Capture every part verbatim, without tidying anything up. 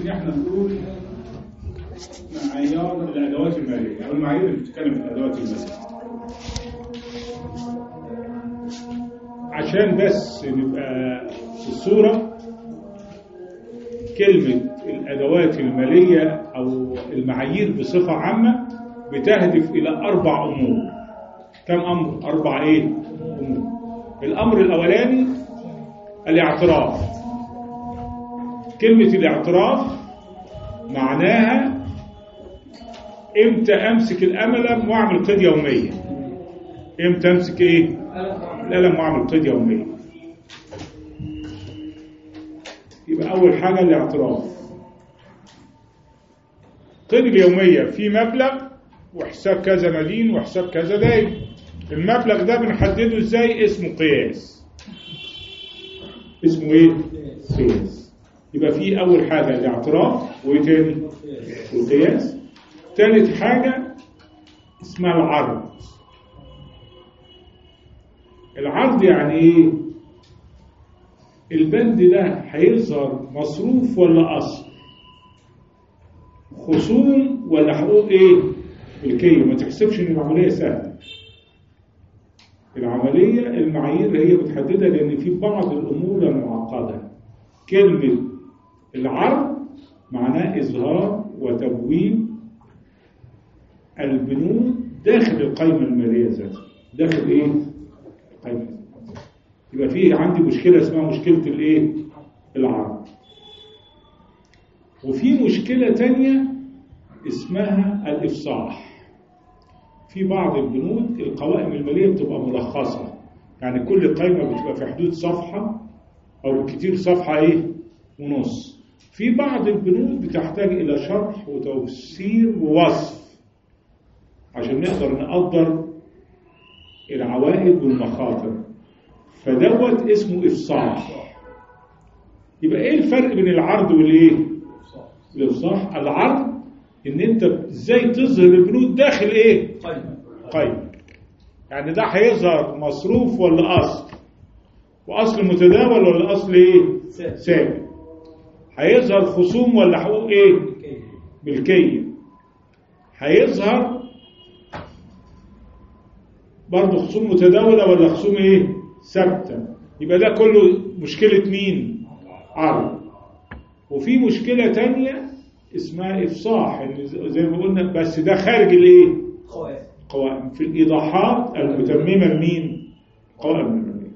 ان احنا نقول معيار الادوات الماليه او المعايير اللي بتتكلم في الادوات الماليه، عشان بس نبقى في الصوره. كلمه الادوات الماليه او المعايير بصفه عامه بتهدف الى اربع امور. كم امر؟ اربع ايه امور. الامر الاولاني الاعتراف. كلمه الاعتراف معناها امتى امسك القلم واعمل قيد يوميه. امتى امسك ايه القلم واعمل قيد يوميه. يبقى اول حاجه الاعتراف. قيد اليوميه في مبلغ وحساب كذا مدين وحساب كذا داين. المبلغ ده بنحدده ازاي؟ اسمه قياس. اسمه ايه؟ قياس. يبقى في اول حاجه الاعتراف، وايه تاني؟ القياس. ثالث حاجه اسمها العرض. العرض يعني ايه؟ البند ده هيظهر مصروف ولا اصل، خصوم ولا حقوق ايه ملكيه. ما تحسبش ان العمليه سهله. العمليه المعايير هي بتحددها، لان في بعض الامور المعقده. كلمه العرض معناه اظهار وتبويب البنود داخل القائمه الماليه ذاتها. داخل ايه القائمه. يبقى في عندي مشكله اسمها مشكله الايه العرض. وفي مشكله تانية اسمها الافصاح. في بعض البنود القوائم الماليه بتبقى ملخصه، يعني كل قائمه بتبقى في حدود صفحه او كتير صفحه ايه ونص. في بعض البنود بتحتاج الى شرح وتفسير ووصف عشان نقدر نقدر العوائد والمخاطر، فدوت اسمه افصاح. يبقى ايه الفرق بين العرض والايه الافصاح؟ العرض ان انت ازاي تظهر البنود داخل ايه قائمه. يعني ده هيظهر مصروف ولا اصل، واصل متداول ولا اصل ايه ثابت. هيظهر خصوم ولا حقوق ايه ملكيه. هيظهر برضه خصوم متداوله ولا خصوم ايه ثابته. يبقى ده كله مشكله مين؟ عرض. وفي مشكله تانية اسمها افصاح، زي ما قلنا، بس ده خارج الايه قوائم، في الايضاحات المتممه لمين؟ قوائم الماليه.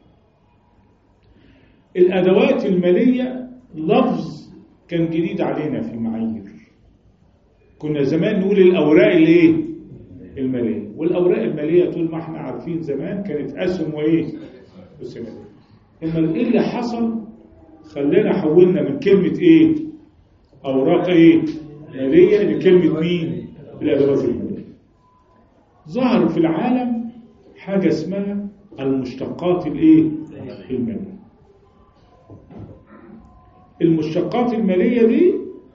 الادوات الماليه لفظ كان جديد علينا في معايير. كنا زمان نقول الاوراق الايه الماليه، والاوراق الماليه طول ما احنا عارفين زمان كانت اسهم وايه وسندات. اما ايه اللي حصل؟ خلينا حولنا من كلمه ايه اوراق ايه ماليه لكلمه مين؟ الادوات الماليه. ظهر في العالم حاجه اسمها المشتقات الايه الماليه. المشتقات الماليه دي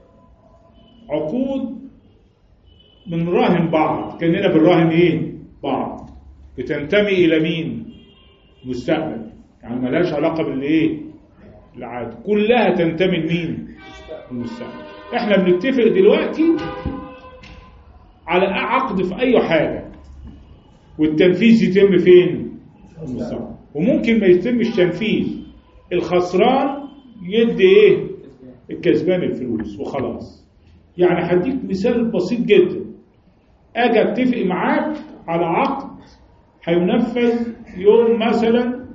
عقود بنراهن بعض، كاننا بنراهن ايه بعض، بتنتمي الى مين؟ مستقبل. يعني ملهاش علاقه بالايه العاده، كلها تنتمي لمين؟ المستقبل. احنا بنتفق دلوقتي على عقد في اي حاجه، والتنفيذ يتم فين؟ المستقبل. وممكن ما يتمش تنفيذ، الخسران يدي ايه الكسبان الفلوس وخلاص. يعني هديك مثال بسيط جدا. اجي اتفق معاك على عقد هينفذ يوم مثلا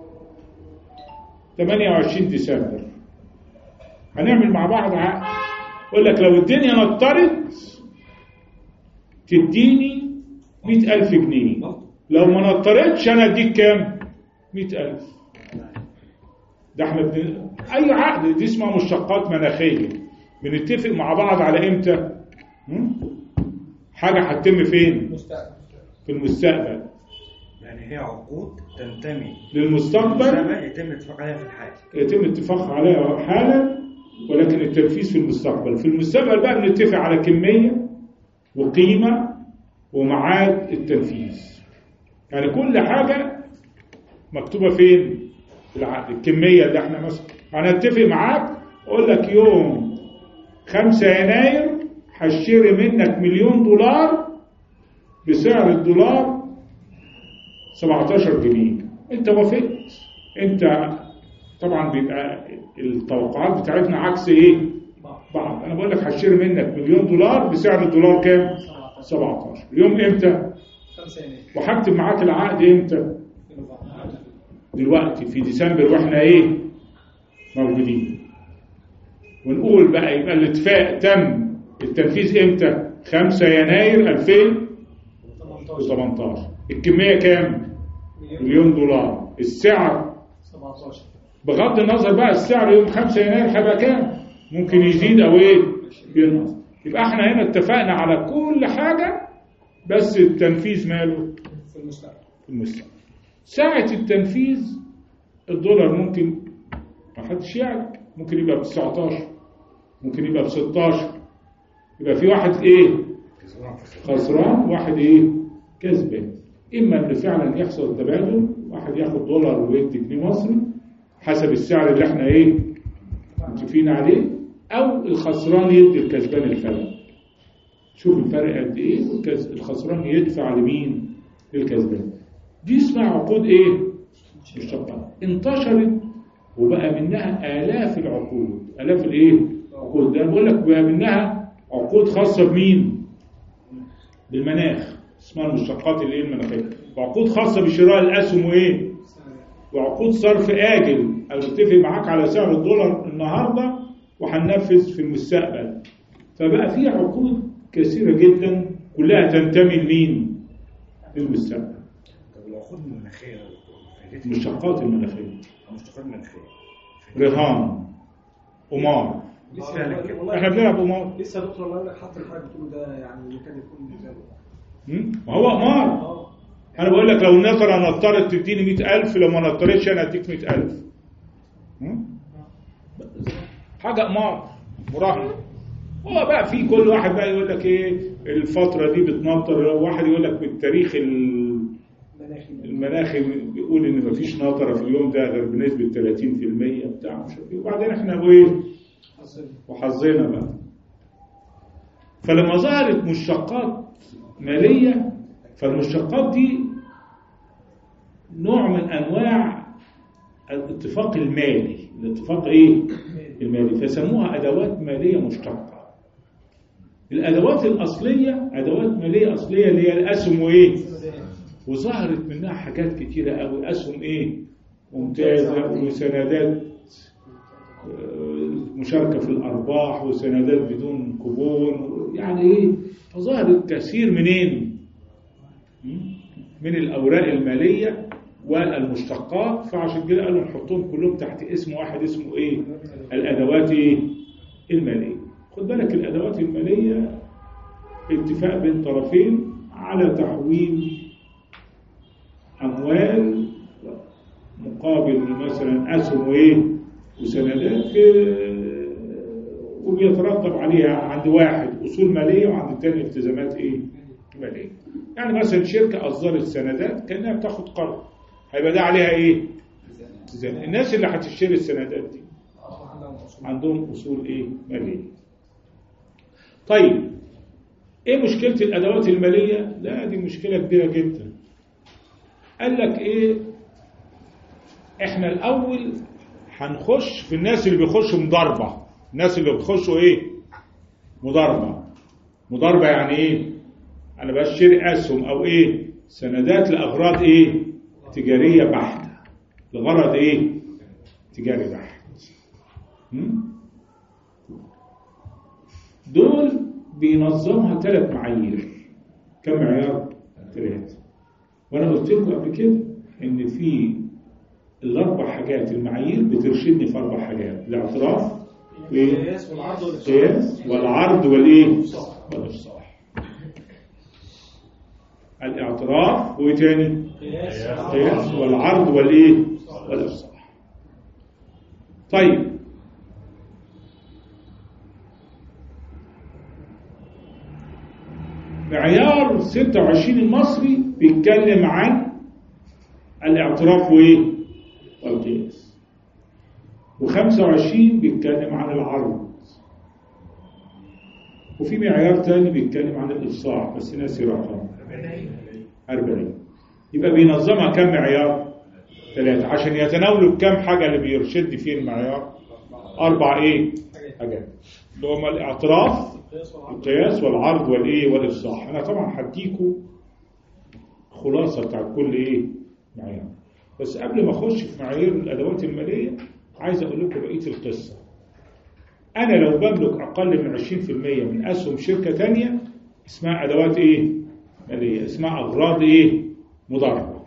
ثمانية وعشرين ديسمبر. هنعمل مع بعض عقد، اقول لك لو الدنيا نطرت تديني مئة ألف جنيه، لو ما نطرتش انا اديك كام؟ مئة ألف. ده احنا بن... اي عقد دي اسمها مشتقات مناخيه. بنتفق مع بعض على امتى؟ حاجه هتتم فين؟ في المستقبل. يعني هي عقود تنتمي للمستقبل، يتم الاتفاق عليها في الحال يتم الاتفاق عليها حالا، ولكن التنفيذ في المستقبل. في المستقبل بقى بنتفق على كميه وقيمه وميعاد التنفيذ. يعني كل حاجه مكتوبه فين؟ في العقد. الكميه اللي احنا مثلا هنتفق معاك، اقول لك يوم خمسة يناير هشتري منك مليون دولار بسعر الدولار سبعتاشر جنيه، انت وافقت. انت طبعا بيبقى التوقعات بتاعتنا عكس ايه؟ بعض. انا بقول لك هشتري منك مليون دولار بسعر الدولار كام؟ سبعتاشر. يوم امتى؟ وهكتب معاك العقد امتى؟ دلوقتي في ديسمبر واحنا ايه؟ موجودين. ونقول بقى يبقى الاتفاق تم التنفيذ امتى؟ خمسة يناير ألفين وثمانية عشر. الكمية كام؟ مليون دولار. السعر سبعتاشر. بغض النظر بقى السعر يوم خمسة يناير هيبقى كام؟ ممكن يزيد او ايه؟ ينقص. يبقى احنا هنا اتفقنا على كل حاجة، بس التنفيذ ماله؟ في المستقبل. في المستقبل. ساعة التنفيذ الدولار ممكن ما حدش يعرف، ممكن يبقى ب تسعتاشر، ممكن يبقى ب ستاشر. يبقى في واحد ايه؟ خسران، واحد ايه؟ كسبان. اما ان فعلا يحصل تبادل، واحد ياخد دولار ويدي جنيه مصري حسب السعر اللي احنا ايه؟ متفقين عليه، او الخسران يدي الكسبان الفرق. شوف الفرق قد ايه، الخسران يدفع لمين؟ للكسبان. دي اسمها عقود ايه؟ مشتقات. انتشرت وبقى منها آلاف العقود. آلاف الايه؟ عقود. ده بقول لك بقى منها عقود خاصة بمين؟ بالمناخ، اسمها المشتقات الايه؟ المناخية. وعقود خاصة بشراء الأسهم وايه؟ وعقود صرف آجل، أو بتفق معاك على سعر الدولار النهارده وهننفذ في المستقبل. فبقى في عقود كثيرة جدا كلها تنتمي لمين؟ للمستقبل. طب العقود المناخية، المشتقات المناخية، المشتقات المناخية، رهان، قمار. احنا بنلعب قمار. لسه دكتور الله يقول لك حط الحاجه بتقول ده يعني يكاد يكون امم ما هو قمار. انا بقول لك لو النطر انا اضطرت تديني مئة ألف، لو ما نطرتش انا اديك مئة ألف. حاجه قمار مراهنه. هو بقى في كل واحد بقى يقول لك ايه الفتره دي بتنطر، واحد يقول لك بالتاريخ المناخي بيقول ان مفيش نطره في اليوم ده غير بنسبه ثلاثين بالمية بتاع مش عارف ايه، وبعدين احنا ايه وحظنا بقى. فلما ظهرت مشتقات ماليه، فالمشتقات دي نوع من انواع الاتفاق المالي. الاتفاق ايه المالي، فسموها ادوات ماليه مشتقه. الادوات الاصليه ادوات ماليه اصليه اللي هي الاسهم وايه، وظهرت منها حاجات كتيره قوي. اسهم ايه ممتازه، وسندات مشاركه في الارباح، وسندات بدون كوبون، يعني ايه. فظهرت كثير منين من الاوراق الماليه والمشتقات. فعشان كده قالوا نحطهم كلهم تحت اسم واحد اسمه ايه؟ الادوات ايه الماليه. خد بالك الادوات الماليه اتفاق بين طرفين على تحويل اموال مقابل مثلا اسهم وايه وسندات، وبيترتب عليها عند واحد اصول ماليه وعند الثاني التزامات ايه ماليه. يعني مثلا شركه اصدرت سندات كانها بتاخد قرض، هيبقى ده عليها ايه؟ التزام. الناس اللي هتشتري السندات دي عندهم اصول ايه ماليه. طيب ايه مشكله الادوات الماليه؟ لا دي مشكله كبيره جدا. قال لك ايه، احنا الاول هنخش في الناس اللي بيخشوا مضاربه. الناس اللي بيخشوا ايه مضاربه. مضاربه يعني ايه؟ انا بشتري اسهم او ايه سندات لاغراض ايه تجاريه بحته، لغرض ايه تجاري بحت. دول بينظمها ثلاث معايير. كم معيار؟ ثلاثه. وانا قلت لكم قبل كده ان في الاربع حاجات المعايير بترشدني في اربع حاجات: الاعتراف والقياس والعرض والعرض والايه والافصاح. الاعتراف وايه تاني؟ القياس والعرض والايه والافصاح. طيب معيار ستة وعشرين المصري بيتكلم عن الاعتراف وايه والقياس، وخمسة وعشرين بيتكلم عن العرض. وفي معيار تاني بيتكلم عن الإفصاح بس ناسي رقم أربعين. يبقى بينظمها كم معيار؟ ثلاثة، عشان يتناولوا كم حاجة اللي بيرشد فيه المعيار؟ أربع إيه؟ حاجات اللي هما الأطراف، القياس والعرض والإيه والإفصاح. أنا طبعا هديكوا خلاصة بتاع كل إيه معيار، بس قبل ما أخش في معايير الأدوات المالية عايز أقول لكم بقية القصة. أنا لو بملك أقل من عشرين في المية من أسهم شركة تانية اسمها أدوات إيه مالية، اسمها أغراض إيه مضاربة.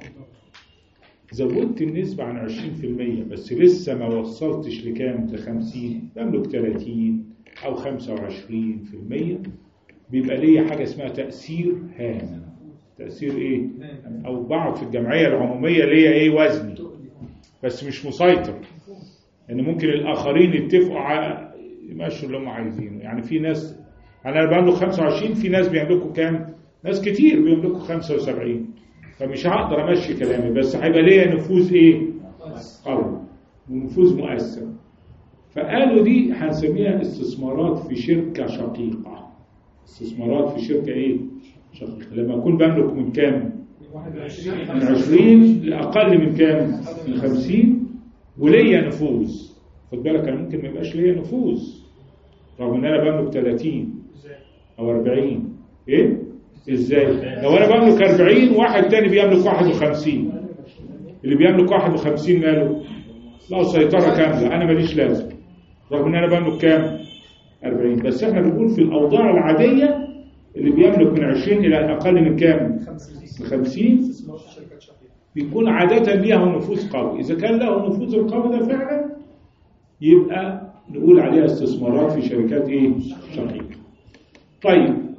زودت النسبة عن عشرين في المية بس لسه ما وصلتش لكام؟ لخمسين، بملك ثلاثين أو خمسة وعشرين في المية، بيبقى ليا حاجة اسمها تأثير هام. تأثير إيه؟ أو بعض في الجمعية العمومية ليا إيه وزني بس مش مسيطر، إن يعني ممكن الآخرين يتفقوا على يمشوا اللي هم عايزينه. يعني في ناس أنا بملك خمسة وعشرين، في ناس بيملكوا كام؟ ناس كتير بيملكوا خمسة وسبعين، فمش هقدر امشي كلامي، بس هيبقى ليا نفوذ ايه قوي ونفوذ مؤثر. فقالوا دي هنسميها استثمارات في شركه شقيقه. استثمارات في شركه ايه شقيقه، لما اكون بملك من كام؟ من عشرين لاقل من كام؟ من خمسين، وليا نفوذ. خد بالك انا ممكن ما يبقاش ليا نفوذ رغم ان انا بملك ثلاثين او أربعين. ايه ازاي؟ لو انا بملك أربعين واحد تاني بيملك واحد وخمسين، اللي بيملك واحد وخمسين ماله؟ لا سيطرة كاملة، انا ماليش لازم رغم ان انا بملك كام؟ أربعين. بس احنا بنقول في الاوضاع العادية اللي بيملك من عشرين الى اقل من كام؟ من خمسين، بيكون عادة ليها نفوذ قوي. اذا كان له نفوذ القوي ده فعلا يبقى نقول عليها استثمارات في شركات ايه شقيقة. طيب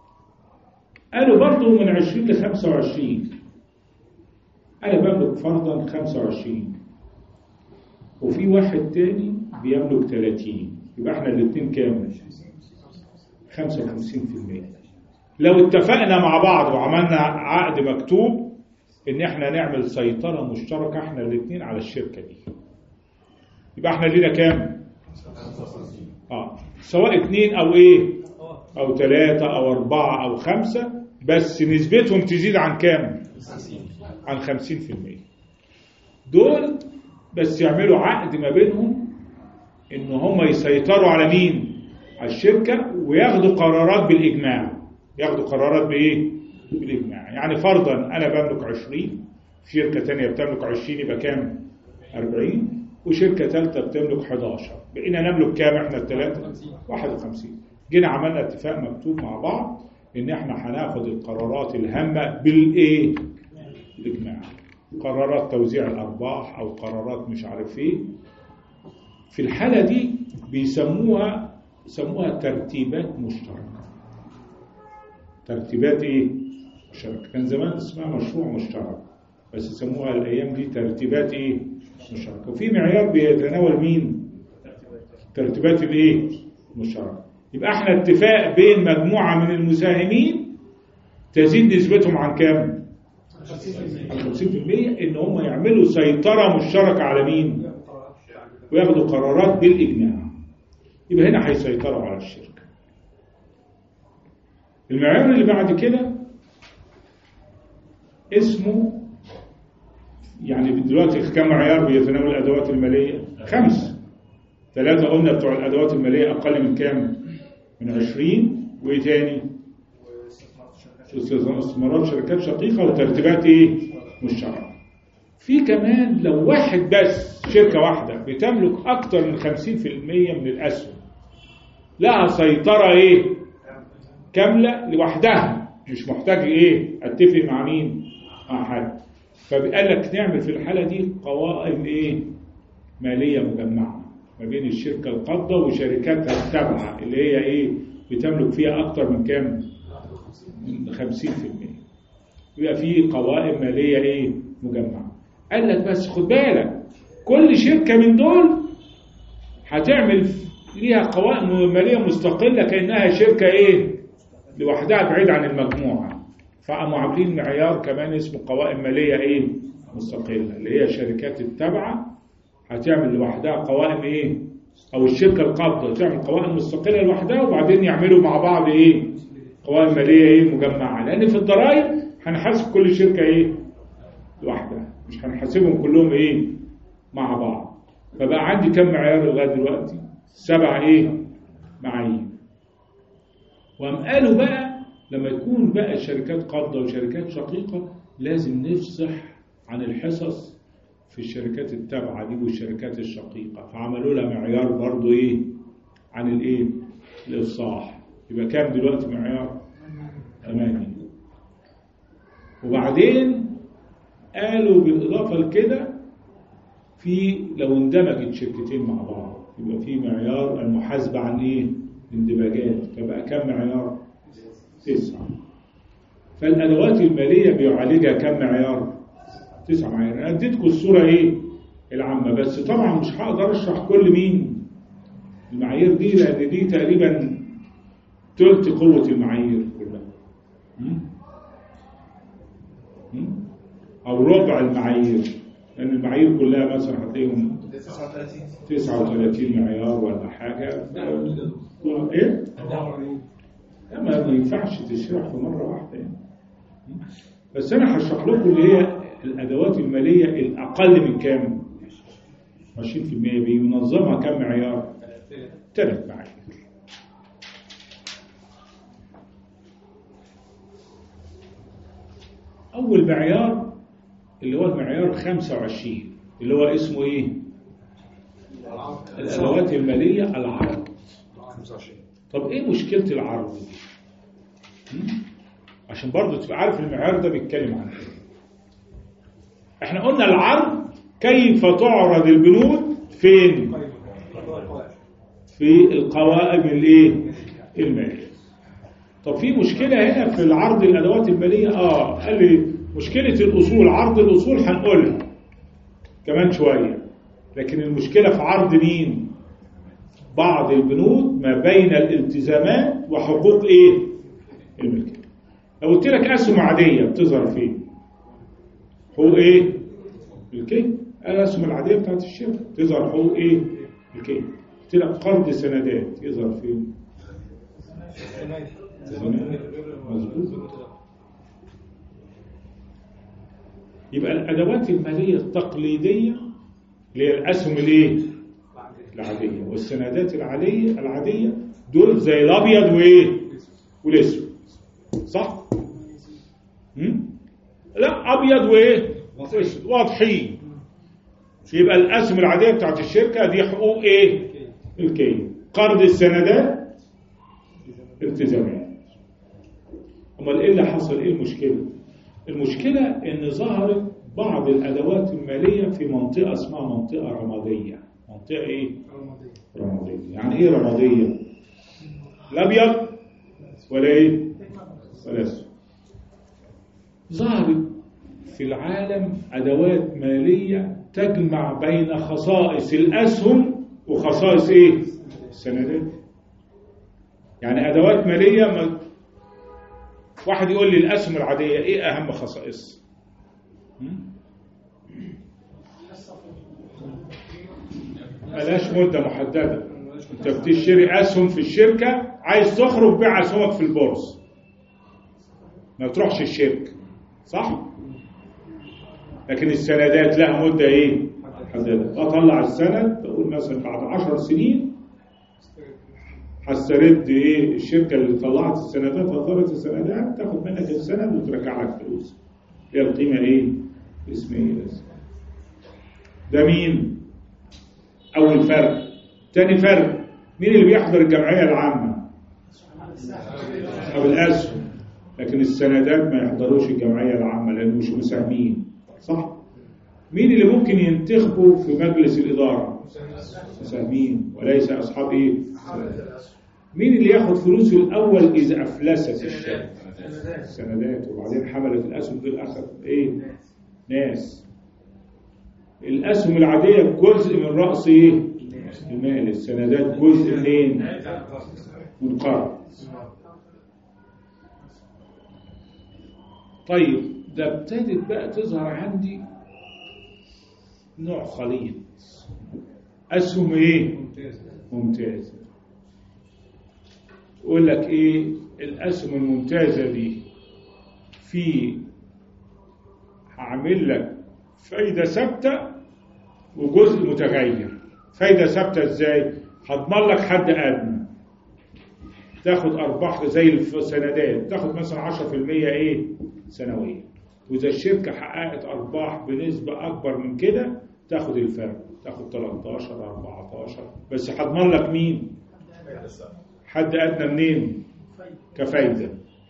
قالوا برضو من عشرين لخمسة وعشرين، أنا بملك فرضا خمسة وعشرين وفي واحد تاني بيملك ثلاثين، يبقى احنا الاثنين كام؟ خمسة وخمسين في المية. لو اتفقنا مع بعض وعملنا عقد مكتوب ان احنا نعمل سيطرة مشتركة احنا الاثنين على الشركة دي، يبقى احنا لينا كام؟ اه سواء اثنين او ايه او ثلاثة او اربعة او خمسة، بس نسبتهم تزيد عن كام؟ عن خمسين في المية. دول بس يعملوا عقد ما بينهم ان هم يسيطروا على مين؟ على الشركة، وياخدوا قرارات بالإجماع. ياخدوا قرارات بايه؟ بالإجماع. يعني فرضا انا بملك عشرين، شركة تانية بتملك عشرين، يبقى كام؟ أربعين، وشركة ثالثة بتملك حداشر، بقينا نملك كام احنا الثلاثة؟ واحد وخمسين. جينا عملنا اتفاق مكتوب مع بعض ان احنا هناخد القرارات الهامة بالايه؟ بالاجماع. قرارات توزيع الارباح او قرارات مش عارف ايه. في الحالة دي بيسموها سموها ترتيبات مشتركة. ترتيبات ايه مشتركة. كان زمان اسمها مشروع مشترك، بس يسموها الايام دي ترتيبات ايه مشتركة. وفي معيار بيتناول مين؟ ترتيبات الايه مشتركة. يبقى احنا اتفاق بين مجموعة من المساهمين تزيد نسبتهم عن كام؟ عن خمسين في المية، ان هم يعملوا سيطرة مشتركة على مين؟ وياخدوا قرارات بالإجماع. يبقى هنا هيسيطروا على الشركة. المعيار اللي بعد كده اسمه، يعني دلوقتي كم معيار بيتناول الأدوات المالية؟ خمسة. ثلاثة قلنا بتوع الأدوات المالية أقل من كام؟ من عشرين. وإيه تاني؟ استثمارات شركات شقيقة وترتيبات إيه؟ مشتركة. في كمان لو واحد بس، شركة واحدة بتملك أكتر من خمسين في المية من الأسهم، لها سيطرة إيه؟ كاملة لوحدها، مش محتاج إيه؟ أتفق مع مين؟ مع حد. فبقال لك نعمل في الحالة دي قوائم إيه؟ مالية مجمعة ما بين الشركة القابضة وشركاتها التابعة اللي هي إيه؟ بتملك فيها أكتر من كام؟ من خمسين في المية. يبقى في قوائم مالية إيه؟ مجمعة. قال لك بس خد بالك، كل شركة من دول هتعمل ليها قوائم مالية مستقلة كأنها شركة إيه؟ لوحدها بعيد عن المجموعة. فقاموا عاملين معيار كمان اسمه قوائم مالية إيه؟ مستقلة، اللي هي شركات التابعة هتعمل لوحدها قوائم إيه؟ أو الشركة القابضة تعمل قوائم مستقلة لوحدها وبعدين يعملوا مع بعض إيه قوائم مالية إيه مجمعة، لأن في الضرائب هنحاسب كل شركة إيه لوحدها، مش هنحاسبهم كلهم إيه مع بعض. فبقى عندي كم معيار لغاية دلوقتي؟ سبع إيه معايير. وقام قالوا بقى لما يكون بقى شركات قابضة وشركات شقيقة لازم نفصح عن الحصص في الشركات التابعة دي والشركات الشقيقة، فعملوا لها معيار برضو إيه عن الإيه الإفصاح. يبقى كام دلوقتي معيار؟ ثمانية. وبعدين قالوا بالإضافة لكده في لو اندمجت شركتين مع بعض يبقى في معيار المحاسبة عن إيه اندماجات، فبقى كم معيار؟ تسعة. فالأدوات المالية بيعالجها كم معيار؟ تسعة معايير. أنا اديتكم الصورة إيه العامة، بس طبعا مش هقدر أشرح كل مين المعايير دي، لأن دي تقريبا تلت قوة المعايير كلها أو ربع المعايير، لأن المعايير كلها مثلا هتلاقيهم تسعة وثلاثين معيار ولا حاجة. إيه؟ ما ينفعش تشرح في مرة واحدة يعني. بس أنا هشرح لكم اللي هي الأدوات المالية الأقل من كام؟ عشرين في المية بمنظمة كم معيار؟ ثلاث معايير. أول معيار اللي هو المعيار خمسة وعشرين اللي هو اسمه إيه؟ الأدوات المالية العرض. طب إيه مشكلة العرض دي؟ عشان برضو تبقى عارف المعيار ده بيتكلم عن ايه. احنا قلنا العرض كيف تعرض البنود فين؟ في القوائم الايه الماليه. طب في مشكله هنا في العرض الادوات الماليه. اه قال لي مشكله الاصول، عرض الاصول هنقولها كمان شويه، لكن المشكله في عرض مين؟ بعض البنود ما بين الالتزامات وحقوق ايه الملكيه. لو قلت لك اسهم عاديه بتظهر فين؟ حقوق ايه الكي. الاسهم العاديه بتاعت الشركه تظهر حقوق ايه الكي. قلت لك قرض سندات يظهر فين؟ مظبوط. يبقى الادوات الماليه التقليديه اللي هي الاسهم الايه العاديه والسندات العاديه العاديه دول زي الابيض وايه والاسود، صح؟ هم؟ لا ابيض وايه واسود واضحين. يبقى الاسهم العاديه بتاعت الشركه دي حقوق ايه الكي. قرض السندات التزامات. امال ايه اللي حصل؟ ايه المشكله؟ المشكله ان ظهرت بعض الادوات الماليه في منطقه اسمها منطقه رماديه. منطقه ايه رماديه. يعني ايه رماديه؟ الابيض ولا ايه ولا اسود. ظهرت في العالم ادوات ماليه تجمع بين خصائص الاسهم وخصائص ايه السندات. يعني ادوات ماليه ما واحد يقول لي الاسهم العاديه ايه اهم خصائص؟ ملاش مده محدده. انت بتشتري اسهم في الشركه، عايز تخرج بيع اسهمك في البورصه ما تروحش الشركه، صح؟ لكن السندات لها مده ايه محدده. اطلع السند بقول مثلا بعد عشر سنين هسترد ايه الشركه اللي طلعت السندات وطلعت السندات تاخد منك السند وترجع لك فلوس. هي القيمه ايه اسميه بس. ده مين؟ اول فرق. تاني فرق، مين اللي بيحضر الجمعيه العامه؟ او الاسهم. لكن السندات ما يحضروش الجمعيه العامه لانه مش مساهمين، صح؟ مين اللي ممكن ينتخبوا في مجلس الاداره؟ مساهمين وليس اصحاب ايه؟ مين اللي ياخد فلوسه الاول اذا افلست الشركه؟ السندات. وبعدين حملت الاسهم دول اخذ ايه ناس. الاسهم العاديه جزء من راس ايه المال. السندات جزء منين من قرض. طيب ده ابتدت بقى تظهر عندي نوع خليط. أسهم إيه؟ ممتاز. ممتازة. يقول لك إيه الأسهم الممتازة دي؟ في هعمل لك فايدة ثابتة وجزء متغير. فايدة ثابتة إزاي؟ هضمن لك حد أدنى، تاخد أرباح زي السندات، تاخد مثلا عشرة في المية إيه؟ سنويا. وإذا الشركة حققت أرباح بنسبة أكبر من كده تاخد الفرق، تاخد تلتاشر أربعتاشر، بس هضمن لك مين؟ حد أدنى منين؟ كفايدة.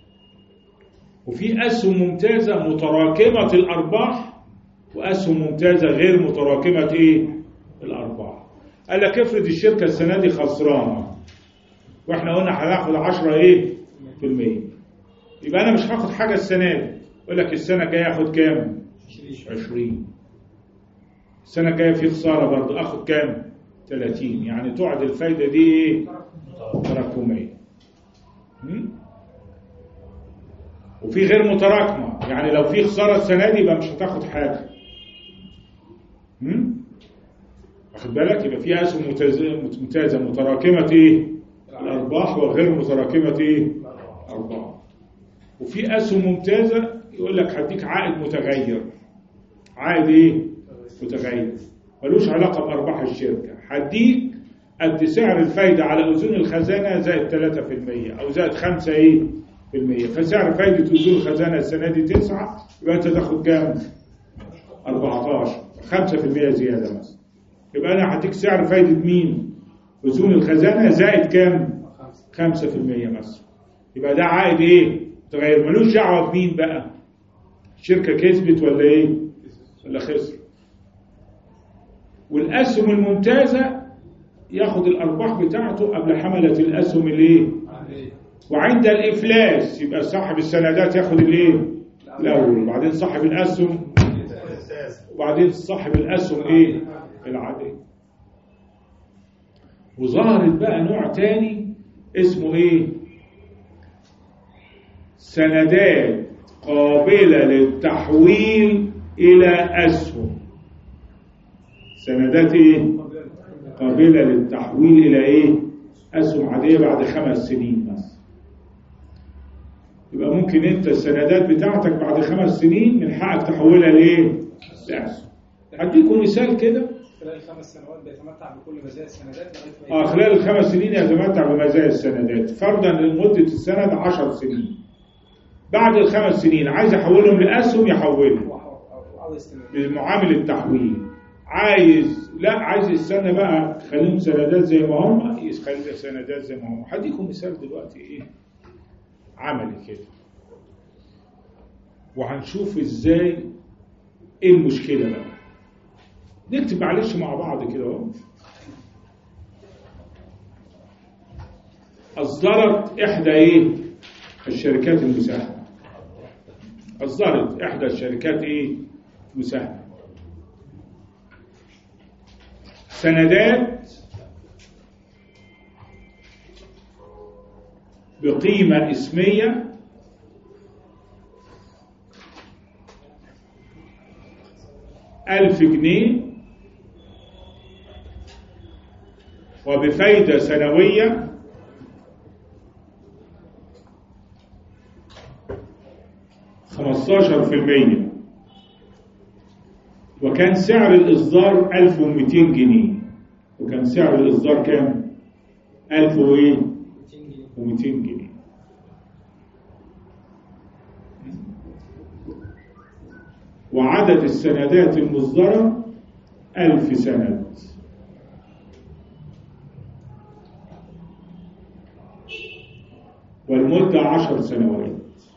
وفي أسهم ممتازة متراكمة الأرباح، وأسهم ممتازة غير متراكمة إيه؟ الأرباح. قال لك افرض الشركة السنة دي خسرانة واحنا قلنا هناخد عشرة ايه في المية، يبقى انا مش هاخد حاجة السنة دي. يقول لك السنة الجاية اخد كام؟ عشرين. السنة الجاية في خسارة برضه اخد كام؟ ثلاثين. يعني تقعد الفايدة دي ايه؟ تراكمية. وفي غير متراكمة، يعني لو في خسارة السنة دي يبقى مش هتاخد حاجة. واخد بالك؟ يبقى في اسهم ممتازة متراكمة ايه؟ الارباح، وغير متراكمة ايه؟ ارباح. وفي اسهم ممتازة يقول لك هديك عائد متغير. عائد ايه؟ متغير ملوش علاقة بارباح الشركة، هديك قد سعر الفايدة على اذون الخزانة زائد ثلاثة في المية او زائد خمسة ايه في المية. فسعر فايدة اذون الخزانة السنة دي تسعة، يبقى انت تاخد كام؟ أربعتاشر، خمسة في المية زيادة مثلا. يبقى انا هديك سعر فايدة مين؟ اذون الخزانة زائد كام؟ خمسة في المية مثلا. يبقى ده عائد ايه؟ تغير ملوش دعوة بمين بقى؟ الشركة كسبت ولا ايه؟ ولا خسر. والاسهم الممتازة ياخد الارباح بتاعته قبل حملة الاسهم الايه؟ وعند الافلاس يبقى صاحب السندات ياخد الايه؟ الاول، وبعدين صاحب الاسهم، وبعدين صاحب الاسهم ايه؟ العادية. وظهرت بقى نوع تاني اسمه ايه؟ سندات قابلة للتحويل الى اسهم. سندات ايه؟ قابلة للتحويل الى ايه؟ اسهم عادية بعد خمس سنين مثلا. يبقى ممكن انت السندات بتاعتك بعد خمس سنين من حقك تحولها لايه؟ لاسهم. هديكم مثال كده. خلال الخمس سنوات بيتمتع بكل مزايا السندات. اه خلال الخمس سنين يتمتع بمزايا السندات. فرضا لمدة السند عشر سنين. بعد الخمس سنين عايز يحولهم لاسهم يحولهم بمعامل التحويل. عايز لا عايز يستنى بقى خليهم سندات زي ما هم، يخلي سندات زي ما هم. هديكم مثال دلوقتي ايه عملي كده، وهنشوف ازاي ايه المشكلة بقى. نكتب معلش مع بعض كده اهو. أصدرت إحدى إيه؟ الشركات المساهمة. أصدرت إحدى الشركات إيه؟ مساهمة سندات بقيمة اسمية ألف جنيه وبفايدة سنوية خمستاشر في المية، وكان سعر الإصدار ألف ومئتين جنيه. وكان سعر الإصدار كام؟ ألف ومئتين جنيه. وعدد السندات المصدرة ألف سند. والمدة عشر سنوات.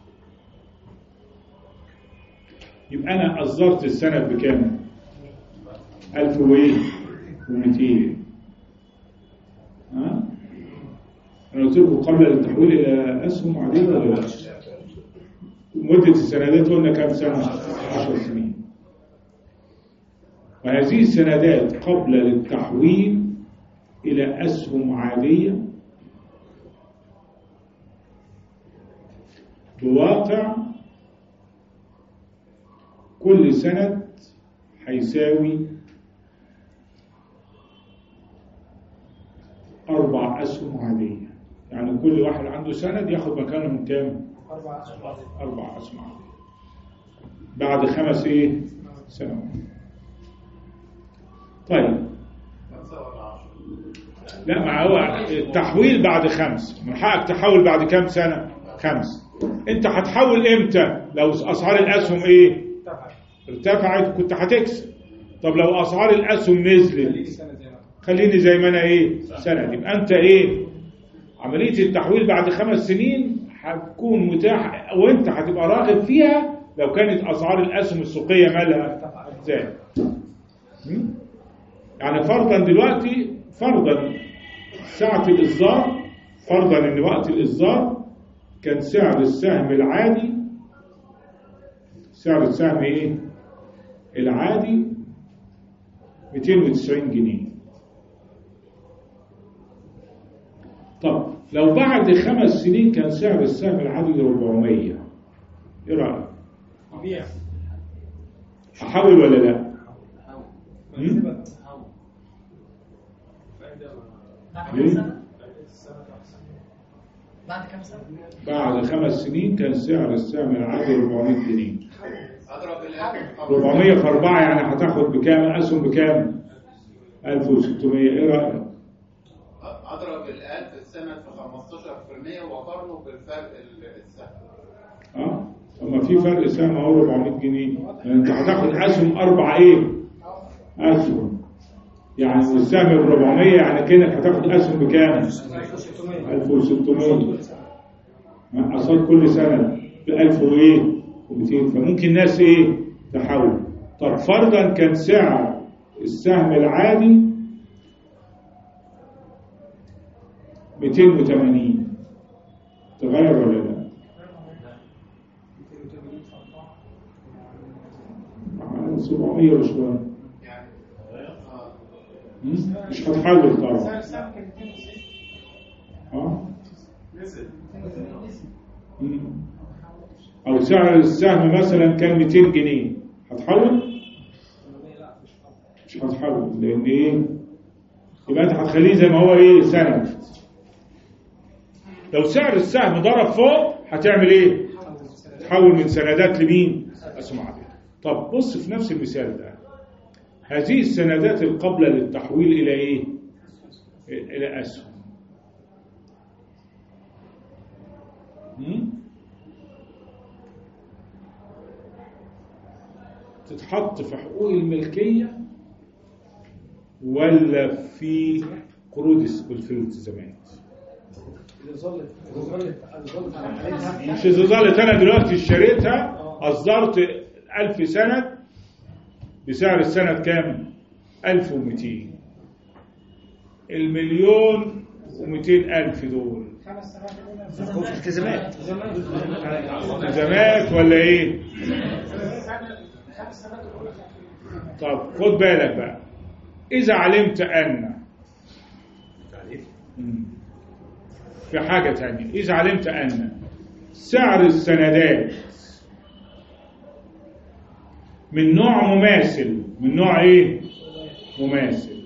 يبقى أنا أصدرت السند بكام؟ ألف ومئتين. ها؟ أنا قلت لكم قبل التحويل إلى أسهم عادية ولا لا؟ مدة السندات قلنا كام سنة؟ عشر سنين. وهذه السندات قبل التحويل إلى أسهم عادية بواقع كل سند هيساوي أربع أسهم عادية، يعني كل واحد عنده سند ياخد مكانهم كام؟ أربع أسهم. أربع أسهم عادية بعد خمس إيه؟ سنوات. طيب لا، ما هو التحويل بعد خمس، من حقك تحول بعد كام سنة؟ خمس. أنت هتحول إمتى؟ لو أسعار الأسهم إيه؟ ارتفعت كنت هتكسب. طب لو أسعار الأسهم نزلت خليني زي ما أنا إيه؟ سنة. يبقى أنت إيه؟ عملية التحويل بعد خمس سنين هتكون متاحة وأنت هتبقى راغب فيها لو كانت أسعار الأسهم السوقية مالها زاد. يعني فرضا دلوقتي، فرضا ساعة الإصدار، فرضا إن وقت الإصدار كان سعر السهم العادي، سعر السهم إيه؟ العادي مئتين وتسعين جنيه. طب لو بعد خمس سنين كان سعر السهم العادي أربعمية، إيه رأيك؟ أبيع. أحول ولا لا؟ أحول. بعد كم سنة؟ بعد خمس سنين كان سعر السهم العادي أربعمية جنيه. اضرب الان أربعمية في أربعة يعني هتاخد بكام؟ أسهم بكام؟ ألف وستمية. إيه رأيك؟ اضرب الان في السنه في خمستاشر بالمية واقارنه بالفرق السهم. اه اما في فرق سهم اهو أربعمية جنيه، يعني انت هتاخد اسهم اربع ايه؟ اسهم. يعني السهم ب أربعمية يعني كانك هتاخد اسهم بكام؟ ألف وستمية. قصاد كل سنه ب ألف وايه؟ ومئتين. فممكن الناس ايه؟ تحول. طب فرضا كان سعر السهم العادي مئتين وثمانين، تغير ولا لا؟ سبعمية وشوية يعني مش هتحول طبعا. اه او سعر السهم مثلا كان مئتين جنيه، هتحول؟ مش هتحول. لان ايه؟ يبقى انت هتخليه زي ما هو ايه؟ سند. لو سعر السهم ضرب فوق هتعمل ايه؟ تحول من سندات لمين؟ اسهم عادية. طب بص في نفس المثال ده، هذه السندات القابلة للتحويل إلى إيه؟ إلى أسهم. تتحط في حقوق الملكية ولا في قروض في الالتزامات؟ مش إذا ظلت أنا دلوقتي اشتريتها أصدرت ألف سند بسعر السند كام؟ ألف ومئتين. المليون ومئتين ألف دول التزامات التزامات ولا إيه؟ طب خد بالك بقى، إذا علمت أن في حاجة تانية، إذا علمت أن سعر السندات من نوع مماثل، من نوع ايه؟ مماثل،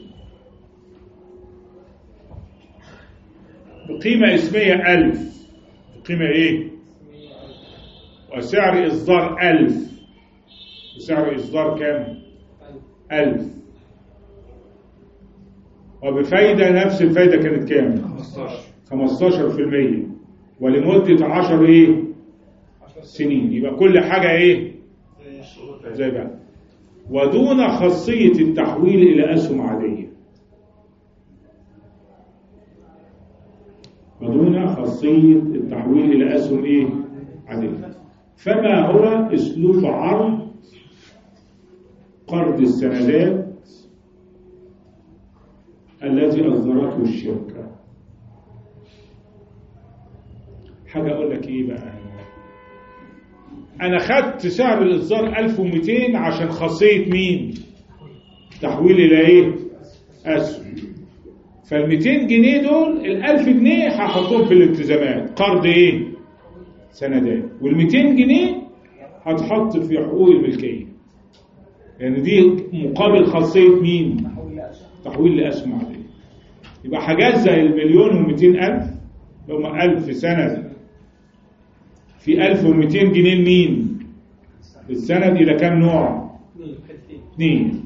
بقيمة اسمية ألف، بقيمة ايه؟ وسعر إصدار ألف، وسعر إصدار كام؟ ألف، وبفايدة نفس الفايدة كانت كام؟ خمستاشر في المية ولمدة عشر ايه؟ سنين. يبقى كل حاجة ايه؟ زي بقى. ودون خاصية التحويل إلى أسهم عادية، ودون خاصية التحويل إلى أسهم إيه؟ عادية. فما هو أسلوب عرض قرض السندات الذي أصدرته الشركة؟ حاجة أقول لك إيه بقى، أنا خدت سعر الإصدار ألف ومئتين عشان خاصية مين؟ تحويل إلى إيه؟ أسهم. فالمئتين جنيه دول الألف جنيه هحطهم في الالتزامات، قرض إيه؟ سندات. والمئتين جنيه هتحط في حقوق الملكية، يعني دي مقابل خاصية مين؟ تحويل لأسهم عادية. يبقى حاجات زي المليون ومئتين ألف لو ما ألف سند في ألف ومئتين جنيه لمين؟ السند إلى كام نوع؟ اثنين.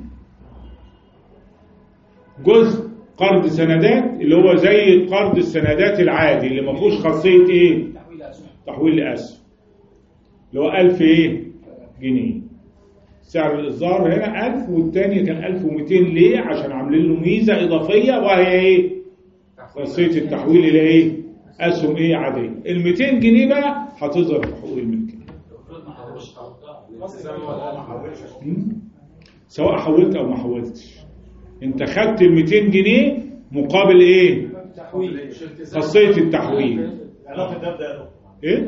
جزء قرض سندات اللي هو زي قرض السندات العادي اللي ما فيهوش خاصية إيه؟ تحويل لأسهم اللي هو ألف إيه؟ جنيه. سعر الإصدار هنا ألف والتانية كان ألف ومئتين ليه؟ عشان عاملين له ميزة إضافية وهي إيه؟ خاصية التحويل إلى إيه؟ أسهم إيه عادية. ال مئتين جنيه بقى هتظهر في حقوق الملكية. سواء حولت أو ما حولتش. أنت خدت ال مئتين جنيه مقابل إيه؟ خاصية التحويل. علاقة ده بده إيه؟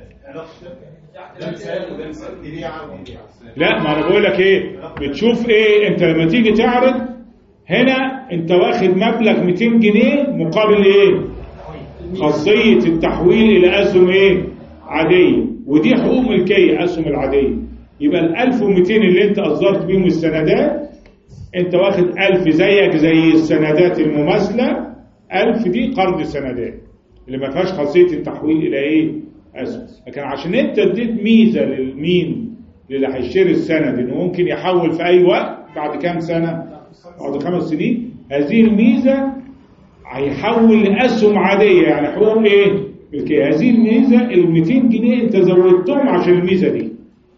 لا ما انا بقول لك ايه بتشوف ايه انت لما تيجي تعرض هنا انت واخد مبلغ مئتين جنيه مقابل ايه خاصية التحويل الى اسهم ايه عادية ودي حقوق ملكية اسهم العادية. يبقى ال ألف ومئتين اللي انت اصدرت بيهم السندات انت واخد ألف زيك زي السندات المماثلة. ألف دي قرض سندات اللي ما فيهاش خاصية التحويل الى ايه أسهم. لكن عشان انت اديت ميزة للمين اللي هيشتري السند انه ممكن يحول في اي وقت بعد كام سنة بعد خمس سنين هذه الميزة هيحول لأسهم عادية يعني حقوق ايه ملكية. هذه الميزة ال مئتين جنيه انت زودتهم عشان الميزة دي.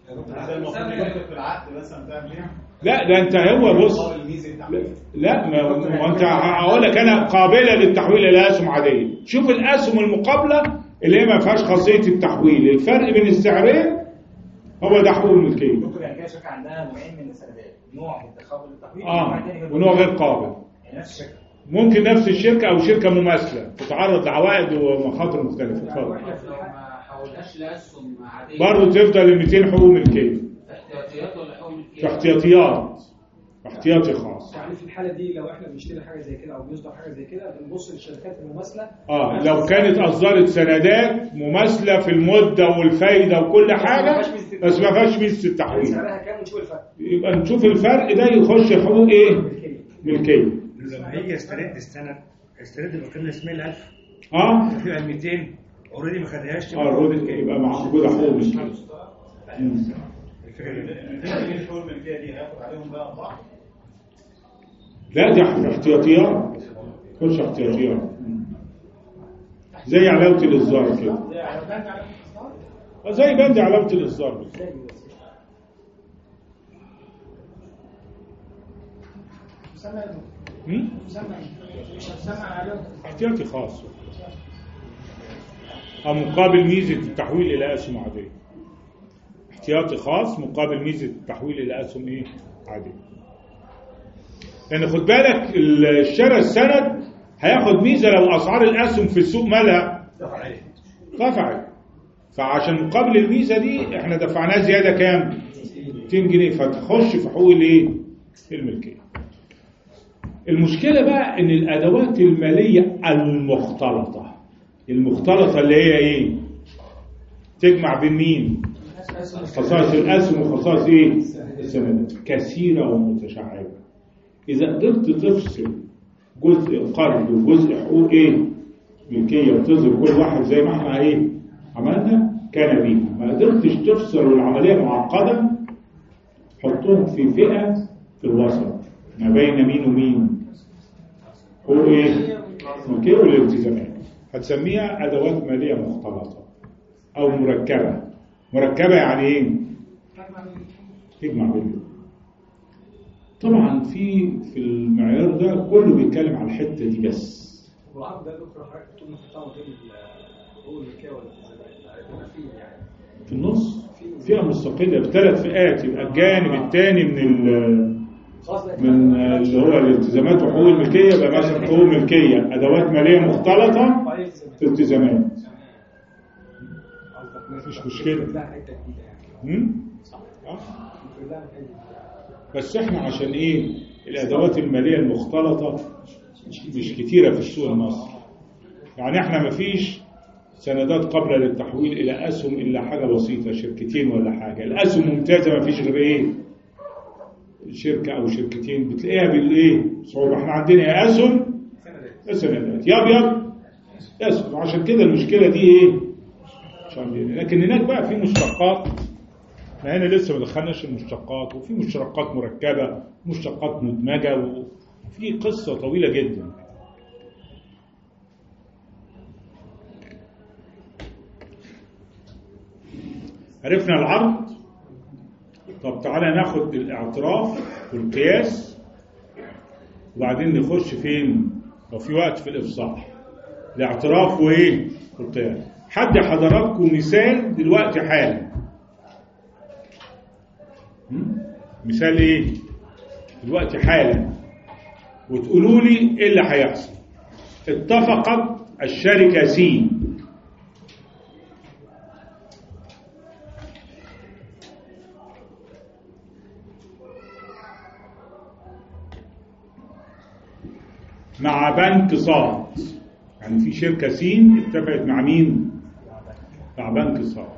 لا ده انت هو بص لا ما انت هقول لك انا قابلة للتحويل الى أسهم عادية. شوف الأسهم المقابلة اللي هي ما فيهاش خاصية التحويل. الفرق بين السعرين هو ده حقوق الملكية. ممكن يعني كده شركة عندها نوعين من السندات نوع متقابل للتحويل اه ونوع غير قابل. يعني نفس الشركة ممكن نفس الشركة او شركة مماثلة تتعرض لعوائد ومخاطر مختلفة. اتفضل. ما حولناش لاسهم عاديه برضه تفضل ال مئتين حقوق ملكية. احتياطيات ولا حقوق ملكيه؟ في احتياطيات احتياطي خاص. يعني في الحالة دي لو احنا بنشتري حاجة زي كده او بيصدر حاجة زي كده بنبص للشركات المماثلة. اه لو كانت اصدرت سندات مماثلة في المدة والفايدة وكل حاجة بس ما فيهاش ميزة التحويل سعرها كام ونشوف الفرق. يبقى نشوف الفرق ده يخش حقوق ايه ملكية. لما هيجي يسترد السند يسترد بقيمة اسمها الألف اه تبقى مئتين اوريدي ما خدهاش اه الرد يبقى موجودة حقوق ملكية. الحقوق الملكية دي هياخد عليهم بقى ضعف. لا دي احتياطيات خش احتياطيات زي علاوة الإصدار كده. زي بند علاوة الإصدار احتياطي خاص أو مقابل ميزة التحويل إلى أسهم عادية. احتياطي خاص مقابل ميزة التحويل إلى أسهم إيه عادية. يعني خد بالك الشراء السند هياخد ميزة لو أسعار الأسهم في السوق مالها رفعت فعشان مقابل الميزة دي احنا دفعناها زيادة كام مئتين جنيه فتخش في حقوق الايه الملكية. المشكلة بقى ان الادوات المالية المختلطة المختلطة اللي هي ايه تجمع بين مين خصائص الاسهم وخصائص ايه السندات كثيرة ومتشعبة. اذا قدرت تفصل جزء قرض وجزء حقوق ايه ملكية وتظهر كل واحد زي ما احنا ايه عملنا كان بيها. ما قدرتش تفصل العملية معقدة حطهم في فئة في الوسط ما بين مين ومين هو ايه ملكية والالتزامات. هتسميها ادوات مالية مختلطة او مركبة. مركبة يعني ايه تجمع بينهم. طبعا في في المعيار ده كله بيتكلم على الحتة دي بس. والعرض ده دكتور حضرتك بتقول محطوط بين الحقوق الملكية والالتزامات في يعني في النص فئة مستقلة بثلاث فئات. يبقى الجانب الثاني من ال من اللي هو الالتزامات وحقوق الملكية يبقى مثلا حقوق ملكية ادوات مالية مختلطة التزامات مفيش مشكلة. امم بس احنا عشان ايه الادوات المالية المختلطة مش كتيرة في السوق المصري. يعني احنا مفيش سندات قابلة للتحويل الى اسهم الا حاجة بسيطة شركتين ولا حاجة. الاسهم ممتازة مفيش غير ايه شركة او شركتين بتلاقيها بالايه صعوبة. احنا عندنا يا اسهم السندات، يا ابيض يا اسود. عشان كده المشكله دي ايه؟ عشان دي. لكن هناك بقى في مشتقات، ما هنا لسه ما دخلناش المشتقات، وفي مشتقات مركبه، مشتقات مدمجه، وفي قصه طويله جدا. عرفنا العرض. طب تعالى ناخد الاعتراف والقياس وبعدين نخش فين لو في وقت في الافصاح. الاعتراف وايه والقياس. حد حضراتكم مثال دلوقتي حالا؟ مثال ايه دلوقتي حالا وتقولوا لي ايه اللي هيحصل. اتفقت الشركه سي مع بنك صاد. يعني في شركة سين اتفقت مع مين؟ مع بنك صاد.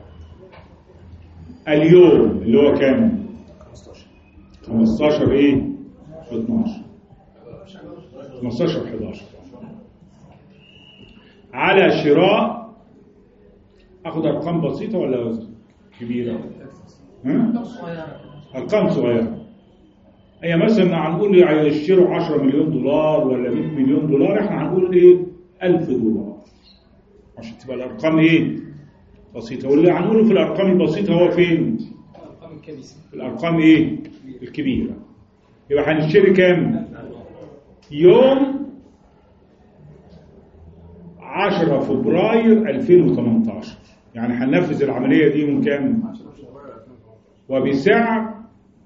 اليوم اللي هو كام؟ خمستاشر ايه؟ اتناشر خمستاشر حداشر على شراء. اخد ارقام بسيطة ولا كبيرة؟ ها؟ ارقام صغيرة. هي مثلا هنقول يشتروا عشرة مليون دولار ولا مية مليون دولار، احنا هنقول ايه ألف دولار عشان تبقى الارقام ايه بسيطه. واللي هنقوله في الارقام البسيطه هو فين؟ الارقام الكبيره. الارقام ايه الكبيره. يبقى هنشتري كام؟ يوم عشرة فبراير ألفين وتمنتاشر. يعني هننفذ العمليه دي من كام؟ وبسعر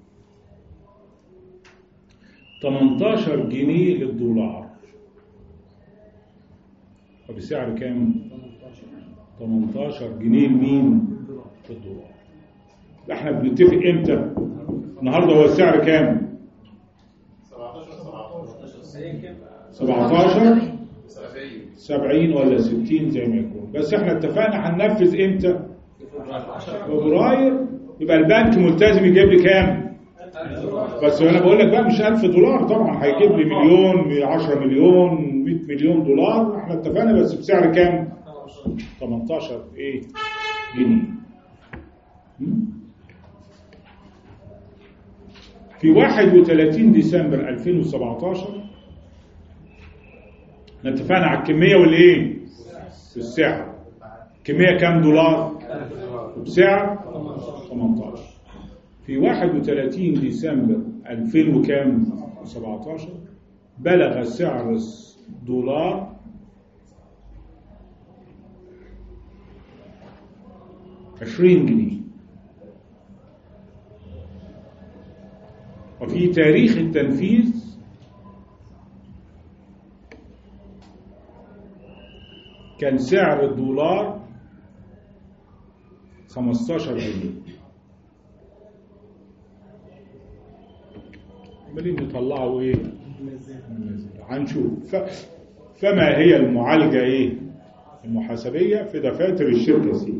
تمنتاشر جنيه للدولار. وبسعر كام؟ تمنتاشر جنيه لمين؟ للدولار. احنا بنتفق امتى؟ النهارده هو السعر كام؟ سبعتاشر سبعين ولا ستين زي ما يكون. بس احنا اتفقنا هننفذ امتى؟ فبراير. يبقى البنك ملتزم يجيب لي كام؟ بس انا بقول لك بقى مش ألف دولار طبعا، هيجيب لي مليون، عشرة مليون، مية مليون دولار. احنا اتفقنا بس بسعر كام؟ تمنتاشر ايه جنيه. في واحد وتلاتين ديسمبر ألفين وسبعتاشر اتفقنا على الكميه والايه والسعر. كميه كام دولار؟ وبسعر تمنتاشر. في واحد وتلاتين ديسمبر ألفين وكام وسبعتاشر بلغ سعر الدولار عشرين جنيه. وفي تاريخ التنفيذ كان سعر الدولار خمستاشر جنيه. عمالين نطلعوا ايه؟ هنشوف. فما هي المعالجة ايه المحاسبية في دفاتر الشركة سي؟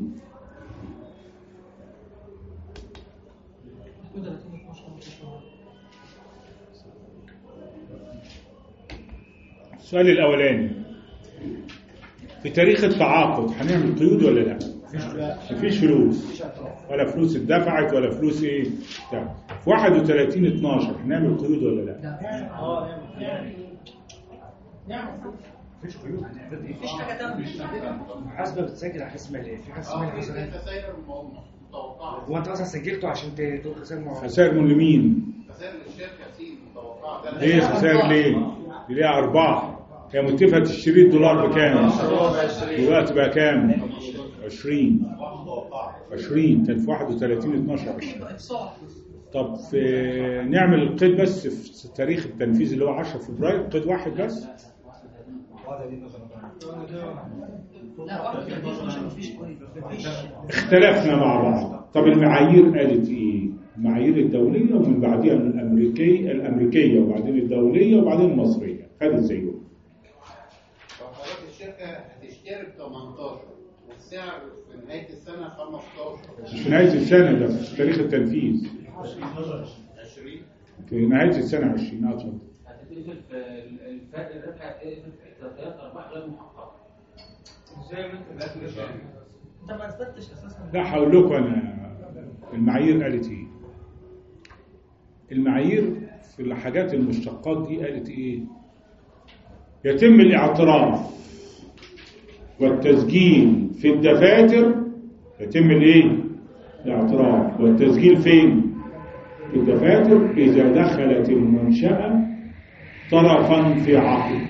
السؤال الأولاني في تاريخ التعاقد هنعمل قيود ولا لا؟ مفيش فلوس ولا فلوس اتدفعت ولا فلوس ايه؟ ده. في واحد وتلاتين اتناشر هنعمل قيود ولا لا؟ اه نعم. مفيش قيود. مفيش حاجه تانية. محاسبه بتسجل على حسب ماليه. في حسب ماليه خسائر. خسائر متوقعه. هو انت اصلا سجلته عشان تقول خسائر معينه. خسائر من لمين؟ خسائر للشركه سي متوقعه. ليه خسائر ليه؟ دي ليها ارباح. هي متفقه تشتري الدولار بكام؟ دلوقتي بقى كام؟ عشرين عشرين. كان في واحد وتلاتين اتناشر عشرين. طب في نعمل القيد بس في تاريخ التنفيذ اللي هو عشرة فبراير، قيد واحد بس. اختلفنا مع بعض. طب المعايير قالت ايه؟ المعايير الدوليه ومن بعدها الامريكيه الامريكيه وبعدين الدوليه وبعدين المصريه خدت زيهم. فحضرتك الشركه هتشتري ب تمنتاشر والسعر في نهايه السنه خمستاشر. مش في نهايه السنه، ده في تاريخ التنفيذ عشرين في نهايه السنه عشرين. اتفضل. تقفل في الفرق الربح هتقفل في احتياطيات ارباح غير محققه. ازاي ممكن الاكل انت ما اثبتش اساسا. لا هقول لكم انا المعايير قالت ايه. المعايير في الحاجات المشتقات دي قالت ايه؟ يتم الاعتراف والتسجيل في الدفاتر. يتم الايه؟ الاعتراف والتسجيل فين؟ في الدفاتر اذا دخلت المنشأة طرفا في عقد.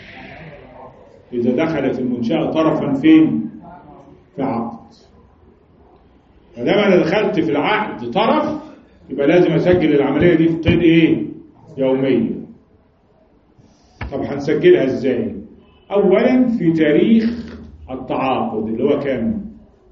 اذا دخلت المنشأة طرفا فين؟ في عقد. فلما انا دخلت في العقد طرف يبقى لازم اسجل العملية دي في قيد ايه؟ يومية. طب هنسجلها ازاي؟ اولا في تاريخ التعاقد اللي هو كام؟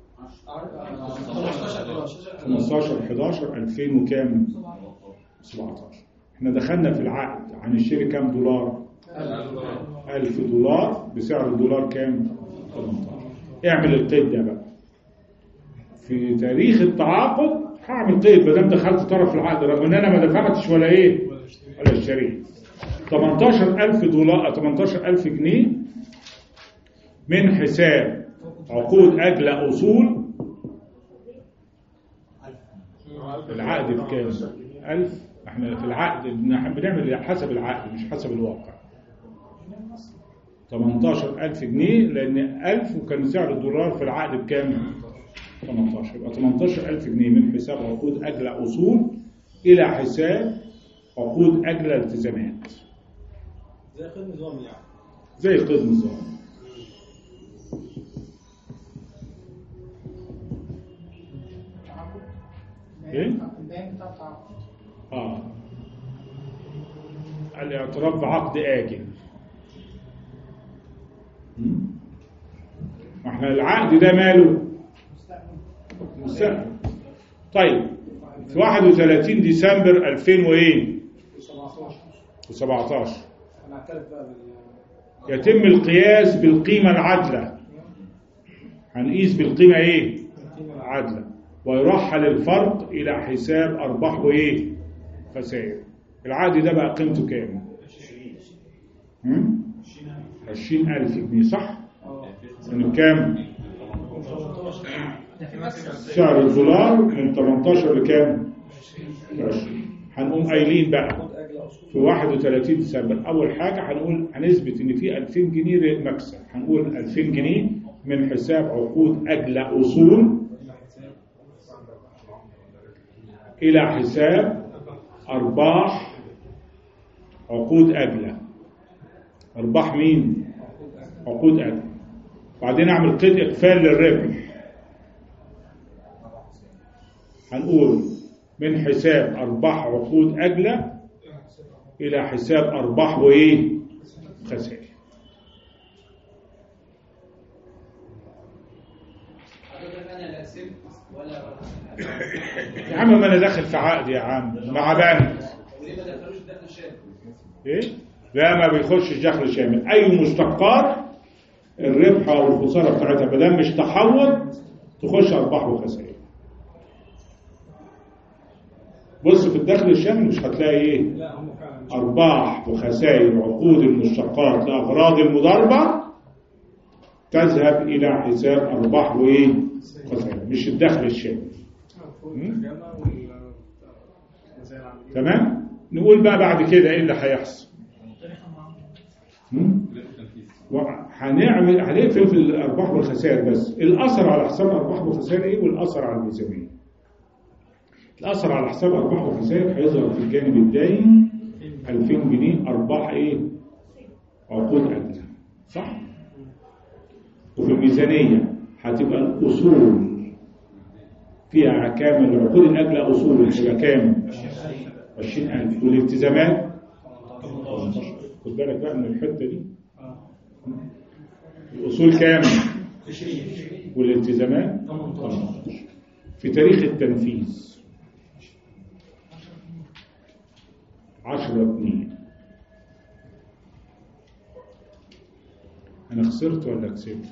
خمستاشر حداشر ألفين وكام؟ سبعتاشر. احنا دخلنا في العقد عن الشيء كام دولار؟ ألف دولار بسعر الدولار كام؟ ثمانية عشر. اعمل القيد ده بقى في تاريخ التعاقد. هعمل قيد ما دام دخلت طرف في العقد رغم ان انا ما دفعتش ولا ايه ولا اشتريت. ثمانية عشر ألف دولار ثمانية عشر ألف جنيه من حساب عقود اجل اصول. العقد بكام؟ ألف. احنا في العقد بنعمل حسب العقد مش حسب الواقع. ثمانية عشر ألف جنيه لان ألف وكان سعر الدولار في العقد بكام؟ ثمانية عشر. يبقى ثمانية عشر ألف جنيه من حساب عقود اجل اصول الى حساب عقود اجل التزامات. زي قيد نظام يعني. زي قيد نظام. ايه؟ اه الاعتراف بعقد آجل. احنا العقد ده ماله؟ مستقبل. طيب في واحد وثلاثين ديسمبر ألفين وايه؟ وسبعتاشر يتم القياس بالقيمة العادلة. هنقيس بالقيمة ايه؟ عادلة. ويرحل الفرق الى حساب ارباح وايه؟ خسائر. العقد ده بقى قيمته كام؟ عشرين ألف جنيه صح؟ من كام؟ سعر الدولار من ثمانية عشر لكام؟ عشرين. هنقوم قايلين بقى في واحد وثلاثين ديسمبر اول حاجه هنقول هنثبت ان في ألفين جنيه مكسب. هنقول ألفين جنيه من حساب عقود اجل اصول الى حساب ارباح عقود اجله. ارباح مين؟ عقود اجله. بعدين اعمل قيد اقفال للربح. هنقول من حساب ارباح عقود اجله الى حساب ارباح وايه؟ خسائر. يا عم ما انا داخل في عقد يا عم مع بنك. وليه ما دخلوش الدخل الشامل؟ ايه؟ لا ما بيخشش دخل شامل. اي مشتقات الربح او الخساره بتاعتها ما دام مش تحول تخش ارباح وخسائر. بص في الدخل الشامل مش هتلاقي ايه؟ ارباح وخسائر عقود المشتقات لاغراض المضاربه تذهب الى حساب ارباح وايه؟ خسائر. مش الدخل الشامل. تمام؟ نقول بقى بعد كده ايه اللي هيحصل. هنعمل هنقفل في الارباح والخسائر بس. الاثر على حساب ارباح وخسائر ايه والاثر على الميزانيه. الاثر على حساب ارباح وخسائر هيظهر في الجانب الدائم ألفين جنيه ارباح ايه؟ عقود اجله صح؟ وفي الميزانيه هتبقى الاصول فيها كام؟ العقود الاجله اصول هتبقى كام؟ عشرين ألف. والالتزامات خد بالك بقى من الحته دي. الاصول كام؟ والالتزامات ثمانية عشر. في تاريخ التنفيذ عشرة اتنين. انا خسرت ولا كسبت؟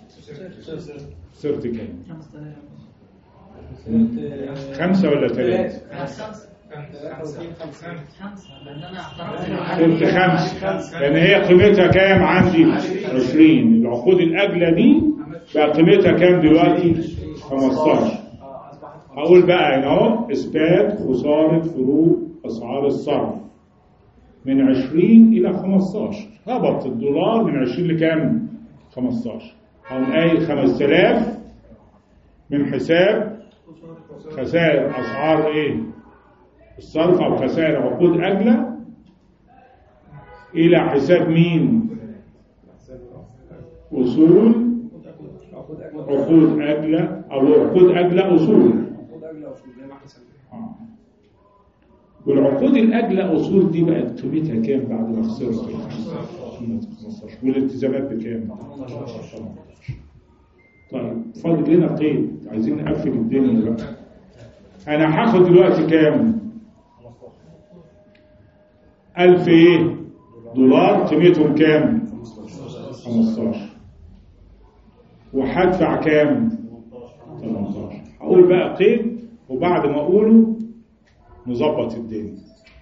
خسرت كام؟ خمسة ولا ثلاثة؟ قلت خمسة لأن هي قيمتها كام عندي؟ عشرين. العقود الأجلة دي بقى قيمتها كام دلوقتي؟ خمستاشر. هقول بقى هنا اهو إثبات خسارة فروق أسعار الصرف من عشرين إلى خمستاشر. هبط الدولار من عشرين لكام؟ خمستاشر. هقوم قايل خمسة آلاف من حساب خسائر أسعار إيه؟ الصرف أو خسائر عقود أجلة إلى حساب مين؟ أصول عقود أجلة أو عقود أجلة أصول. والعقود الأجلة أصول دي بقت قيمتها كام بعد ما خسرت؟ خمستاشر. والالتزامات بكام؟ طيب فاضل لنا قيد، عايزين نقفل الدنيا بقى. أنا هاخد دلوقتي كام؟ ألف إيه؟ دولار قيمتهم كام؟ خمستاشر. وهدفع كام؟ تمنتاشر. هقول بقى قيد وبعد ما أقوله نظبط الدنيا.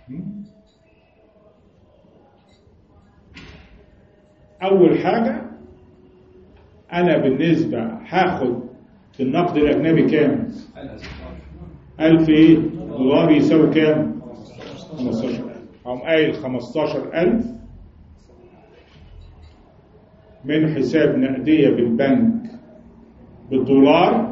أول حاجة أنا بالنسبة هاخد في النقد الأجنبي كام؟ ألف إيه؟ دولار يساوي كام؟ خمستاشر ألف. هقوم قايل خمستاشر ألف من حساب نقدية بالبنك بالدولار.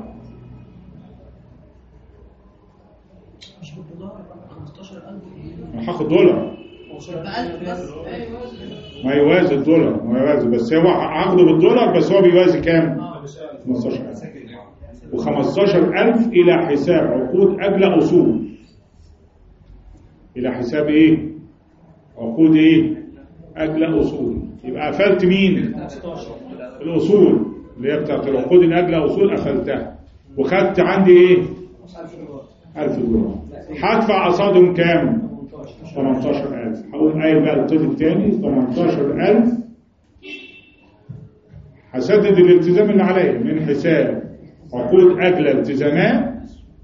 مش بالدولار بقى خمستاشر ألف. أنا هاخد دولار. بس ما يوازي الدولار، ما يوازي، بس هو هاخده بالدولار بس هو بيوازي كام؟ خمستاشر ألف. وخمستاشر ألف إلى حساب عقود أجلة أصول. إلى حساب إيه؟ عقود إيه؟ أجلة أصول. يبقى قفلت مين؟ الأصول اللي هي بتاعت العقود الأجلة أصول قفلتها. وخدت عندي إيه؟ ألف دولار. هدفع قصادهم كام؟ تمنتاشر ألف. هقوم قايل بقى القيد الثاني تمنتاشر ألف هسدد الالتزام اللي عليا من حساب عقود أجلة التزامات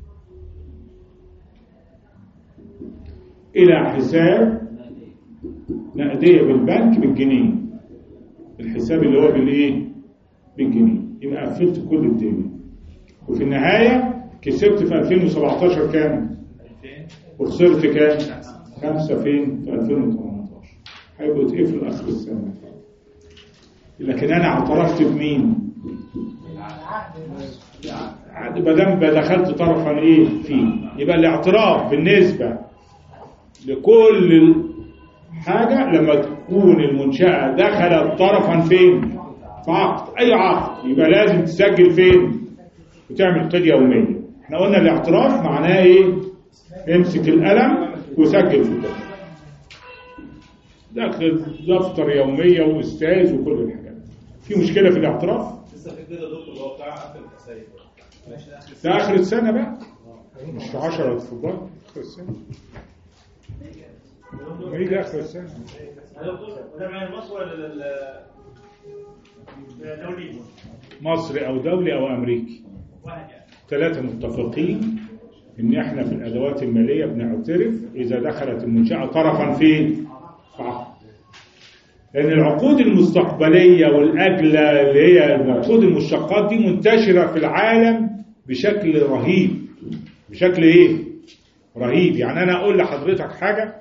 إلى حساب نقدية بالبنك بالجنيه. الحساب اللي هو بالإيه؟ بالجنيه. يبقى قفلت كل الدنيا. وفي النهاية كسبت في ألفين وسبعتاشر كام؟ وخسرت كام؟ خمسة فين؟ في ألفين وتمنتاشر. هيبقوا تقفلوا آخر السنة. لكن أنا اعترفت بمين؟ ما دام دخلت طرفا إيه فيه. يبقى الاعتراف بالنسبة لكل حاجة لما تكون المنشأة دخلت طرفا فين؟ في عقد. أي عقد يبقى لازم تسجل فين؟ وتعمل قيد يومية. احنا قلنا الاعتراف معناه ايه؟ امسك القلم وسجل في الدفتر. داخل دفتر يومية واستاذ وكل الحاجات. في مشكلة في الاعتراف؟ لسه في كده دكتور اللي هو بتاع اخر الخسائر. ده اخر السنة بقى. مش في عشرة اتفضل اخر السنة. ما يجي اخر السنة. ده معنى مصر ولا دولي؟ مصري او دولي او امريكي. ثلاثة متفقين ان احنا في الادوات المالية بنعترف اذا دخلت المنشأة طرفا فين؟ في عقد. لان العقود المستقبلية والاجلة اللي هي العقود المشتقات دي منتشرة في العالم بشكل رهيب. بشكل ايه؟ رهيب. يعني انا اقول لحضرتك حاجة،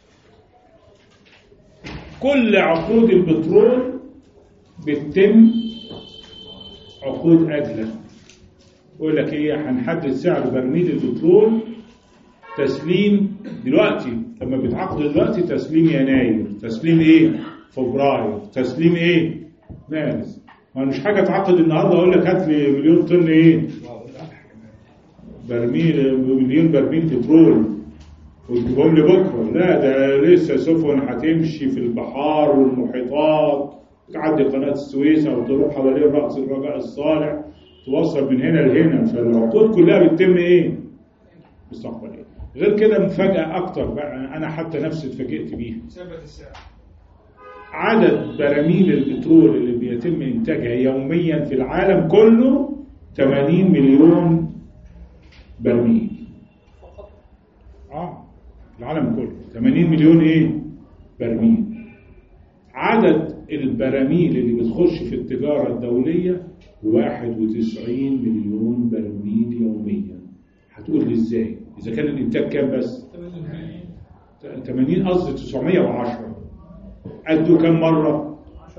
كل عقود البترول بتتم عقود أجلة. يقول لك ايه؟ هنحدد سعر برميل البترول تسليم دلوقتي، لما بيتعقد دلوقتي تسليم يناير، تسليم ايه؟ فبراير، تسليم ايه؟ مارس. ما مش حاجه تعقد النهارده اقول لك هات لي مليون طن ايه؟ برميل، مليون برميل بترول وتجيبهم لي بكره. لا، ده لسه سفن هتمشي في البحار والمحيطات، تعدي قناه السويس او تروح حوالين راس الرجاء الصالح، توصل من هنا لهنا. فالعقود كلها بتتم ايه؟ مستقبليه. غير كده مفاجاه اكتر بقى، انا حتى نفسي اتفاجئت بيها. عدد براميل البترول اللي بيتم انتاجها يوميا في العالم كله ثمانين مليون برميل. اه العالم كله ثمانين مليون ايه برميل. عدد البراميل اللي بتخش في التجارة الدولية واحد وتسعين مليون برميل يوميا. هتقول لي ازاي اذا كان الانتاج كام بس؟ ثمانين قصدي تسعمية وعشرة. قدوا كام مرة؟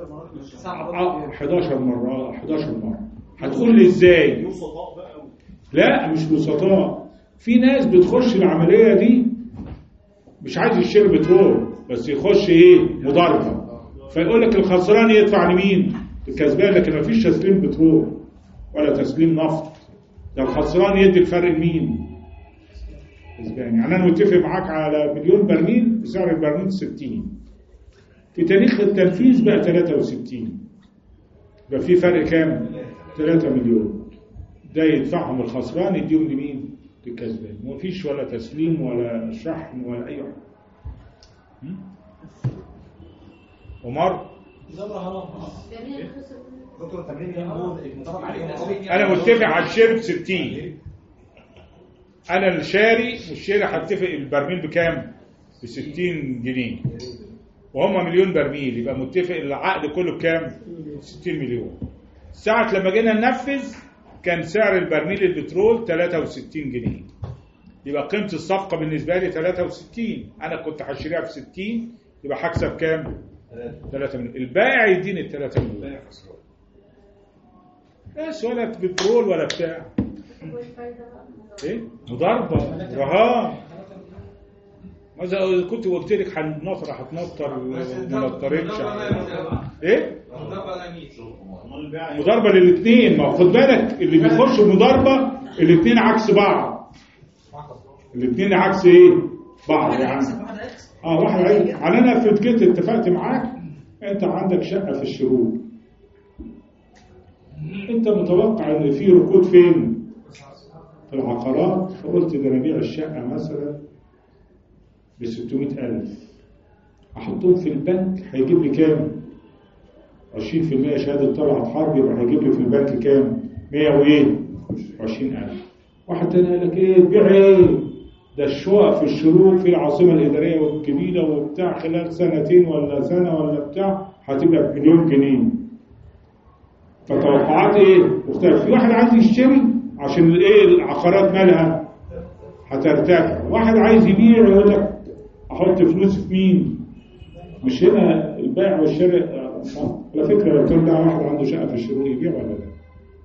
حداشر مرة. حداشر مرة. هتقول لي ازاي؟ لا مش بسطاء، في ناس بتخش العملية دي مش عايز يشتري بترول بس يخش ايه مضاربة، فيقول لك الخسران يدفع لمين؟ الكسبان، لكن ما فيش تسليم بترول ولا تسليم نفط، ده الخسران يدي الفرق لمين؟ كسبان. يعني انا متفق معاك على مليون برميل بسعر البرميل ستين، في تاريخ التنفيذ بقى ثلاثة وستين، يبقى في فرق كام؟ ثلاثة مليون. ده يدفعهم الخسران يديهم لمين؟ للكسبان. ما فيش ولا تسليم ولا شحن ولا اي حاجه. عمر انا متفق على الشير ب ستين، انا اللي شاري والشاري هتفق البرميل بكام؟ ب ستين جنيه، وهم مليون برميل، يبقى متفق العقد كله بكام؟ ستين مليون. ساعة لما جينا ننفذ كان سعر البرميل البترول ثلاثة وستين جنيه، يبقى قيمة الصفقة بالنسبة لي ثلاثة وستين، أنا كنت هشتريها ب ستين، يبقى هكسب كام؟ ثلاثة مليون. البائع يديني ال ثلاثة مليون بس، ولا بترول ولا بتاع ايه مضاربة رهان. ماذا كنت قلت لك هننطر هتنطر وما نطرتش ايه مضاربة للاثنين. ما خد بالك اللي بيخش مضاربة الاثنين عكس بعض، الاثنين عكس ايه بعض. يعني اه واحد عايز يعني انا في جيت اتفقت معاك، انت عندك شقة في الشروق، انت متوقع ان في ركود فين؟ في العقارات، فقلت ده انا ابيع الشقة مثلا ب ستمائة ألف، احطهم في البنك هيجيب لي كام؟ عشرين في المية شهادة طلعت حرب، يبقى هيجيب لي في البنك كام؟ مية وايه؟ عشرين ألف. واحد تاني قال لك ايه تبيع ايه؟ ده الشقق في الشروق في العاصمة الإدارية والجديدة وبتاع خلال سنتين ولا سنة ولا بتاع هتبقى بمليون جنيه. فتوقعات ايه؟ مختلف. في واحد عايز يشتري عشان الايه العقارات مالها هترتفع، واحد عايز يبيع يقول لك احط فلوس في مين؟ مش هنا البيع والشراء. على فكرة لو كان ده واحد عنده شقة في الشروق يبيع ولا لا؟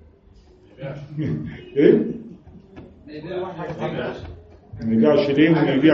ايه؟ ما يبيعش ليه ويبيع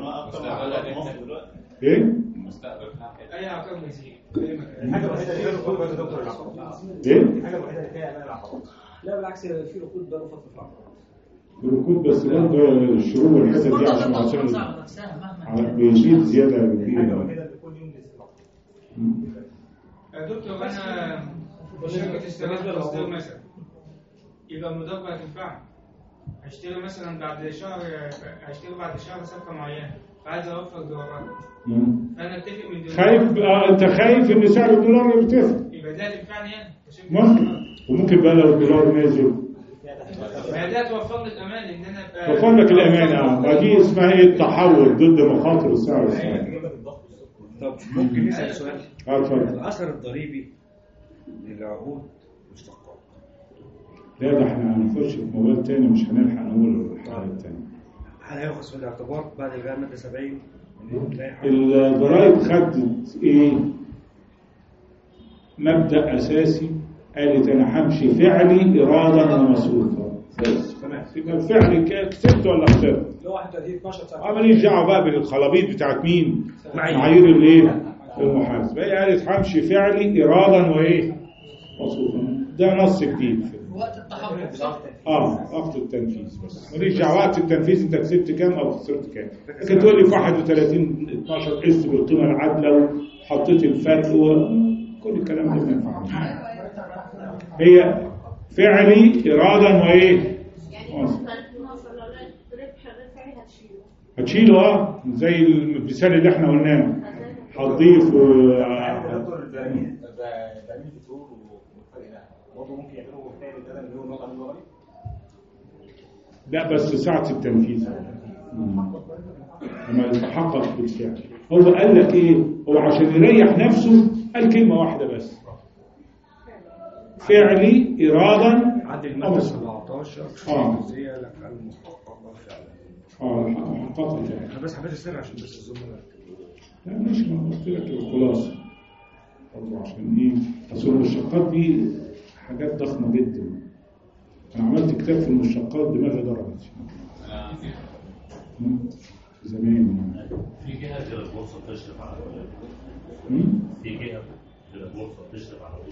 ايه؟ اي عقار مزيد. الحاجه الوحيده اللي فيها ركود بقى دكتور العقار. ايه؟ الحاجه الوحيده اللي فيها امان العقار. لا بالعكس في ركود بقى فتره العقار. الركود بس برضه الشروق والحتت دي عشان عشان بيزيد زياده كبيره. الحاجه الوحيده اللي كل يوم بيزيد. يا دكتور انا شركه استيراد تصدير مثلا، يبقى المضاربه هتنفعني. هشتري مثلا بعد شهر، هشتري بعد شهر صفقه معينه، فعايز اوفر دولارات، فانا اتفق من دولار. خايف اه انت خايف ان سعر الدولار يرتفع، يبقى ده هتنفعني انا ممكن. وممكن بقى لو الدولار نازل ما ده توفر لي الامان ان انا ابقى توفر لك الامان. اه ما دي اسمها ايه التحول ضد مخاطر السعر الصحي. طب ممكن نسال سؤال؟ اه اتفضل. الاثر الضريبي للعقود مستقر. لا ده احنا هنخش في موال تاني مش هنلحق نقول الحاجة التانية. هل هياخذ في الاعتبار بعد البيع مادة سبعين؟ الضرائب خدت ايه؟ مبدأ اساسي، قالت انا همشي فعلي ارادا ومصروفا بس. يبقى الفعل كسبت ولا خسرت؟ اللي هو واحد وثلاثين اتناشر سنه. اه ماليش دعوه بقى بالخلابيط بتاعت مين؟ معايير الايه؟ المحاسبه. هي قالت همشي فعلي ارادا وايه؟ مصروفا. ده نص جديد في وقت التحرك اه وقت التنفيذ بس. ماليش دعوه وقت التنفيذ انت كسبت كام او خسرت كام. لكن تقول لي في واحد وثلاثين اتناشر قست بالقيمه العادله وحطيت الفرق وكل الكلام ده ما ينفعش. هي فعلي ارادا وايه؟ يعني مثلا لو ربح الربحي هتشيله هتشيله اه زي المثال اللي احنا قلناه هتضيف دكتور البراميل براميل بترول والفرق ده برضه ممكن يعملوا فعل كده اللي هو نقطه عليه ضرائب. لا بس ساعة التنفيذ لما يتحقق بالفعل. هو قال لك ايه؟ هو عشان يريح نفسه قال كلمه واحده بس، فعلي ارادا عند المادة سبعتاشر اه جزئية الأفعال المحققة فعلا. اه محققة يعني. أنا بس حبيت أستنى عشان بس الزملاء. لا ماشي، ما قلت لك الخلاصة برضه عشان ايه؟ اصل المشتقات دي حاجات ضخمة جدا. أنا عملت كتاب في المشتقات دماغي ضربت. زمان في جهة غير البورصة بتشرف على في جهة غير البورصة بتشرف على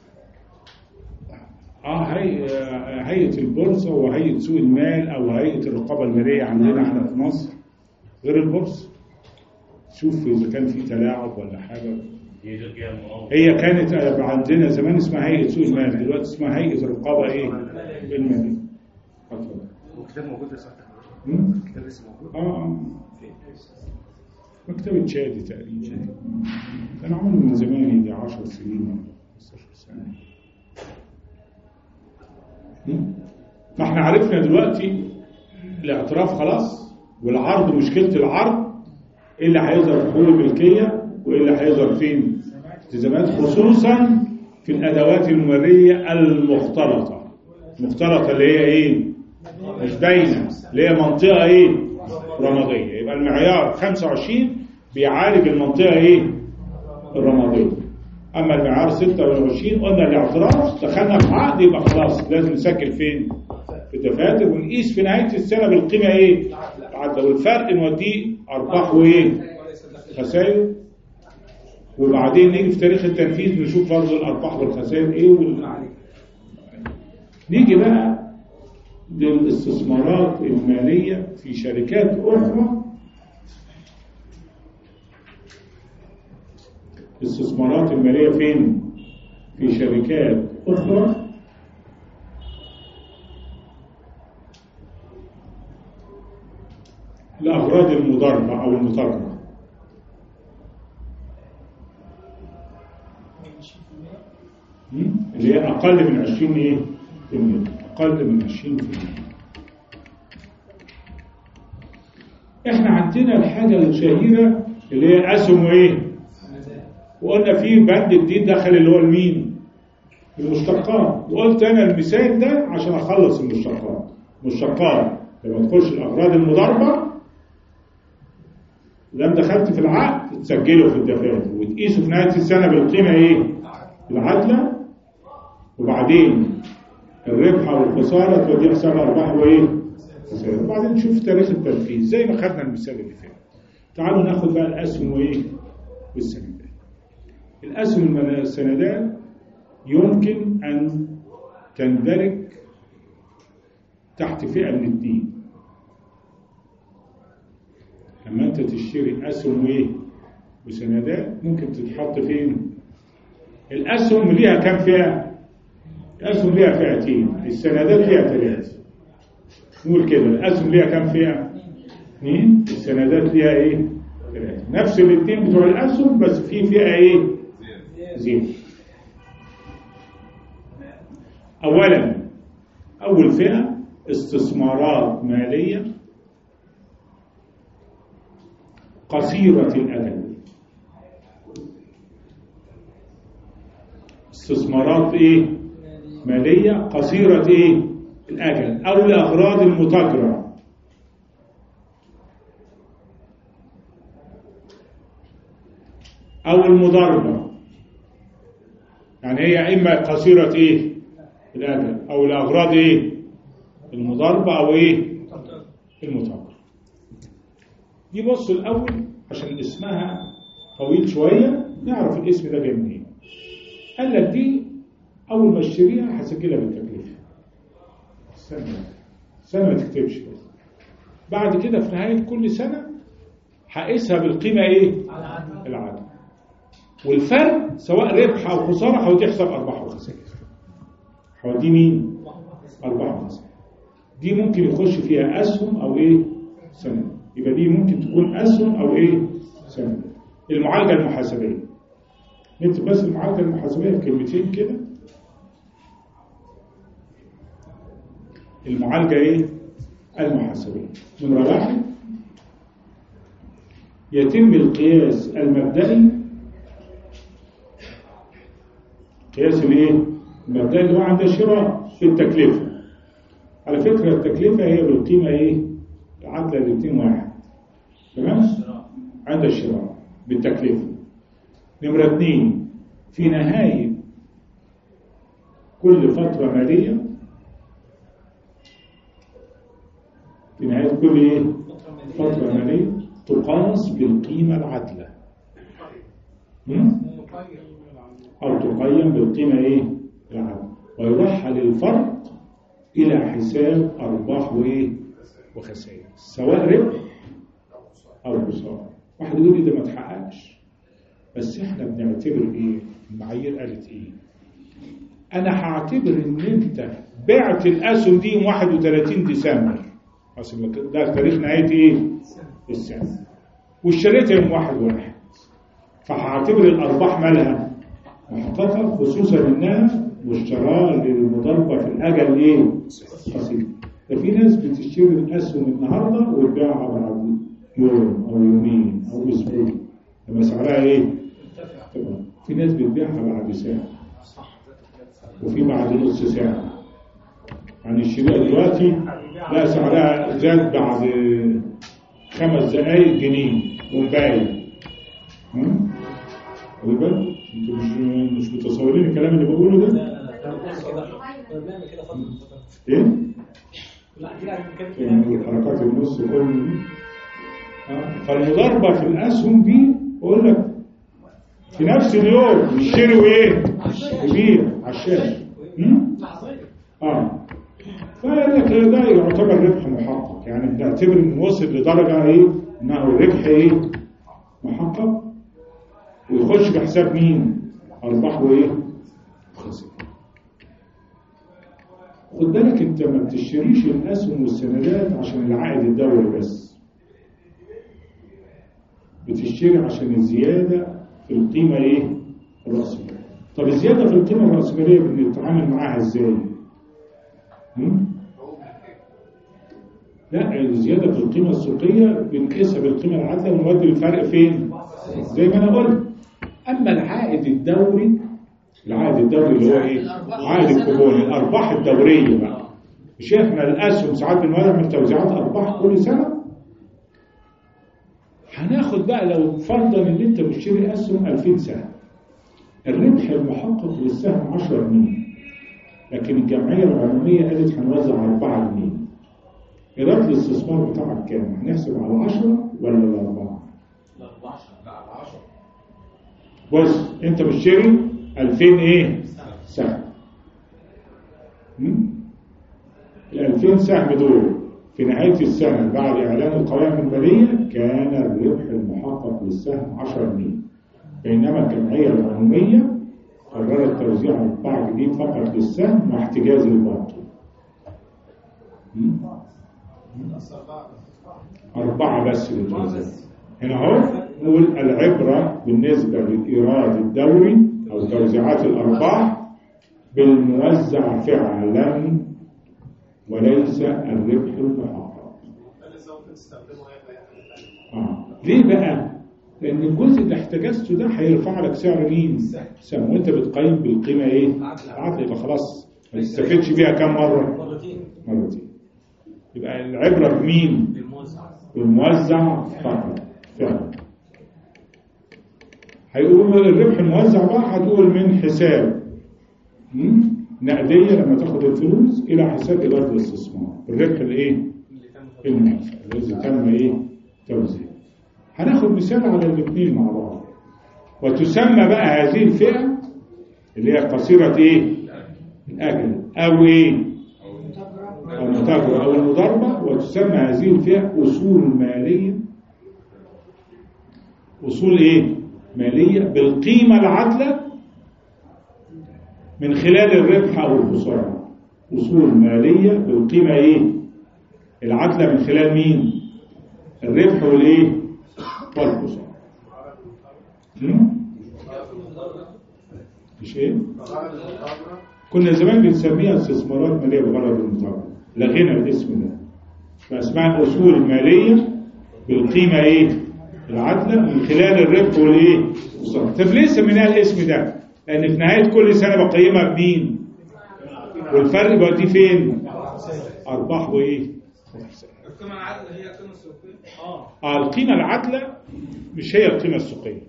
اه هيئة هيئة البورصة وهيئة سوق المال أو هيئة الرقابة المالية عندنا احنا في مصر غير البورصة. شوف إذا كان في تلاعب ولا حاجة. هي كانت عندنا زمان اسمها هيئة سوق المال، دلوقتي اسمها هيئة الرقابة ايه؟ المالية. اتفضل. الكتاب موجود يا صاحبي؟ الكتاب لسه موجود؟ اه مكتبة شادي تقريبا. كان عمله من زمان يجي عشر سنين ولا خمستاشر سنة. فاحنا عرفنا دلوقتي الاعتراف خلاص، والعرض مشكلة العرض ايه اللي هيظهر في حقوق الملكية وايه اللي هيظهر فين؟ التزامات، خصوصا في الادوات المالية المختلطة. المختلطة اللي هي ايه؟ مش باينة، اللي هي منطقة ايه؟ رمادية. يبقى المعيار خمسة وعشرين بيعالج المنطقة ايه؟ الرمادية. اما المعيار ستة وعشرين قلنا الاعتراف دخلنا في عقد يبقى خلاص لازم نسجل فين؟ في الدفاتر، ونقيس في نهاية السنة بالقيمة ايه؟ العدل، والفرق نوديه ارباح وايه؟ خسائر. وبعدين نيجي في تاريخ التنفيذ نشوف برضه الارباح والخسائر ايه وال... نيجي بقى للاستثمارات المالية في شركات أخرى. الاستثمارات المالية فين؟ في شركات أخرى لأغراض المضاربة أو المطالبة. اللي هي أقل من عشرين إيه؟ أقل من عشرين بالمئة. إحنا عندنا الحاجة الشهيرة اللي هي أسهم إيه؟ وقلنا فيه بند جديد دخل اللي هو المين؟ المشتقات. وقلت أنا المثال ده عشان أخلص المشتقات. المشتقات لما تخش الأغراض المضاربة لما دخلت في العقد تسجله في الدفاتر وتقيسه في نهاية السنة بالقيمة إيه؟ العادلة. وبعدين الربح او الخساره تودي حساب ارباح وايه؟ خسائر. وبعدين نشوف تاريخ التنفيذ زي ما خدنا المثال اللي فات. تعالوا ناخد بقى الاسهم وايه؟ والسندات. الاسهم والسندات يمكن ان تندرج تحت فئه من الاثنين. لما انت تشتري اسهم وايه؟ وسندات ممكن تتحط فين؟ الاسهم ليها كام فئه؟ الأسهم ليها فئتين، السندات ليها ثلاثة. نقول كده الأسهم ليها كم فئة؟ اثنين، السندات ليها إيه؟ ثلاثة. نفس الاثنين بتوع الأسهم بس في فئة إيه؟ زيادة. أولاً أول فئة استثمارات مالية قصيرة الأجل. استثمارات إيه؟ مالية قصيرة ايه؟ الأجل أو لأغراض المتاجرة. أو المضاربة. يعني هي إما قصيرة ايه؟ الأجل أو لأغراض ايه؟ المضاربة أو ايه؟ المتاجرة. دي بص الأول عشان اسمها طويل شوية نعرف الاسم ده جاي منين. قال لك دي أول ما اشتريها هسجلها بالتكلفة. سنة سنة ما تكتبش بس. بعد كده في نهاية كل سنة هقيسها بالقيمة إيه؟ العادلة. والفرق سواء ربح أو خسارة هودي حساب أرباح وخسائر. هودي مين؟ أرباح وخسائر. دي ممكن يخش فيها أسهم أو إيه؟ سنة. يبقى دي ممكن تكون أسهم أو إيه؟ سنة. المعالجة المحاسبية. نكتب بس المعالجة المحاسبية في كلمتين كده. المعالجة ايه؟ المحاسبية. نمرة واحد يتم القياس المبدئي، قياس الايه؟ المبدئي اللي هو عند الشراء في التكلفة. على فكرة التكلفة هي بالقيمة ايه؟ عادلة الاثنين واحد، تمام؟ عند الشراء بالتكلفة. نمرة اثنين، في نهاية كل فترة مالية، في نهاية كل ايه؟ فترة مالية تقاس بالقيمة العادلة، أو تقيم بالقيمة ايه؟ العادلة، ويرحل الفرق إلى حساب أرباح وإيه؟ وخسائر، سواء ربح أو خسارة. واحد يقول لي ده ما تحققش، بس إحنا بنعتبر إيه؟ المعايير قالت إيه؟ أنا هعتبر إن أنت بعت الأسهم دي يوم واحد وثلاثين ديسمبر، أصل ده تاريخ نهاية إيه؟ السنة، واشتريتها يوم واحد واحد، فهعتبر الأرباح مالها محققة، خصوصا إنها مشتراه للمضاربة في الأجل إيه؟ قصير. ده في ناس بتشتري الأسهم النهاردة وتبيعها بعد يوم أو يومين أو أسبوع لما سعرها إيه؟ طبعا في ناس بتبيعها بعد ساعة، وفي بعد نص ساعة. يعني الشراء دلوقتي لا سعرها زاد بعد خمس دقايق جنيه ومبايع. خلي بالك انتوا مش مش متصورين الكلام اللي بقوله ده؟ ايه؟ حركات النص كل اه فالمضاربه في الاسهم دي بقول لك في نفس اليوم يشتري وايه؟ يبيع على الشاشه. اه فقال لك ده يعتبر ربح محقق، يعني بنعتبر انه وصل لدرجه ايه؟ انه ربح ايه؟ محقق، ويخش بحساب مين؟ أرباح وإيه؟ خسارة. خد بالك أنت ما بتشتريش الأسهم والسندات عشان العائد الدوري بس، بتشتري عشان الزيادة في القيمة إيه؟ الرأسمالية. طب الزيادة في القيمة الرأسمالية بنتعامل معاها إزاي؟ لا، الزيادة في القيمة السوقية بنقيسها بالقيمة العادلة ونودي الفرق فين؟ زي ما أنا قلت. أما العائد الدوري، العائد الدوري اللي هو إيه؟ عائد الكوبون، الأرباح الدورية بقى. مش إحنا الأسهم ساعات بنعمل توزيعات أرباح كل سنة؟ هناخد بقى لو فرضا إن أنت بتشتري أسهم ألفين سهم، الربح المحقق للسهم عشرة جنيه، لكن الجمعية العمومية قالت هنوزع أربعة جنيه. إيراد الاستثمار بتاعك كام؟ هنحسب على عشرة ولا الأربعة؟ لا عشرة. لا على عشرة. بص انت بتشتري ألفين ايه؟ سهم. ال ألفين سهم دول في نهاية السنة بعد إعلان القوائم المالية كان الربح المحقق للسهم عشرة جنيه، بينما الجمعية العمومية قررت توزيع أربعة جنيه فقط للسهم مع احتجاز الباقي. أربعة بس للجزء. هنا اهو نقول العبرة بالنسبة للإيراد الدوري أو توزيعات الأرباح بالموزع فعلا وليس الربح المحقق. آه. ليه بقى؟ لأن الجزء اللي احتجزته ده هيرفع لك سعر مين؟ سهم، وأنت بتقيم بالقيمة إيه؟ العادلة، يبقى خلاص ما تستفدش بيها كم مرة؟ مرتين. مرتين. يبقى العبرة بمين؟ بالموزع فقط فعلا. هيقول الربح الموزع بقى هتقول من حساب نقدية لما تاخد الفلوس إلى حساب إدارة الاستثمار، الربح الإيه؟ الموزع الذي تم إيه؟ توزيعه. هناخد مثال على الاثنين مع بعض. وتسمى بقى هذه الفئة اللي هي قصيرة إيه؟ الأجل أو إيه؟ المتاجرة أو المضاربة، وتسمى هذه الفئة أصول مالية. أصول إيه؟ مالية بالقيمة العادلة من خلال الربح أو الخسارة. أصول مالية بالقيمة إيه؟ العادلة من خلال مين؟ الربح والإيه؟ والخسارة. مش إيه؟ كنا زمان بنسميها استثمارات مالية بغرض المتاجرة، لغينا الاسم ده، فاسمها أصول مالية بالقيمة إيه؟ العدلة من خلال الربح والايه؟ طب ليه سميناها الاسم ده؟ لأن في نهاية كل سنة بقيمها بمين؟ والفرق بقى دي فين؟ أرباح وايه؟ القيمة العادلة هي القيمة السوقية؟ اه اه القيمة العادلة مش هي القيمة السوقية.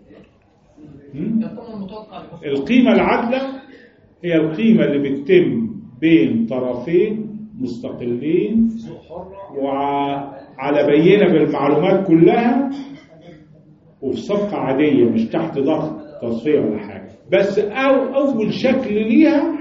القيمة العادلة هي القيمة اللي بتتم بين طرفين مستقلين وعلى بينة بالمعلومات كلها وفي صفقة عادية مش تحت ضغط تصفية ولا حاجة، بس أو أول شكل ليها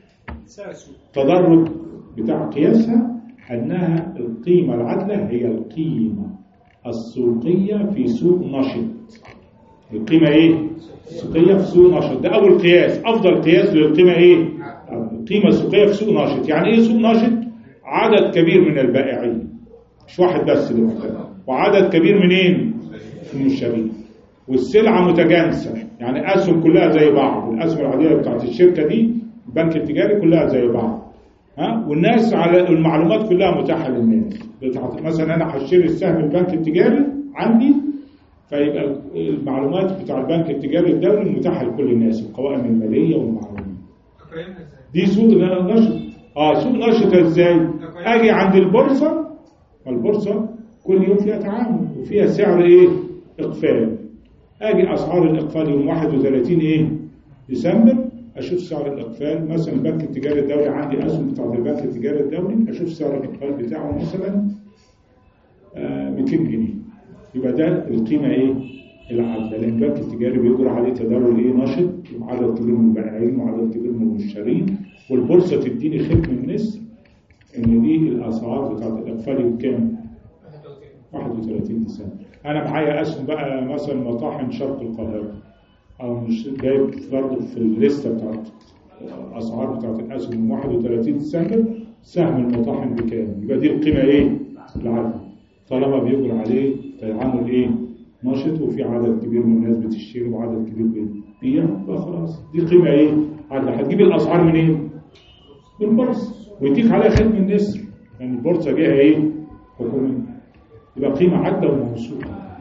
تدرج بتاع قياسها أنها القيمة العادلة هي القيمة السوقية في سوق نشط. القيمة إيه؟ السوقية في سوق نشط، ده أول قياس، أفضل قياس للقيمة إيه؟ القيمة السوقية في سوق نشط. يعني إيه سوق نشط؟ عدد كبير من البائعين، مش واحد بس اللي محتاج، وعدد كبير منين؟ من المشترين، والسلعة متجانسة، يعني أسهم كلها زي بعض، الأسهم العادية بتاعت الشركة دي البنك التجاري كلها زي بعض، ها، والناس على المعلومات كلها متاحة للناس. مثلا أنا هشتري السهم البنك التجاري عندي، فيبقى المعلومات بتاع البنك التجاري الدولي متاحة لكل الناس، القوائم المالية والمعلومات. دي سوق نشط. اه سوق نشط ازاي؟ اجي عند البورصة، البورصة كل يوم فيها تعامل وفيها سعر ايه؟ اقفال. اجي اسعار الاقفال يوم واحد وثلاثين ايه؟ ديسمبر، اشوف سعر الاقفال مثلا البنك التجاري الدولي، عندي اسهم بتاعت البنك التجاري الدولي، اشوف سعر الاقفال بتاعه مثلا آه مئتين جنيه، يبقى ده القيمة ايه؟ العادلة، لان البنك التجاري بيجرى عليه تداول ايه؟ نشط، وعدد كبير من البائعين وعدد كبير من المشترين، والبورصة تديني ختم النسر ان دي الاسعار بتاعت الاقفال بكام؟ واحد وثلاثين ديسمبر. انا معايا اسهم بقى مثلا مطاحن شرق القاهرة، او مش جايب برضه في الليسته بتاعت الاسعار بتاعت الاسهم من واحد وثلاثين ديسمبر سهم المطاحن بكام؟ يبقى دي القيمه ايه؟ العادله، طالما بيجرى عليه تعامل ايه؟ نشط، وفي عدد كبير من الناس بتشتري وعدد كبير بيبيع، فخلاص دي قيمه ايه؟ عادله. هتجيب الاسعار منين؟ إيه؟ من البورصه، ويديك عليها ختم النسر، يعني البورصه جايه ايه؟ حكوميه، يبقى قيمه عادله وموثوقه.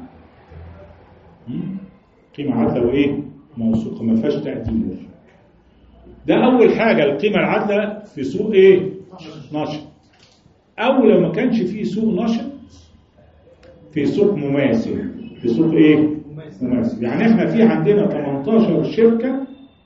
قيمه عادله وايه؟ موثوقه، ما فيهاش تقدير. ده اول حاجه، القيمه العادله في سوق ايه؟ نشط. او لو ما كانش فيه سوق نشط، في سوق مماثل، في سوق ايه؟ مماثل. يعني احنا في عندنا ثمانية عشر شركه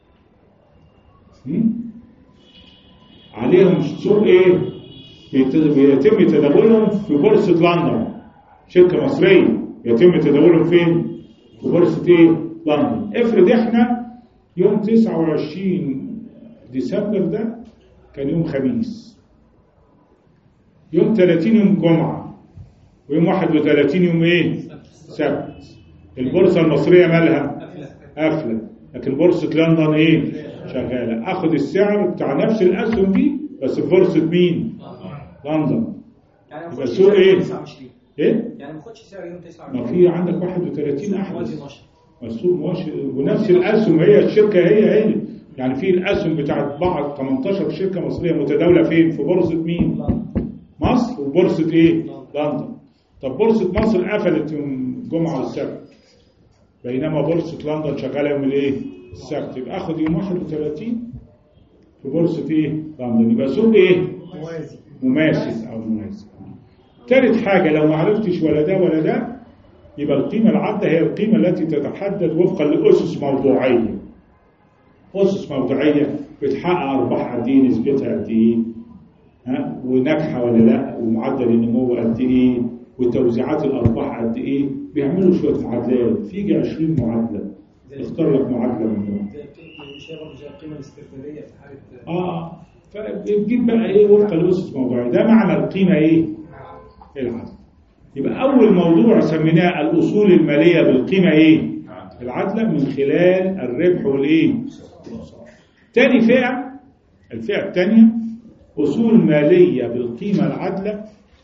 عليهم سوق ايه؟ بيتم تداولهم في بورصه لندن، شركه مصريه يتم تداولهم فين؟ في بورصه ايه؟ لندن. افرض احنا يوم تسعة وعشرين ديسمبر ده كان يوم خميس، يوم ثلاثين يوم جمعة، ويوم واحد وثلاثين يوم ايه؟ سبت. البورصة المصرية مالها؟ قافلة، لكن بورصة لندن ايه؟ شغالة. اخد السعر بتاع نفس الاسهم دي بس في بورصة مين؟ لندن. يعني يبقى سوق ايه؟ ايه؟ يعني ما خدش سعر يوم تسعة وعشرين. ما في عندك واحد وثلاثين احدث السوق ماشي، ونفس الاسهم هي الشركه هي هي، يعني في الاسهم بتاعت بعض ثمانية عشر شركه مصريه متداوله فين؟ في بورصه مين؟ مصر، وبورصه ايه؟ لندن. طب بورصه مصر قفلت يوم الجمعه والسبت، بينما بورصه لندن شغاله يوم الايه؟ السبت، يبقى اخد يوم واحد وثلاثين في بورصه ايه؟ لندن، يبقى سوق ايه؟ موازي، مماثل او موازي. ثالث حاجه، لو ما عرفتش ولا ده ولا ده، يبقى القيمة العادلة هي القيمة التي تتحدد وفقا لأسس موضوعية. أسس موضوعية بتحقق أرباح قد إيه، نسبتها قد إيه، ها، وناجحة ولا لا، ومعدل النمو قد إيه، وتوزيعات الأرباح قد إيه. بيعملوا شوية معادلات، فيجي عشرين معادلة، اختار لك معادلة منهم. مش هي برضه زي القيمة الاستثمارية في حالة آه فبتجيب بقى إيه وفقا لأسس موضوعية. ده معنى القيمة إيه؟ العادلة. يبقى أول موضوع سميناه الأصول المالية بالقيمة إيه؟ العادلة، من خلال الربح والإيه؟ تاني فئة، الفئة الثانية أصول مالية بالقيمة العادلة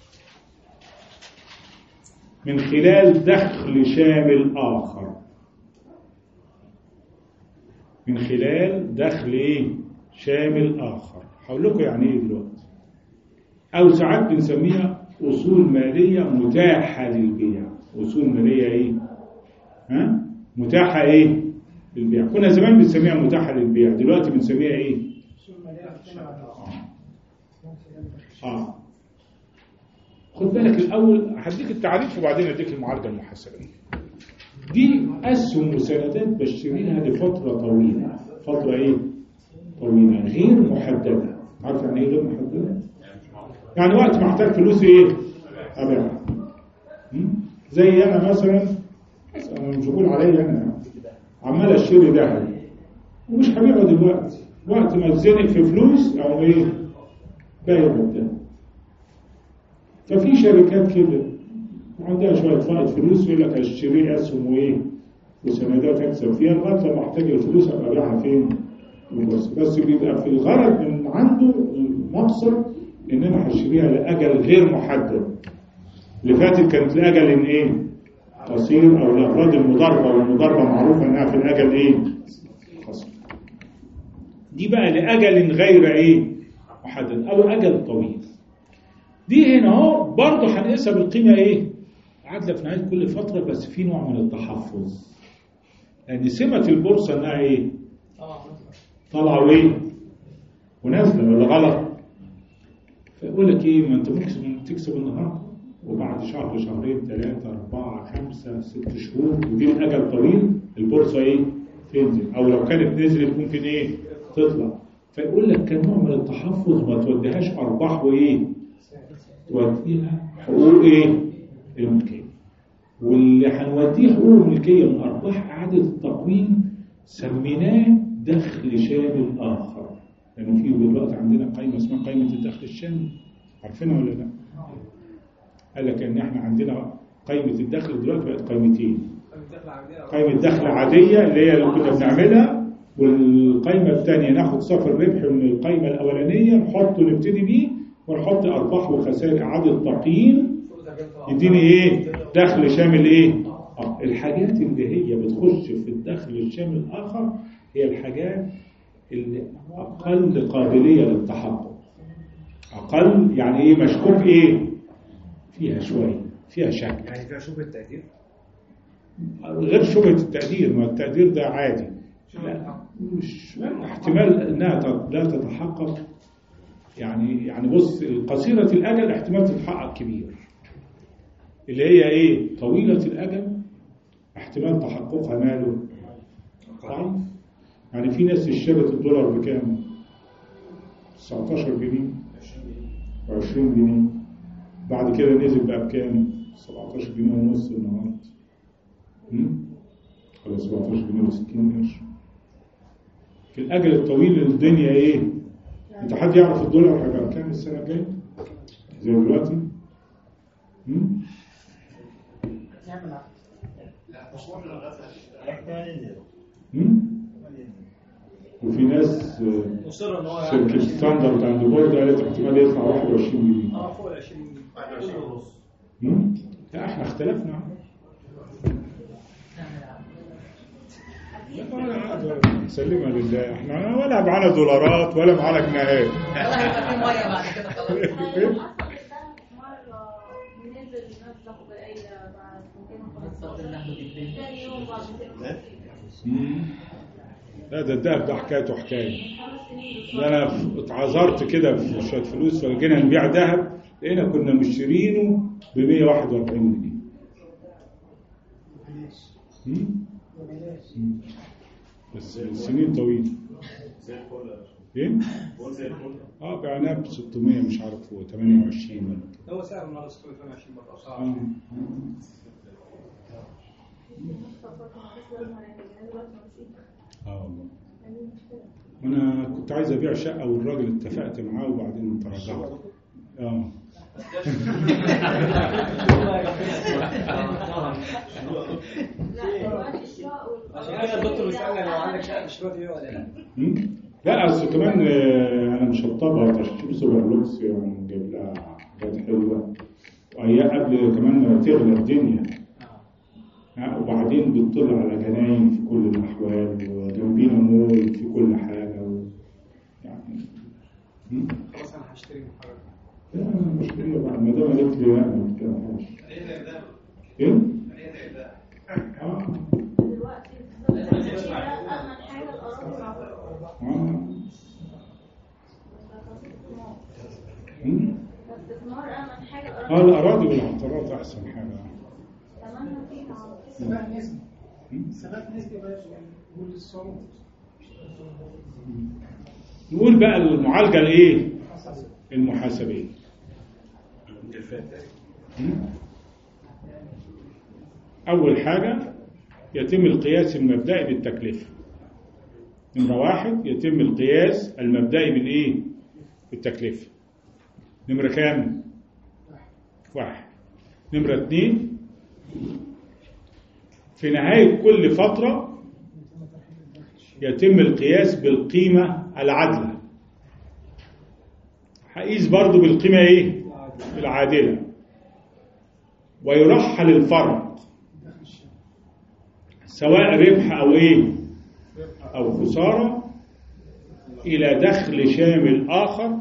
من خلال دخل شامل آخر. من خلال دخل إيه؟ شامل آخر. هقول لكم يعني إيه دلوقتي. أو ساعات بنسميها أصول مالية متاحة للبيع. أصول مالية إيه؟ ها متاحة ايه للبيع. كنا زمان بنسميها متاحة للبيع، دلوقتي بنسميها ايه؟ اه خد بالك الاول هديك التعريف وبعدين اديك المعالجة المحاسبية. دي اسهم وسندات بشتريها لفترة طويلة، فترة ايه؟ طويلة غير محددة. عارف يعني ايه غير محددة؟ يعني وقت ما احتاج فلوس ايه؟ ابيعها. زي انا مثلا انا مش بقول عليا انا عمال اشتري ذهب ومش هبيعه دلوقتي، وقت ما اتزنق في فلوس او ايه؟ بايع الذهب. ففي شركات كده عندها شويه فائض فلوس يقول لك اشتري اسهم وايه؟ وسندات اكسب فيها لغايه لما احتاج الفلوس ابقى ابيعها فين؟ بس بس بيبقى في الغرض من عنده المقصد ان انا هشتريها لاجل غير محدد. اللي فاتت كانت لاجل ان ايه؟ قصير او لاغراض المضاربه، والمضاربه معروفه انها في الاجل ايه؟ قصير. دي بقى لاجل غير ايه؟ محدد او اجل طويل. دي هنا اهو برضه هنقيسها بالقيمه ايه؟ عادله في نهايه كل فتره، بس في نوع من التحفظ. لان سمه البورصه انها ايه؟ طالعه وايه؟ ونازله ولا غلط؟ فيقول لك ايه؟ ما انت ممكن تكسب النهارده وبعد شهر شهرين ثلاثه اربعه خمسه ست شهور ودي الاجل طويل البورصه ايه؟ تنزل، او لو كانت نزلت ممكن ايه؟ تطلع. فيقول لك كان نوع من التحفظ، ما توديهاش ارباح وايه؟ توديها حقوق ايه؟ الملكيه. واللي هنوديه حقوق الملكيه من ارباح اعاده التقويم سميناه دخل شامل اخر. لانه يعني في دلوقتي عندنا قائمه اسمها قائمه الدخل الشامل، عارفينها ولا لا؟ قال لك ان احنا عندنا قائمه الدخل دلوقتي بقت قائمتين، قائمه دخل عاديه اللي هي اللي كنا بنعملها، والقائمه الثانيه ناخد صافي الربح من القائمه الاولانيه نحطه نبتدي بيه ونحط ارباح وخسائر اعاده تقييم يديني ايه؟ دخل شامل ايه؟ اه الحاجات اللي هي بتخش في الدخل الشامل الاخر هي الحاجات اللي اقل قابليه للتحقق. اقل يعني ايه؟ مشكوك ايه؟ فيها شويه، فيها شك، يعني فيها شبهه تقدير. غير شبهه التقدير، ما التقدير ده عادي، لا مش احتمال انها لا تتحقق. يعني يعني بص قصيره الاجل احتمال تتحقق كبير، اللي هي ايه؟ طويله الاجل احتمال تحققها ماله ضعيف. يعني في ناس اشترت الدولار بكام؟ تسعتاشر جنيه وعشرين جنيه، بعد كده نزل بقى بكام؟ سبعتاشر جنيه ونص النهارده. خلاص سبعتاشر جنيه وستين قرش. في الاجل الطويل الدنيا ايه؟ انت حد يعرف الدولار هيبقى بكام السنه الجايه؟ زي دلوقتي؟ امم وفي ناس شركة ستاندرد عند بورد قالت احتمال يطلع واحد وعشرين جنيه. اه فوق ال عشرين جنيه. لا احنا اختلفنا. سلمها لله، احنا ولا معانا دولارات ولا معانا جنيهات. ولا هيبقى في ميه بعد كده خلاص. لا ده الدهب ده حكايته حكايه. ده انا اتعذرت كده في شويه فلوس فجينا نبيع ذهب لقينا كنا مشترينه ب مية وواحد واربعين جنيه. بس السنين طويله. ايه؟ اه بعناه ب ستمية مش عارف هو ثمانية وعشرين ولا كده. هو سعر النهارده ستمية وثمانية وعشرين برضه صعب. اه والله. وانا كنت عايز ابيع شقه والراجل اتفقت معاه وبعدين تراجعت. اه عشان كده الدكتور بيسالنا لو عندك شقه تشتريها فيها ولا لا. لا اصل كمان انا مشطبها تشطيب سوبر لوكس يعني جايب لها حاجات حلوه وهي قبل كمان ما تغلى الدنيا. وبعدين بتطلع على جناين في كل الاحوال وجنبينا مول في كل حاجه و... يعني خلاص انا هشتري من حضرتك. لا انا بشتريها بعد ما دام قالت لي لا ما تتكلمش. ايه؟ اه اه الأراضي والعقارات أحسن حاجة. ثبات نسبي ثبات نسبي نقول الصعود. نقول بقى المعالجة الإيه؟ المحاسبية. أول حاجة يتم القياس المبدئي بالتكلفة. نمرة واحد يتم القياس المبدئي بالإيه؟ بالتكلفة. نمرة كام؟ واحد. نمرة اثنين في نهاية كل فترة يتم القياس بالقيمة العادلة. هقيس برضو بالقيمة إيه؟ العادلة. ويرحل الفرق سواء ربح أو إيه؟ أو خسارة إلى دخل شامل آخر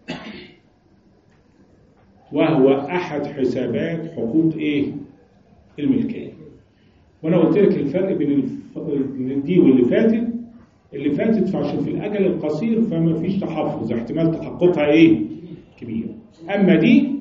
وهو أحد حسابات حقوق إيه؟ الملكية. وأنا قلت لك الفرق بين دي واللي فاتت. اللي فاتت فعشان في الأجل القصير فما فيش تحفظ، احتمال تحققها إيه؟ كبير. أما دي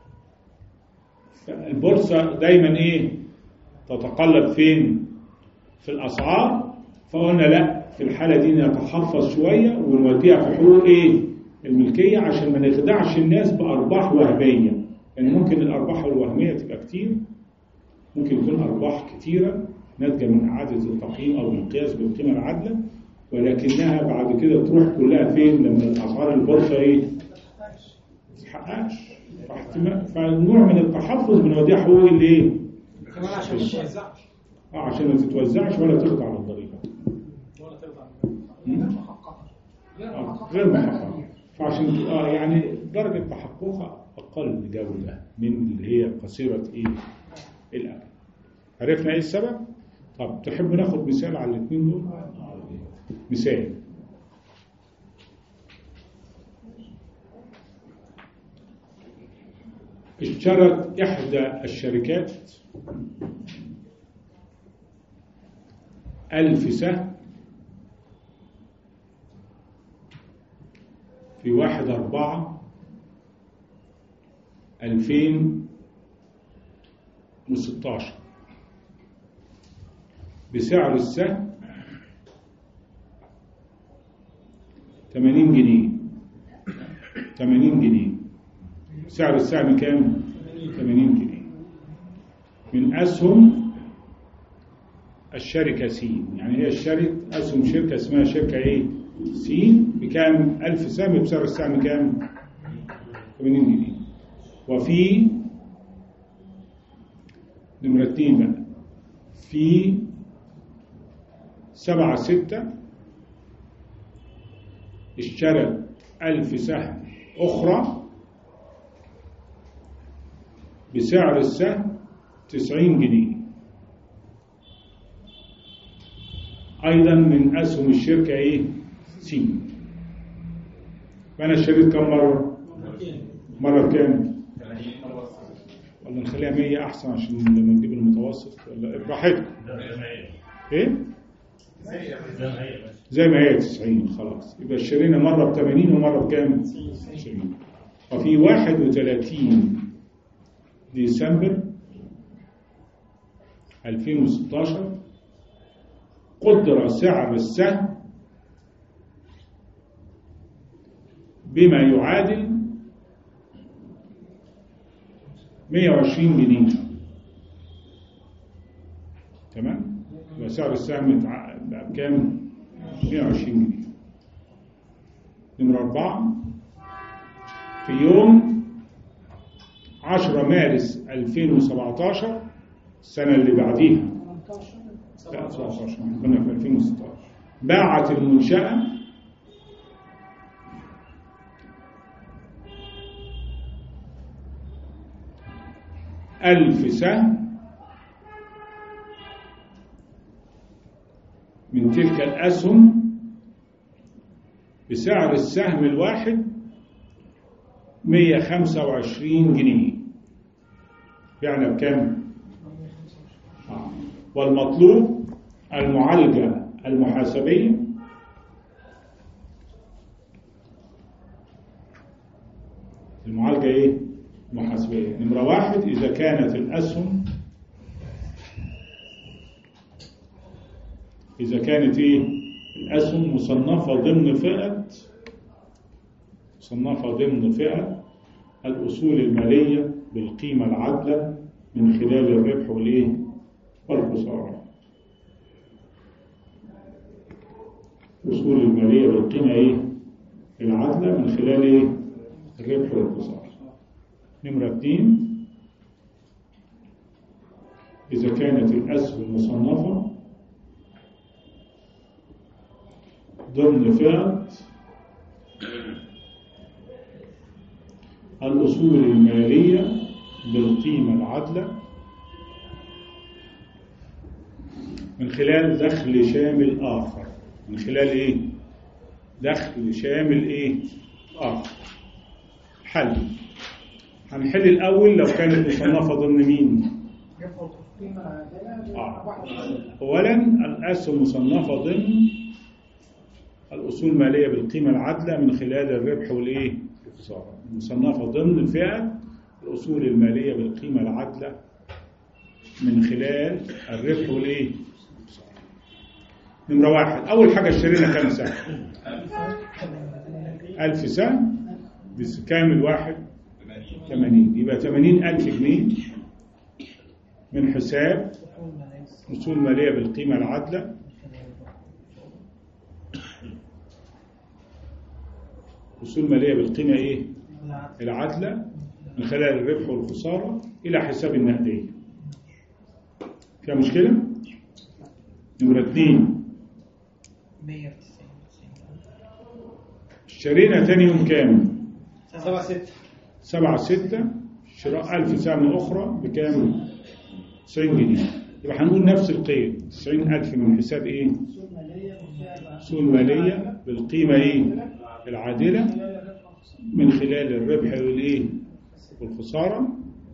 البورصة دايما إيه؟ تتقلب فين؟ في الأسعار. فقلنا لا، في الحالة دي نتحفظ شوية ونوديها في حقوق إيه؟ الملكية عشان ما نخدعش الناس بأرباح وهمية. يعني ممكن الأرباح الوهمية تبقى كتير، ممكن يكون أرباح كتيرة ناتجة من إعادة التقييم أو القياس بالقيمة العادلة، ولكنها بعد كده تروح كلها فين لما الأسعار البورصة إيه؟ ما تحققش. فالنوع من التحفظ بنوديها حقوق الإيه؟ كمان عشان ما تتوزعش. اه عشان ما تتوزعش ولا تخضع للضريبة. ولا تخضع غير محققة. غير محققة. فعشان اه يعني درجة تحققها أقل جودة من اللي هي قصيرة إيه؟ الأجل. عرفنا إيه السبب؟ طب تحب ناخد مثال على الاثنين دول؟ مثال. اشترت إحدى الشركات ألف سهم في واحد أربعة ألفين وستاشر بسعر السهم ثمانين جنيه. ثمانين جنيه. سعر السهم كام؟ ثمانين جنيه. من أسهم الشركة سين. يعني هي اشترت أسهم شركة اسمها شركة إيه؟ سين بكام؟ ألف سهم بسعر السهم كام؟ ثمانين جنيه. وفي نمرة اتنين بقى في سبعة ستة اشترت ألف سهم أخرى بسعر السهم تسعين جنيه أيضا من أسهم الشركة إيه؟ سين. فأنا اشتريت كم مرة؟ مرة بكام؟ ولا نخليها مية أحسن عشان لما نجيب المتوسط ولا براحتكم؟ إيه؟ زي ما هي تسعين خلاص. يبقى اشترينا مرة بثمانين ومرة بكام؟ تسعين. وفي واحد وثلاثين ديسمبر ألفين وستاشر قدر سعر السهم بما يعادل مية وعشرين جنيه. تمام؟ وسعر السهم بكام؟ مية وعشرين جنيه. نمرة أربعة في يوم عشرة مارس ألفين وسبعتاشر السنة اللي بعديها لا سبعتاشر كنا في ألفين وستاشر باعت المنشأة ألف سهم من تلك الأسهم بسعر السهم الواحد مية وخمسة وعشرين جنيه. يعني بكام؟ آه. والمطلوب المعالجة المحاسبية المعالجة ايه؟ محاسبية. نمرة واحد، إذا كانت الأسهم إذا كانت إيه؟ الأسهم مصنفة ضمن فئة مصنفة ضمن فئة الأصول المالية بالقيمة العادلة من خلال الربح والإيه؟ والخسارة. الأصول المالية بالقيمة إيه؟ العادلة من خلال إيه؟ الربح والخسارة. نمرة اثنين، إذا كانت الأسهم مصنفة ضمن فئة الأصول المالية بالقيمة العادلة من خلال دخل شامل آخر. من خلال إيه؟ دخل شامل إيه؟ آخر. حل. هنحل الأول لو كانت مصنفة ضمن مين؟ آه. أولا الأسهم مصنفة ضمن الأصول المالية بالقيمة العادلة من خلال الربح والإيه؟ والخسارة. مصنفة ضمن فئة الأصول المالية بالقيمة العادلة من خلال الربح والإيه؟ والخسارة. نمرة واحد، أول حاجة اشترينا كام سهم؟ ألف سهم بكامل واحد ثمانين، يبقى ثمانين ألف جنيه من حساب أصول مالية بالقيمة العادلة أصول مالية بالقيمة إيه؟ العادلة من خلال الربح والخسارة إلى حساب النقدية. فيها مشكلة؟ نمرة اثنين، اشترينا ثاني يوم كام؟ سبعة ستة سبعة ستة شراء ألف سهم أخرى بكام؟ تسعين جنيه. يبقى هنقول نفس القيد، تسعين ألف من حساب إيه؟ أصول مالية بالقيمة إيه؟ العادلة من خلال الربح والإيه؟ والخسارة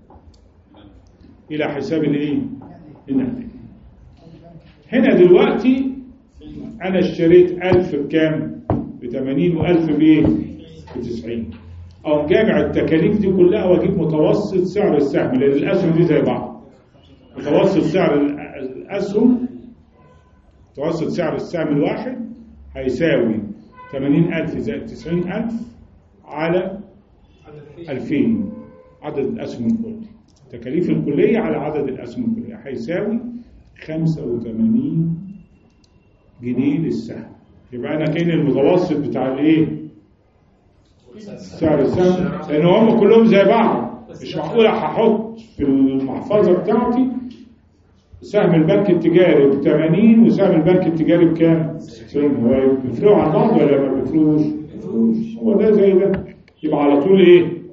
إلى حساب الإيه؟ النقدي. هنا دلوقتي أنا اشتريت ألف بكام؟ بثمانين وألف بإيه؟ بتسعين. أو جامع التكاليف دي كلها وأجيب متوسط سعر السهم، لأن الأسهم دي زي بعض. متوسط سعر الأسهم متوسط سعر السهم الواحد هيساوي ثمانين ألف زائد تسعين ألف على ألفين، عدد الأسهم الكلي. التكاليف الكلية على عدد الأسهم الكلية هيساوي خمسة وثمانين جنيه للسهم. يبقى أنا كاين المتوسط بتاع الإيه؟ سعر السهم، لأن هم كلهم زي بعض. مش معقول هحط في المحفظة بتاعتي سهم البنك التجاري ب ثمانين وسهم البنك التجاري بكام؟ تسعين. هو بيفرقوا عن بعض ولا ما بيفرقوش؟ هو ده زي ده. يبقى على طول ايه؟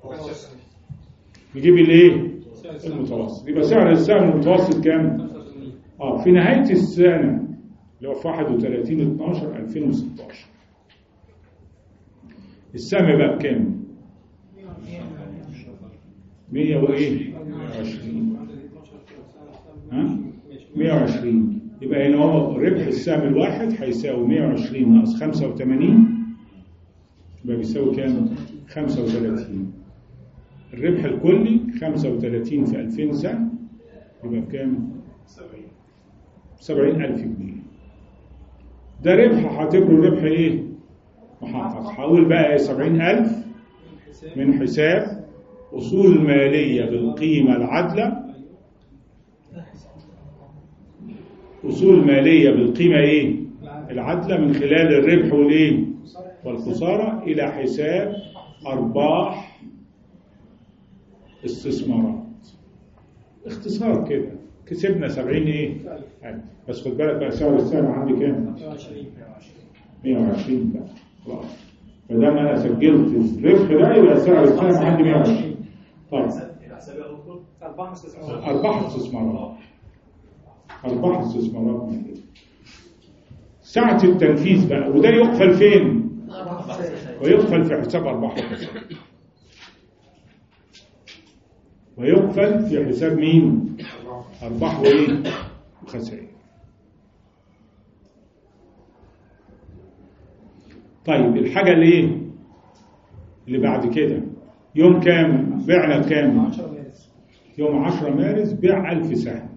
نجيب الايه؟ المتوسط. يبقى سعر السهم المتوسط كام؟ اه في نهاية السنة اللي هو في واحد وثلاثين اتناشر ألفين وستاشر السهم بقى بكام؟ مية وايه؟ وعشرين. ها؟ مية وعشرين. يبقى هنا هو ربح السهم الواحد هيساوي مية وعشرين ناقص خمسة وثمانين، يبقى بيساوي كام؟ خمسة وثلاثين. الربح الكلي خمسة وثلاثين في ألفين سهم يبقى بكام؟ سبعين ألف جنيه. ده ربح هعتبره ربح ايه؟ محقق. هقول بقى ايه؟ سبعين ألف من حساب أصول مالية بالقيمة العادلة، أصول مالية بالقيمة إيه؟ العادلة من خلال الربح والإيه؟ والخسارة إلى حساب أرباح استثمارات. اختصار كده كسبنا سبعين إيه؟ بس خد بالك بقى سعر السهم عندي كام؟ مية وعشرين بقى خلاص. فدام أنا سجلت الربح ده يبقى سعر السهم عندي مية وعشرين. طيب أرباح استثمارات. أرباح استثمارات. أرباح استثمارات من كده. ساعة التنفيذ بقى، وده يقفل فين؟ ويقفل في حساب أرباح وخسائر. ويقفل في حساب مين؟ أرباح وإيه؟ وخسائر. طيب الحاجة اللي إيه؟ اللي بعد كده يوم كام؟ بعنا كام؟ يوم عشرة مارس بيع ألف سهم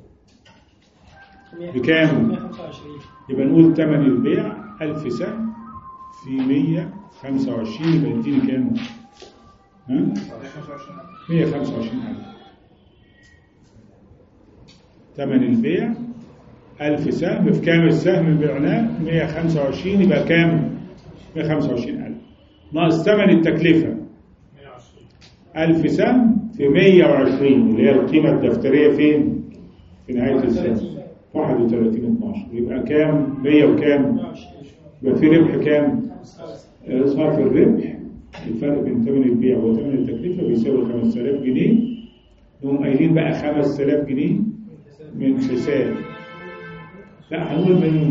بكام؟ يبقى نقول ثمن البيع ألف سهم في مية وخمسة وعشرين يبقى يديني كام؟ ها؟ مية وخمسة وعشرين ألف. ثمن البيع ألف سهم في كام السهم بعناه؟ مية وخمسة وعشرين يبقى كام؟ مية وخمسة وعشرين ألف ناقص ثمن التكلفة ألف سهم في مية وعشرين اللي هي القيمة الدفترية فين؟ في نهاية السنة واحد وثلاثين اثناشر يبقى كام؟ مية وكام؟ يبقى في ربح كام؟ صافي الربح الفرق بين ثمن البيع وثمن التكلفة بيساوي خمسة آلاف جنيه. نقوم قايلين بقى خمسة آلاف جنيه من حساب لا هنقول من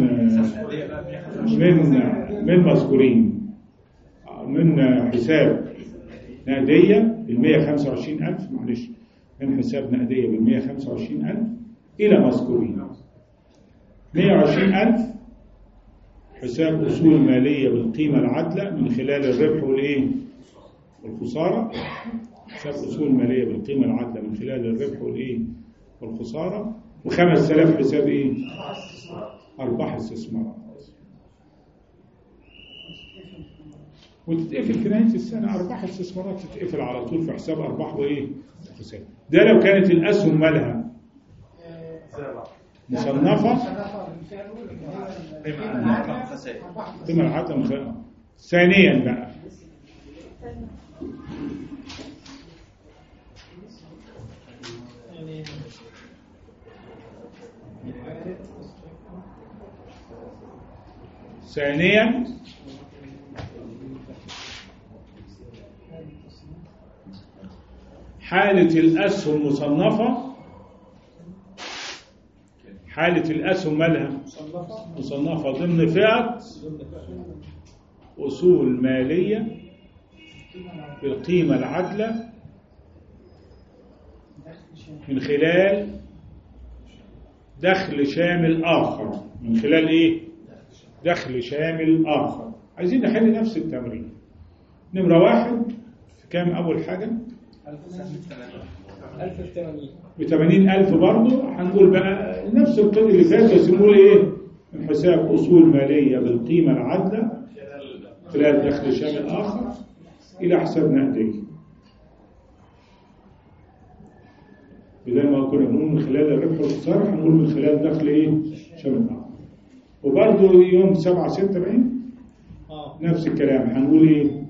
من من مذكورين من حساب نقدية بال مية وخمسة وعشرين ألف معلش من حساب نقدية بال مية وخمسة وعشرين ألف إلى مذكورين مية وعشرين ألف حساب أصول مالية بالقيمة العادلة من خلال الربح والإيه والخسارة. حساب أصول مالية بالقيمة العادلة من خلال الربح والإيه والخسارة. وخمس آلاف حساب إيه أرباح استثمارات وتتقفل في نهاية السنة. أرباح استثمارات تتقفل على طول في حساب أرباح وإيه خسائر. ده لو كانت الأسهم مالها مصنفة قيمة العادلة من خلال. ثانيا بقى ثانيا حالة الأسهم مصنفة. حالة الأسهم مالها مصنفة ضمن فئة أصول مالية بالقيمة العادلة من خلال دخل شامل آخر. من خلال إيه؟ دخل شامل آخر. عايزين نحل نفس التمرين. نمرة واحد في كام أول حاجة؟ ألف وثمانين بثمانين ألف برضه. هنقول بقى نفس القيمة اللي فاتت بس نقول إيه؟ من حساب أصول مالية بالقيمة العادلة خلال دخل شامل آخر إلى حساب نقدي. بدل ما كنا بنقول من خلال الربح والخسارة هنقول من خلال دخل إيه؟ شامل آخر. وبرضه يوم سبعة ستة بعين نفس الكلام هنقول إيه؟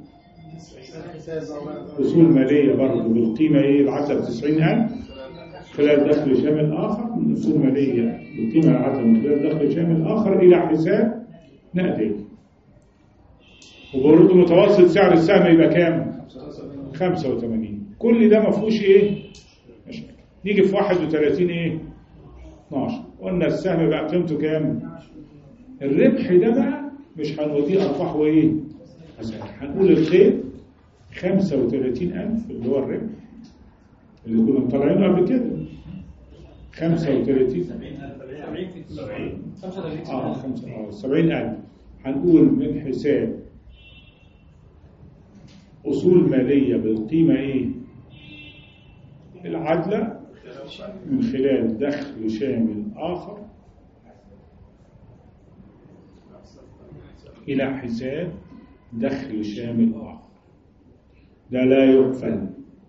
أصول مالية برضه بالقيمة إيه العادلة بتسعين ألف خلال دخل شامل آخر من أصول مالية بالقيمة العادلة من خلال دخل شامل آخر إلى حساب نقدي. وبرضه متوسط سعر السهم يبقى كام؟ خمسة وثمانين. كل ده ما فيهوش إيه؟ مشاكل. نيجي في واحد وثلاثين إيه؟ اثناشر قلنا السهم بقى قيمته كام؟ الربح ده بقى مش هنوديه أرباح وإيه؟ هنقول الخير خمسة وثلاثين ألف اللي هو الربح اللي كنا مطلعينه قبل كده خمسة وثلاثين اه خمسة اه سبعين ألف. هنقول من حساب أصول مالية بالقيمة إيه؟ العادلة من خلال دخل شامل آخر إلى حساب دخل شامل آخر. ده لا يقفل.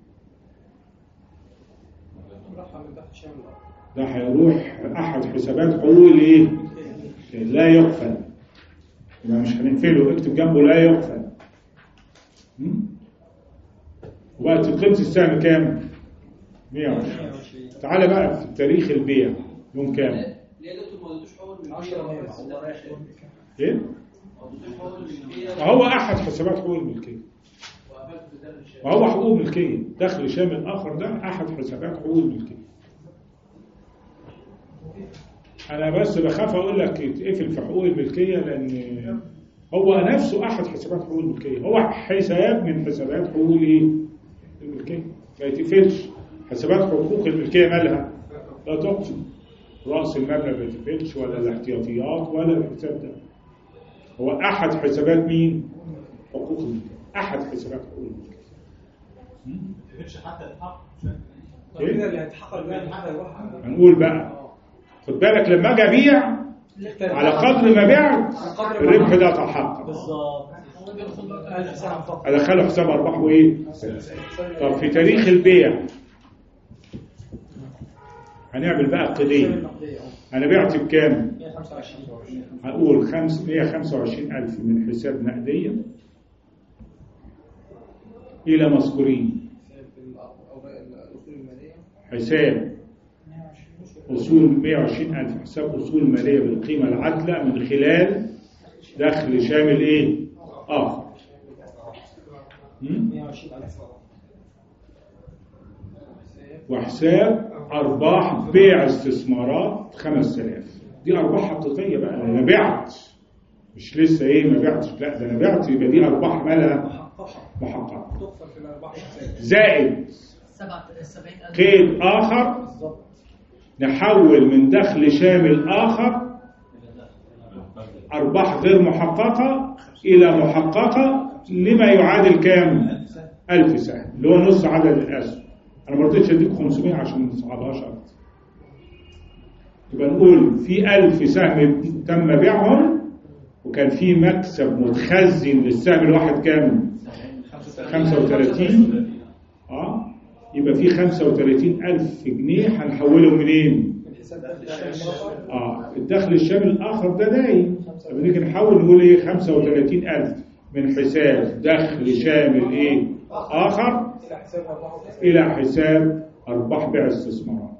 ده هيروح أحد حسابات حقوق الإيه؟ لا يقفل. يبقى مش هنقفله. اكتب جنبه لا يقفل. وقت قيمة السهم كام؟ مية وعشرين. تعالى بقى في تاريخ البيع يوم كام؟ ليه يا دكتور ما اديتوش حقوق الملكيه؟ ايه؟ هو احد حسابات حقوق الملكيه. وهو حقوق ملكيه دخل شامل اخر ده احد حسابات حقوق الملكيه. انا بس بخاف اقول لك يتقفل في حقوق الملكيه لان هو نفسه احد حسابات حقوق الملكيه. هو حساب من حسابات حقوق الايه؟ الملكيه. ما يتقفلش. حسابات حقوق الملكيه مالها لا تقفل. راس المبلغ ما يتقفلش ولا الاحتياطيات ولا الحساب ده. هو احد حسابات مين؟ حقوق الملكيه. احد حسابات حقوق الملكيه. مش حتى الحق إيه؟ كده اللي هيتحقق اللي هيتحقق يروح هنقول بقى خد بالك لما اجي ابيع على قدر ما بعت الربح ده تحقق بالظبط ألف سهم فقط. ادخله حساب ارباح وايه. طب في تاريخ البيع هنعمل بقى قضيه. انا بعت بكام؟ مية وخمسة وعشرين. هقول مية وخمسة وعشرين ألف من حساب نقديه الى مذكورين حساب أصول مية وعشرين ألف حساب أصول مالية بالقيمة العادلة من خلال دخل شامل إيه؟ آخر. مية وعشرين ألف. وحساب أرباح بيع استثمارات خمس آلاف. دي أرباح حقيقية بقى. أنا بعت مش لسه إيه ما بعتش، لا ده أنا بعت، يبقى دي أرباح مالها محققة. تغفر في الأرباح زائد سبعين ألف قيد آخر نحول من دخل شامل آخر أرباح غير محققة إلى محققة لما يعادل كام؟ ألف سهم اللي هو نص عدد الأسهم. أنا ما رضيتش أديك خمسمية عشان ما نصعبهاش أكتر. يبقى نقول في ألف سهم تم بيعهم وكان في مكسب متخزن للسهم الواحد كام؟ خمسة وثلاثين. اه يبقى في خمسة وثلاثين ألف جنيه هنحولهم منين؟ اه الدخل الشامل الآخر ده دايم. طب نيجي نحول نقول ايه؟ خمسة وثلاثين ألف من حساب دخل شامل ايه؟ آخر إلى حساب أرباح بيع استثمارات.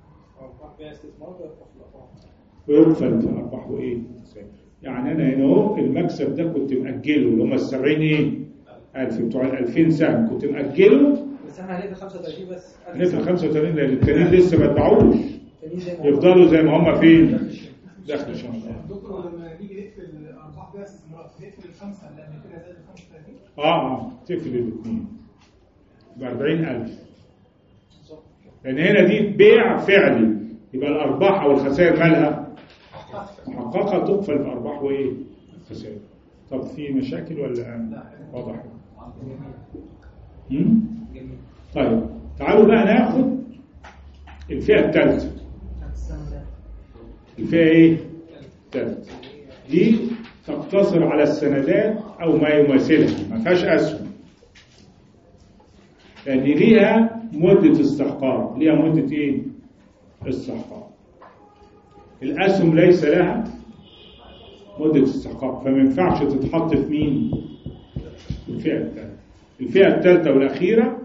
ويدخل في أرباح وإيه؟ يعني أنا هنا أهو المكسب ده كنت مأجله اللي هم السبعين إيه؟ ألف بتوع الألفين سهم كنت مأجله. بس احنا هنقفل خمسة وثلاثين بس. هنقفل خمسة وثلاثين لأن التانيين لسه ما اتباعوش. يفضلوا زي ما هم فين؟ دخل شامل. دكتور لما نيجي نقفل أرباح بيع استثمارات نقفل الخمسة اللي قبل كده زائد ال خمسة وثلاثين؟ آه تقفل الاثنين ب أربعين ألف. لأن هنا دي بيع فعلي يبقى الأرباح أو الخسائر مالها محققة تقفل في أرباح وإيه؟ خسائر. طب في مشاكل ولا واضح؟ طيب تعالوا بقى ناخد الفئة الثالثة. الفئة إيه؟ الثالثة دي تقتصر على السندات أو ما يماثلها ما فيهاش أسهم لأن يعني ليها مدة استحقاق. ليها مدة إيه؟ استحقاق. الأسهم ليس لها مدة استحقاق فما ينفعش تتحط في مين؟ الفئة الثالثة. الفئة الثالثة والأخيرة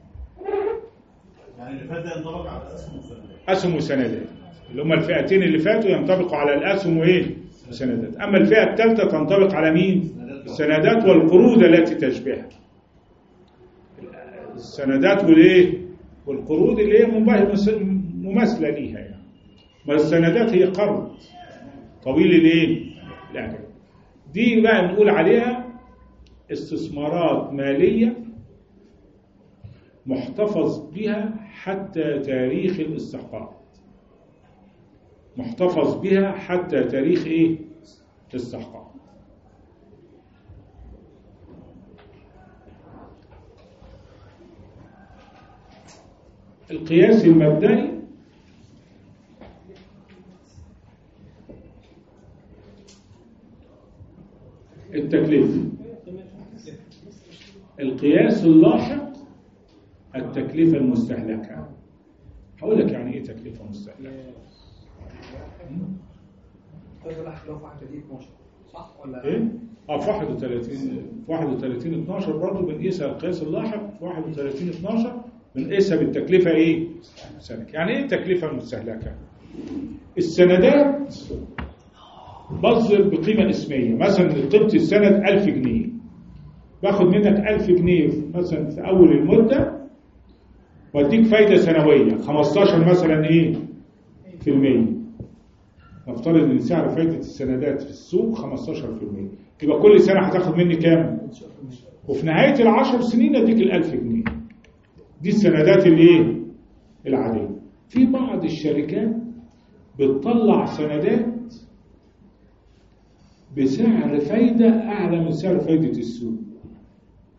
يعني اللي فات ده ينطبق على الأسهم والسندات. أسهم وسندات اللي هم الفئتين اللي فاتوا ينطبقوا على الأسهم وإيه؟ وسندات. أما الفئة الثالثة تنطبق على مين؟ السندات والقروض التي تشبهها. السندات والايه والقروض اللي هي مماثله ليها يعني. ما السندات هي قرض طويل الايه الاجل. دي بقى نقول عليها استثمارات ماليه محتفظ بها حتى تاريخ الاستحقاق. محتفظ بها حتى تاريخ ايه الاستحقاق. القياس المبدئي التكلفة. القياس اللاحق التكلفة المستهلكة. هقول لك يعني ايه تكلفة مستهلكة. صح ولا ايه؟ اه في واحد وثلاثين في واحد وثلاثين اتناشر برضه بنقيسها القياس اللاحق. في واحد وثلاثين اتناشر بنقيسها بالتكلفة ايه؟ مستهلكة. يعني ايه التكلفة المستهلكة؟ السندات بصدر بقيمة اسمية. مثلا قيمة السند ألف جنيه باخد منك ألف جنيه مثلا في أول المدة واديك فايدة سنوية خمستاشر مثلا ايه؟ في المية. نفترض ان سعر فايدة السندات في السوق خمستاشر في المية يبقى كل سنة هتاخد مني كام؟ وفي نهاية العشر سنين اديك الألف جنيه. دي السندات الايه؟ العادية. في بعض الشركات بتطلع سندات بسعر فايدة أعلى من سعر فايدة السوق.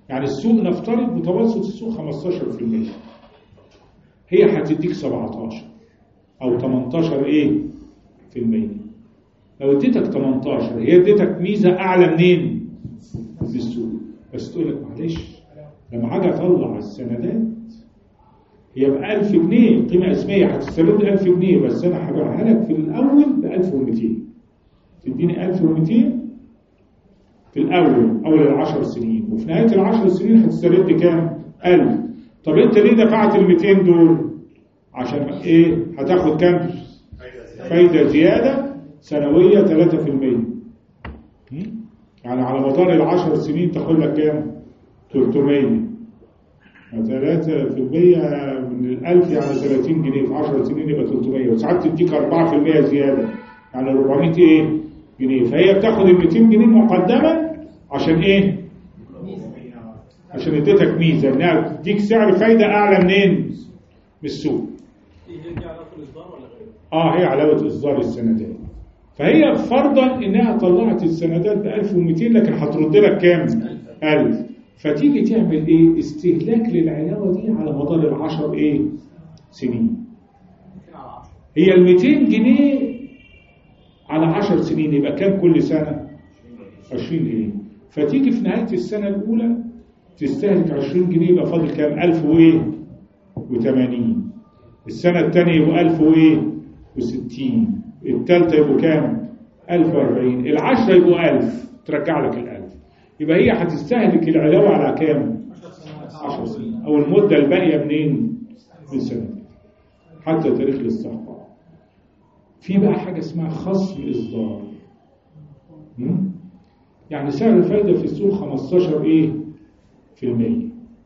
يعني السوق نفترض متوسط السوق خمستاشر في المية، هي هتديك سبعتاشر او تمنتاشر ايه في المية. لو اديتك تمنتاشر هي اديتك ميزه اعلى منين؟ من السوق. بس تقول لك معلش لما اجي اطلع السندات هي ب ألف جنيه قيمه اسميه هتسترد ألف جنيه، بس انا هبيعها لك في الاول ب ألف ومئتين، تديني ألف ومئتين في الاول اول العشر سنين، وفي نهايه العشر سنين هتسترد كام؟ ألف. طب انت ليه دفعت ال مئتين دول؟ عشان ايه؟ هتاخد كام فايده زياده سنويه ثلاثة في المية، يعني على مدار العشر سنين تاخد لك كام؟ ثلاثمية. ثلاثة في المية من الألف يعني ثلاثين جنيه، في عشر سنين يبقى ثلاثمية، وساعات تديك أربعة في المية زيادة يعني أربعمية ايه؟ جنيه. فهي بتاخد ال مئتين جنيه مقدما عشان ايه؟ عشان اديتك ميزه انها تديك سعر فايده اعلى منين؟ من السوق. دي علاقه بالاصدار ولا غيره؟ اه هي علاوه اصدار السندات. فهي فرضا انها طلعت السندات ب ألف ومئتين لكن هترد لك كام؟ ألف. فتيجي تعمل ايه؟ استهلاك للعلاوه دي على مدار العشر ايه؟ سنين. هي ال مئتين جنيه على عشر سنين يبقى كام كل سنه؟ عشرين جنيه. فتيجي في نهايه السنه الاولى تستهلك عشرين جنيه يبقى فاضل كام؟ ألف وايه؟ وثمانين. السنه الثانيه يبقى ألف وايه؟ وستين. الثالثه يبقوا كام؟ ألف وأربعين. العشره يبقوا ألف، ترجع لك الألف. يبقى هي هتستهلك العلاوه على كام؟ عشر سنين، او المده الباقيه منين؟ من سنه حتى تاريخ الاستحقاق. في بقى حاجه اسمها خصم اصدار، يعني سعر الفائده في السوق خمستاشر ايه في المية،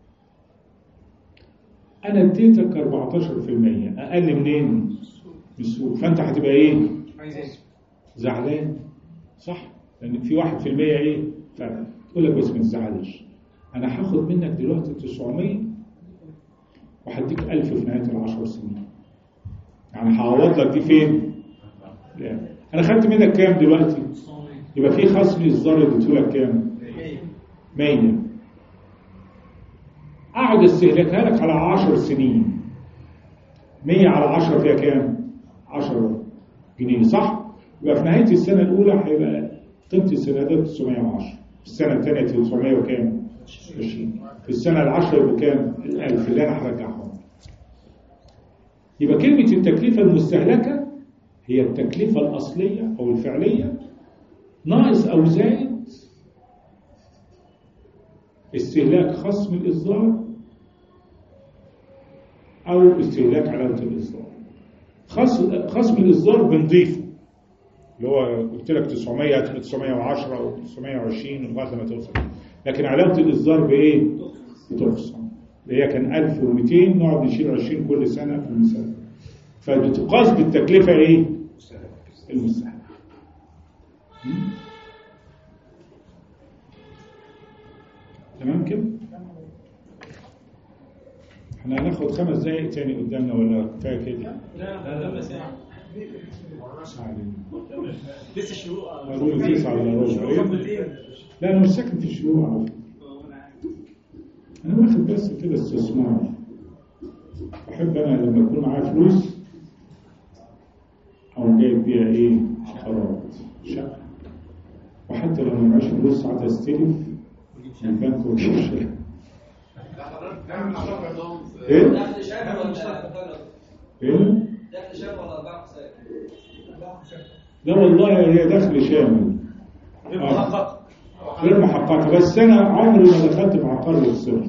انا اديتك أربعتاشر في المية، اقل منين؟ من السوق. فانت هتبقى ايه؟ زعلان صح؟ لان في واحد في المية ايه فرق. تقول لك بس ما تزعلش، انا هاخد منك دلوقتي تسعمية وهديك ألف في نهايه العشر سنين، يعني هعوض لك دي فين؟ لا. انا خدت منك كام دلوقتي؟ يبقى في خصم اصدار اديته لك كام؟ مية. اقعد استهلاكها لك على عشر سنين، مية على عشرة فيها كام؟ عشرة جنيه صح؟ يبقى في نهايه السنه الاولى هيبقى قيمه السندات تسعمية وعشرة، في السنه الثانيه تسعمية وكام؟ عشرين. في السنه العشرة يبقوا كام؟ الألف اللي انا هرجعهم. يبقى كلمه التكلفه المستهلكه هي التكلفه الاصليه او الفعليه ناقص او زائد استهلاك خصم الإصدار أو استهلاك علاوة الإصدار. خصم الإصدار بنضيفه اللي هو قلت لك تسعمية هتبقى تسعمية وعشرة أو تسعمية وعشرين لغاية لما توصل، لكن علاوة الإصدار بإيه؟ بتخصم، اللي هي كان ألف ومئتين نقعد نشيل عشرين كل سنة في المثال، فبتقاس بالتكلفة إيه؟ المستهلكة. تمام كده؟ احنا هناخد خمس دقايق تاني قدامنا ولا كفايه كده؟ لا لا لا ساعة. لسه الشروق قالوا لي تسعة على ربع. لا انا مش ساكن في الشروق على فكره. انا واخد بس كده استثمار. بحب انا لما يكون معايا فلوس او جايب بيها ايه؟ عقارات، شقه. وحتى لو ما معيش فلوس ساعات استلف البنك والشركة. ايه؟ دخل شامل ولا ايه؟ دخل شامل ولا ارباح خسائر؟ لا والله هي دخل شامل غير محقق غير محقق، بس انا عمري ما دخلت في عقار وخسرت.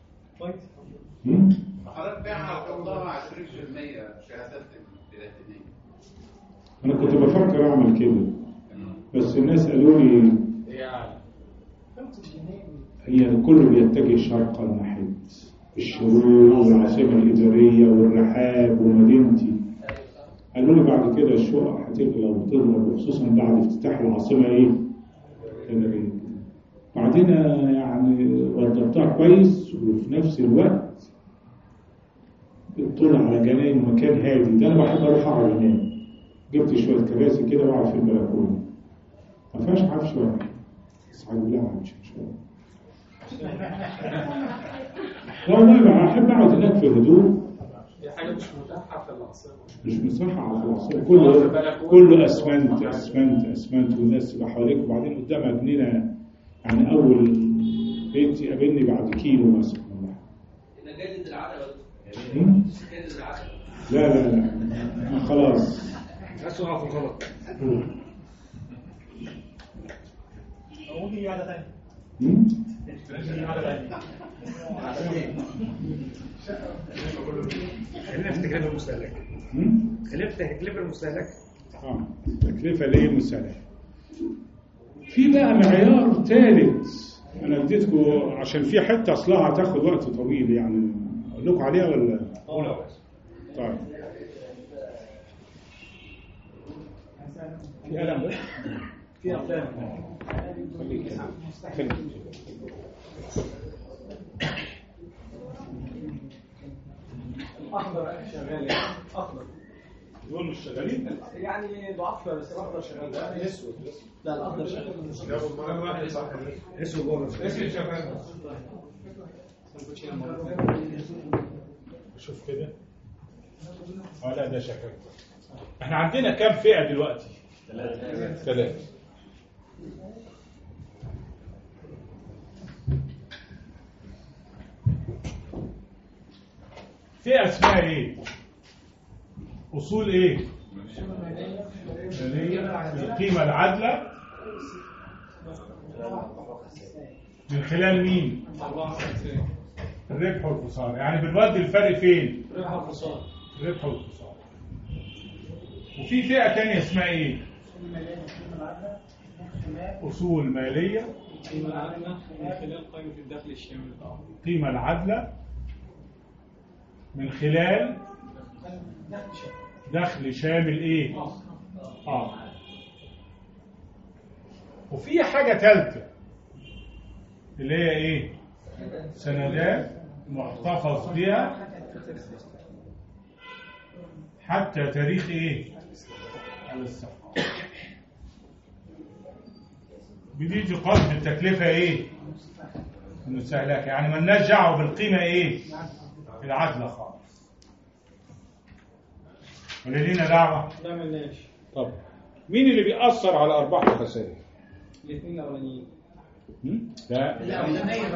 حضرتك بيعها قدامها عشرين في المية شهادات بلاتينية. انا كنت بفكر اعمل كده بس الناس قالوا لي هي كله بيتجه شرقا ناحية الشروق والعاصمة الإدارية والرحاب ومدينتي. قالوا لي بعد كده الشقق هتغلى وتضرب، وخصوصا بعد افتتاح العاصمة ايه؟ الإدارية. بعدين يعني وضبطها كويس، وفي نفس الوقت اطلع على جناين ومكان هادي. ده انا بحب اروح اقعد هناك. جبت شوية كراسي كده واقعد في البلكونة. ما فيهاش عفش واحد بس على بالله عفش ان شاء الله. والله ما احب اقعد هناك في هدوء. دي حاجه مش متاحه في العاصمه. مش مصحة على العاصمة، كله كله اسمنت اسمنت اسمنت والناس تبقى حواليك، وبعدين قدامها جنينه يعني اول بيت يقابلني بعد كيلو مثلا. نجدد العتبه. هم؟ نجدد العتبه. لا لا لا خلاص. اسوء في الغلط. ممكن يجي واحده ثانيه. هم؟ خلينا في تكلفة المستهلك. خلينا في تكلفة المستهلك. اه تكلفة ليه المستهلك. في بقى معيار ثالث انا اديتكم عشان في حتة اصلها هتاخد وقت طويل، يعني اقول لكم عليها ولا؟ اه طيب. في قلم بس؟ في أقلام. خليك خليك. أخضر شغال يعني أخضر. دول مش شغالين؟ يعني ضعف بس الأخضر شغال. ده أسود. لا الأخضر شغال. اسود جوه. اسود شغال. شوف كده. اه لا ده شغال. احنا عندنا كام فئة دلوقتي؟ ثلاثة. ثلاثة. فئة اسمها ايه؟ اصول ايه؟ القيمة العادلة من خلال مين؟ الربح والخسارة. يعني بنودي الفرق فين؟ ربح وخساره. الربح والخسارة. وفي فئة تانية اسمها ايه؟ اصول مالية القيمه العادله من خلال قائمه الدخل الشامل. القيمة العادلة من خلال دخل شامل ايه؟ اه وفي حاجة ثالثة اللي هي ايه؟ سندات محتفظ بها حتى تاريخ ايه؟ الاستحقاق. بدي تقاس بالتكلفة ايه؟ المستهلكة، يعني مالناش دعوة بالقيمة ايه؟ العادلة خالص. ولا لينا دعوة؟ لا ملناش. طب مين اللي بيأثر على أرباح وخسائر؟ الاثنين الاولانيين. لا الأولانية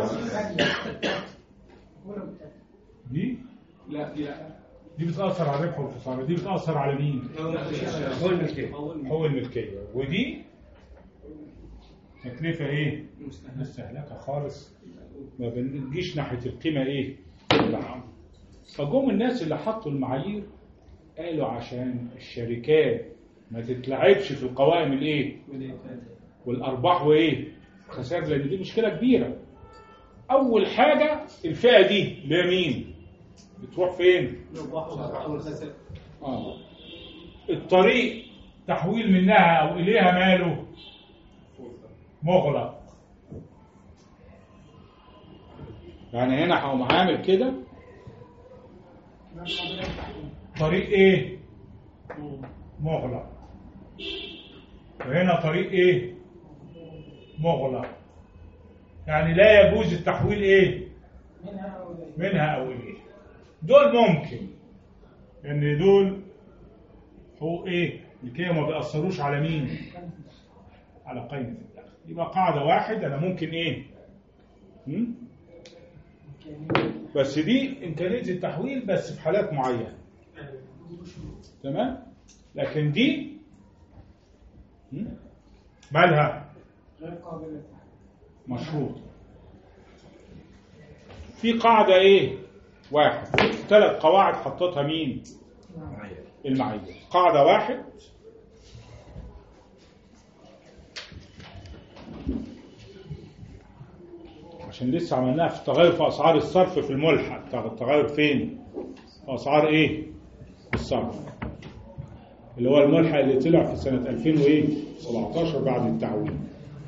دي؟ لا دي لا. دي بتأثر على الربح والخسارة، دي بتأثر على مين؟ هو الملكية. هو الملكية. ودي تكلفة ايه؟ مستهلكة خالص، ما بنجيش ناحية القيمة ايه؟ العامة. فجم الناس اللي حطوا المعايير قالوا عشان الشركات ما تتلعبش في القوائم الايه؟ والارباح وايه؟ خسائر، لان دي مشكلة كبيرة. اول حاجة الفئة دي اللي هي مين؟ بتروح فين؟ اه الطريق تحويل منها او اليها ماله مغلق. يعني هنا هقوم عامل كده طريق ايه؟ مغلق. وهنا طريق ايه؟ مغلق. يعني لا يجوز التحويل ايه؟ منها او اليه. دول ممكن ان دول هو ايه؟ الكيه ما بيأثروش على مين؟ على قيمة الدخل. يبقى قاعدة واحد انا ممكن ايه؟ هم؟ بس دي امكانية التحويل بس في حالات معينة. تمام؟ لكن دي هم؟ مالها؟ غير قابلة. مشروط. في قاعدة ايه؟ واحد. ثلاث قواعد حطتها مين؟ المعايير. قاعدة واحد عشان لسه عملناها في التغير في أسعار الصرف في الملحق. التغير فين؟ في أسعار ايه؟ الصرف اللي هو الملحق اللي طلع في سنة ألفين وسبعتاشر بعد التعويم.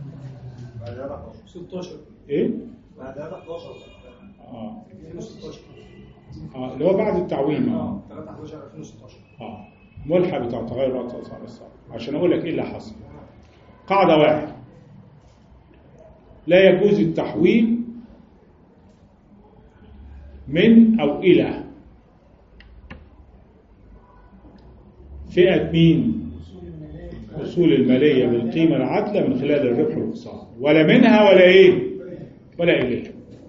ستاشر. ايه؟ بعد حداشر. اه ألفين وستاشر. اه اللي هو بعد التعويم. اه ثلاثة حداشر ألفين وستاشر. اه ملحق بتاع تغير اسعار الصرف. عشان اقول لك ايه اللي حصل. قاعدة واحد لا يجوز التحويل من أو إلى فئة مين؟ أصول المالية بالقيمة العادلة من خلال الربح والخسارة، ولا منها ولا إيه؟ ولا إليها.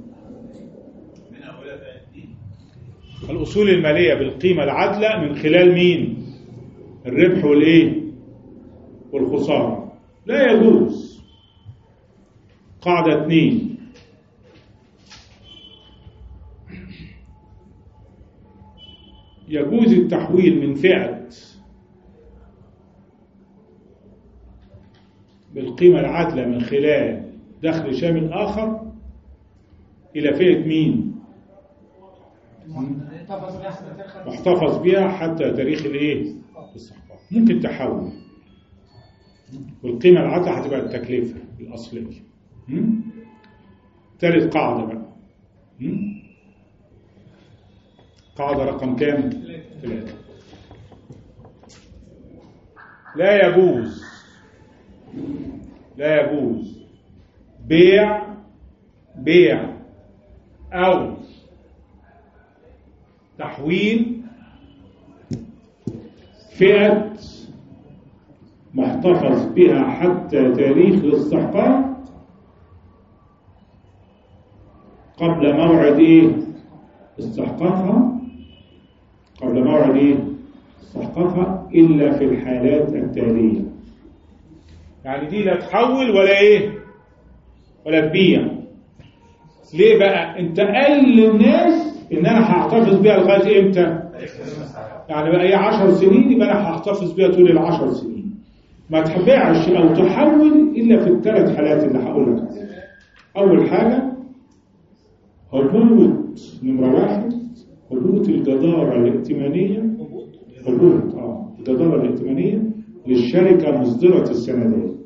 الأصول المالية بالقيمة العادلة من خلال مين؟ الربح والإيه؟ والخسارة. لا يجوز. قاعدة اثنين، يجوز التحويل من فئة بالقيمة العادلة من خلال دخل شامل آخر إلى فئة مين؟ محتفظ بها حتى تاريخ الايه؟ الاستحقاق. ممكن تحول، والقيمة العادلة هتبقى التكلفة الأصلية. ثالث قاعدة بقى، قاعدة رقم كام؟ ثلاثة. لا يجوز لا يجوز بيع بيع أو تحويل فئة محتفظ بها حتى تاريخ الاستحقاق قبل موعد ايه؟ استحقاقها قبل موعد ايه؟ استحقاقها إلا في الحالات التالية. يعني دي لا تحول ولا ايه؟ ولا تبيع. ليه بقى؟ انت قال للناس ان انا هحتفظ بيها لغايه امتى؟ يعني بقى هي عشر سنين، يبقى انا هحتفظ بيها طول العشر سنين. ما تبيعش او تحول الا في الثلاث حالات اللي هقول لك عليها. اول حاجه هبوط، نمره واحد هبوط الجداره الائتمانيه، هبوط اه الجداره الائتمانيه للشركه مصدره السندات.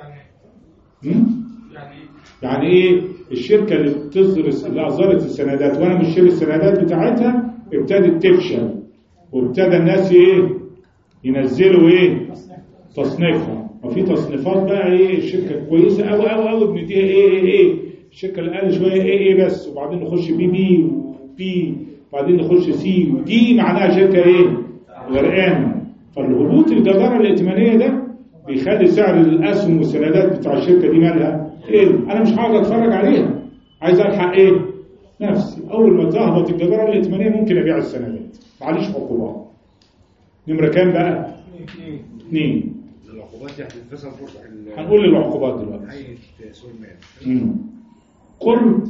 يعني ايه؟ الشركة اللي بتصدر اللي أصدرت السندات وأنا مش شاري السندات بتاعتها ابتدت تفشل، وابتدى الناس ايه؟ ينزلوا ايه؟ تصنيفها. وفي تصنيفات بقى ايه؟ الشركة كويسة أوي أوي أوي بنديها ايه ايه ايه، الشركة اللي قال شوية ايه ايه بس، وبعدين نخش بي بي وبي، وبعدين نخش سي ودي، معناها شركة ايه؟ غرقانة. فالهبوط الجدارة الائتمانية ده بيخلي سعر الأسهم والسندات بتاع الشركة دي مالها إيه؟ أنا مش هقعد أتفرج عليها، عايز ألحق إيه؟ نفسي. أول ما تهبط الجدارة الائتمانية ممكن أبيع السندات، معليش عقوبات. نمرة كام بقى؟ اثنين. العقوبات دي هتتفصل فرصة. هنقول العقوبات دلوقتي. حيث سوق المال. قرب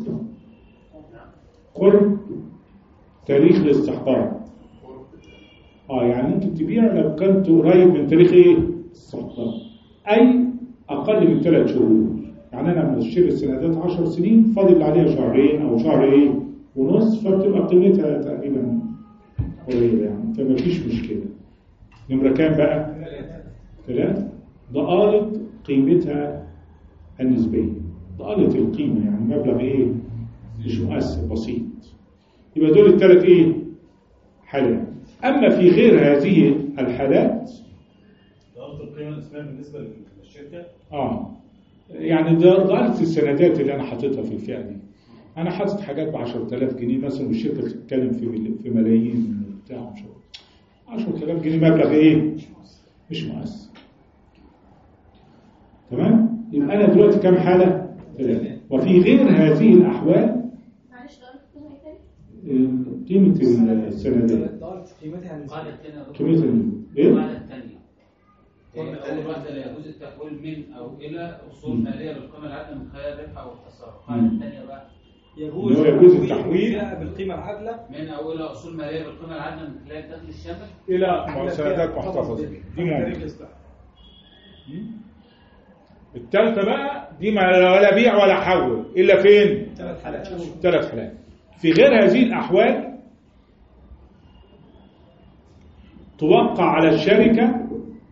قرب تاريخ الاستحقاق. اه يعني ممكن تبيع لو كنت قريب من تاريخ ايه؟ الاستحقاق. أي أقل من ثلاث شهور. يعني أنا بشتري السندات عشر سنين، فاضل عليها شهرين أو شهر إيه ونص، فبتبقى قيمتها تقريبا قليلة يعني، فما فيش مشكلة. نمرة كام بقى؟ ثلاث. ضآلة قيمتها النسبية، ضآلة القيمة يعني مبلغ إيه؟ مش مؤثر، بسيط. يبقى دول الثلاث إيه؟ حالات. أما في غير هذه الحالات ضآلة القيمة النسبية بالنسبة للشركة؟ آه يعني ضآلة السندات اللي أنا حاططها في الفئة دي، أنا حاطط حاجات ب عشرة آلاف جنيه مثلا، والشركة بتتكلم في في ملايين بتاع مش عشرة آلاف جنيه، مبلغ إيه؟ مش مؤثر. تمام؟ يبقى أنا دلوقتي كام حالة؟ ثلاثة. وفي غير هذه الأحوال قيمة السندات قيمتها قيمتها إيه؟ أول واحدة لا يجوز التحويل من أو إلى أصول مالية بالقيمة العادلة من خلال الربح أو الخسارة. القاعدة الثانية بقى يجوز يجوز التحويل بالقيمة العادلة من أو إلى أصول مالية بالقيمة العادلة من خلال الدخل الشامل إلى سندات محتفظة بها. دي ممكن. الثالثة بقى دي ما ولا بيع ولا حول إلا فين؟ ثلاث حالات. ثلاث حالات. في غير هذه الأحوال توقع على الشركة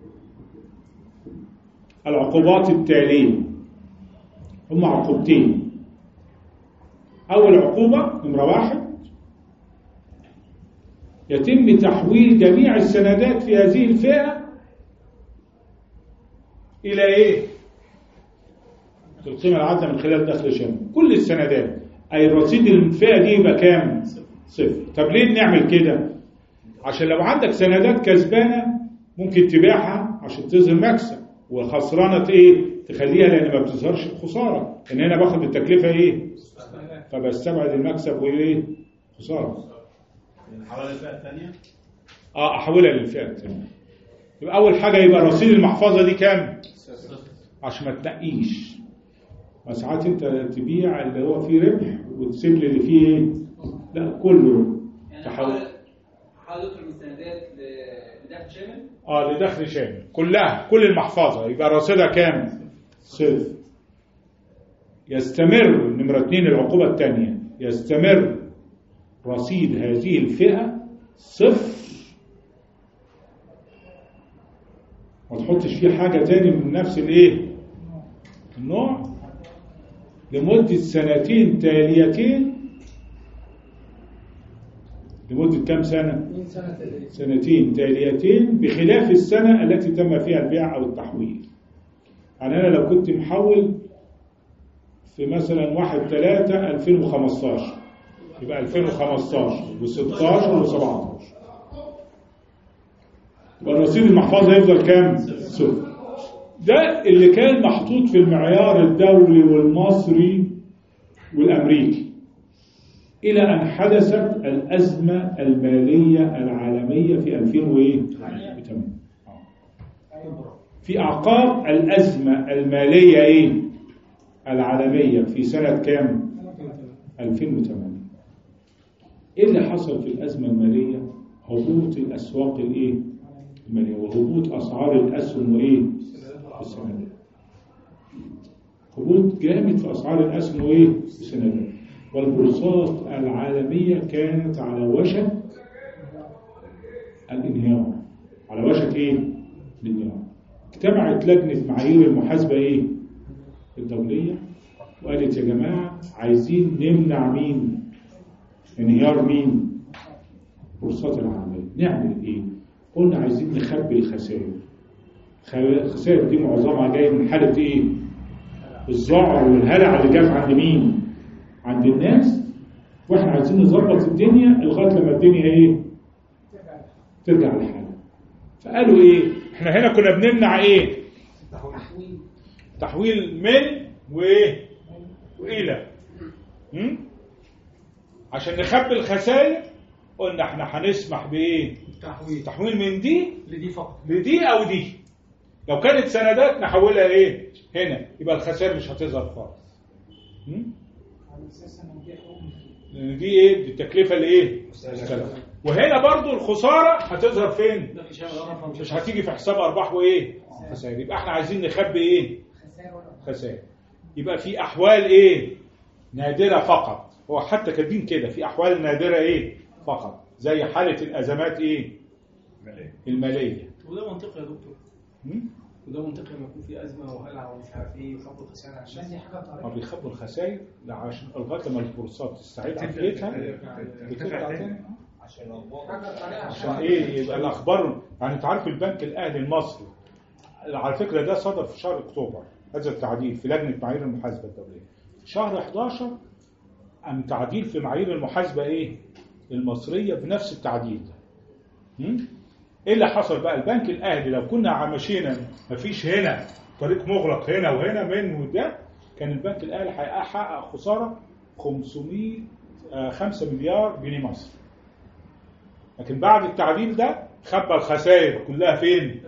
العقوبات التالية. هم عقوبتين. أول عقوبة نمرة واحد، يتم تحويل جميع السندات في هذه الفئة إلى إيه؟ القيمة العادلة من خلال دخل شامل كل السندات، أي الرصيد الفئة دي يبقى كام؟ صفر. طب ليه بنعمل كده؟ عشان لو عندك سندات كسبانة ممكن تبيعها عشان تظهر مكسب، وخسرانة ايه؟ تخليها، لأن ما بتظهرش بخسارة، إن أنا باخد التكلفة ايه؟ فبستبعد المكسب وايه؟ خسارة. نحولها للفئة الثانية؟ اه احولها للفئة الثانية. يبقى أول حاجة يبقى رصيد المحفظة دي كام؟ عشان ما تنقيش. ما ساعات أنت تبيع اللي هو فيه ربح وتسيب لي اللي فيه ايه؟ لا كله تحول. حاول من السندات لدخل شامل؟ اه لدخل شامل كلها، كل المحفظة يبقى رصيدها كام؟ صفر. يستمر نمرة اتنين العقوبة الثانية، يستمر رصيد هذه الفئة صفر، ما تحطش فيه حاجة تاني من نفس الايه؟ النوع لمدة سنتين تاليتين. لمدة كم سنة؟ سنتين تاليتين بخلاف السنة التي تم فيها البيع أو التحويل. يعني أنا لو كنت محول في مثلا واحد ثلاثة ألفين وخمستاشر يبقى ألفين وخمستاشر وستاشر وسبعتاشر والرصيد المحفظة يفضل كام؟ صفر. ده اللي كان محطوط في المعيار الدولي والمصري والأمريكي إلى أن حدثت الأزمة المالية العالمية في ألفين وثمانية. في أعقاب الأزمة المالية إيه؟ العالمية في سنة كام؟ ألفين وثمانية. إيه اللي حصل في الأزمة المالية؟ هبوط الأسواق الإيه؟ المالية، وهبوط أسعار الأسهم وإيه؟ السندات. هبوط جامد في أسعار الأسهم وإيه؟ السندات. والبورصات العالمية كانت على وشك الانهيار. على وشك إيه؟ الانهيار. اجتمعت لجنة معايير المحاسبة إيه؟ الدولية وقالت يا جماعة عايزين نمنع مين؟ انهيار مين؟ البورصات العالمية. نعمل إيه؟ قلنا عايزين نخبي الخسائر. الخسائر دي معظمها جاية من حالة إيه؟ الذعر والهلع اللي جات عند مين؟ عند الناس. واحنا عايزين نظبط الدنيا لغايه لما الدنيا ايه؟ ترجع لحالها. فقالوا ايه؟ احنا هنا كنا بنمنع ايه؟ تحويل. تحويل من وايه؟ والى. هم؟ عشان نخبي الخسائر قلنا احنا هنسمح بايه؟ تحويل. تحويل من دي لدي فقط. لدي او دي. لو كانت سندات نحولها ايه؟ هنا يبقى الخسائر مش هتظهر خالص. دي ايه؟ دي التكلفه اللي ايه؟ وهنا برضو الخساره هتظهر فين؟ مش هتيجي في حساب ارباح وايه؟ خسائر. يبقى احنا عايزين نخبي ايه؟ خسائر. يبقى في احوال ايه؟ نادره فقط. هو حتى كاتبين كده في احوال نادره ايه؟ فقط، زي حاله الازمات ايه؟ الماليه. وده منطقي يا دكتور. وده منطقي لما يكون في ازمه وهلع ومش عارف ايه وخبوا الخسائر عشان دي حاجه طارئه. ما بيخبوا الخسائر لا عشان لغايه لما البورصات تستعيد عمليتها بترجع تاني. عشان عشان ايه؟ يبقى الاخبار. يعني انت عارف البنك الاهلي المصري على فكره ده صدر في شهر اكتوبر هذا التعديل في لجنه معايير المحاسبه الدوليه. في شهر حداشر قام تعديل في معايير المحاسبه ايه؟ المصريه بنفس التعديل ده. ايه اللي حصل بقى؟ البنك الاهلي لو كنا ماشيين مفيش هنا طريق مغلق هنا وهنا من وده كان البنك الاهلي هيحقق خساره خمسمية خمسة مليار جنيه مصري. لكن بعد التعديل ده خبى الخسائر كلها فين؟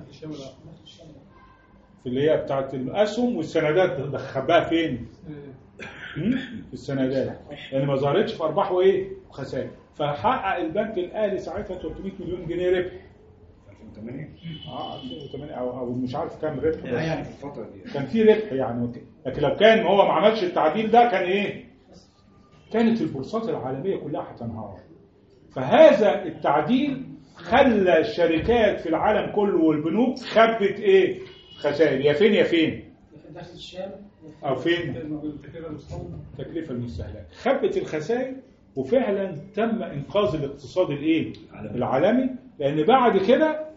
في اللي هي بتاعت الاسهم والسندات. خباها فين؟ في السندات يعني ما ظهرتش في ارباح وايه؟ وخسائر. فحقق البنك الاهلي ساعتها ثلاثمية مليون جنيه ربح. ألفين وثمانية اه ألفين وثمانية او او مش عارف كام ربح يعني في الفتره دي كان في ربح يعني. لكن لو كان هو ما عملش التعديل ده كان ايه؟ كانت البورصات العالميه كلها هتنهار. فهذا التعديل خلى الشركات في العالم كله والبنوك خبت ايه؟ خسائر. يا فين يا فين؟ في داخل الشام او فين؟ تكلفه المستهلك. خبت الخسائر وفعلا تم انقاذ الاقتصاد الايه؟ العالمي. لان بعد كده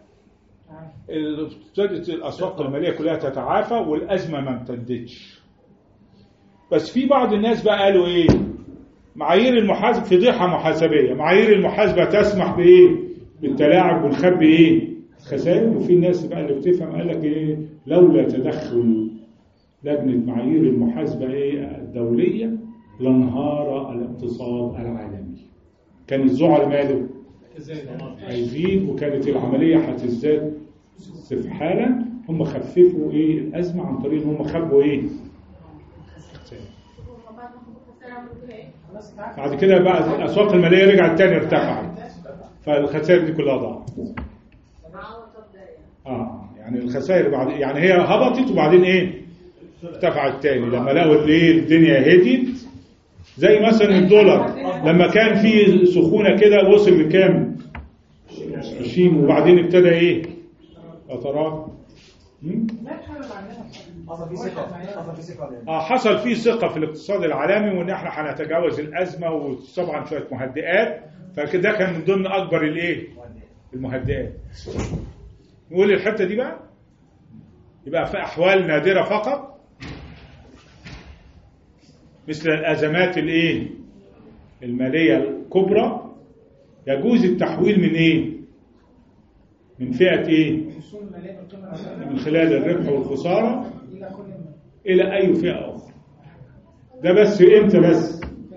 ابتدت الاسواق الماليه كلها تتعافى والازمه ما امتدتش. بس في بعض الناس بقى قالوا ايه؟ معايير المحاسبة فضيحة محاسبية، معايير المحاسبة تسمح بايه؟ بالتلاعب ونخبي ايه؟ خسائر. وفي الناس بقى اللي بتفهم قال لك ايه؟ لولا تدخل لجنة معايير المحاسبة ايه الدولية لانهار الاقتصاد العالمي. كان الذعر ماله؟ هيزيد وكانت العملية هتزداد استفحالا. هم خففوا ايه الأزمة عن طريق ان هم خبوا ايه؟ بعد كده بقى الأسواق المالية رجعت تاني ارتفعت، فالخسائر دي كلها ضاعت. اه يعني الخسائر بعد يعني هي هبطت وبعدين ايه؟ ارتفعت تاني لما لقوا الايه الدنيا هديت. زي مثلا الدولار لما كان في سخونة كده وصل لكام؟ عشرين وبعدين ابتدى ايه؟ فترات اه حصل فيه ثقة في الاقتصاد العالمي وان احنا هنتجاوز الازمة وطبعا شوية مهدئات، فكده كان من ضمن اكبر الايه؟ المهدئات. نقول الحتة دي بقى يبقى في احوال نادرة فقط مثل الازمات الايه؟ المالية الكبرى يجوز التحويل من ايه؟ من فئة ايه؟ من خلال الربح والخسارة الى اي فئة اخرى. ده بس امتى بس؟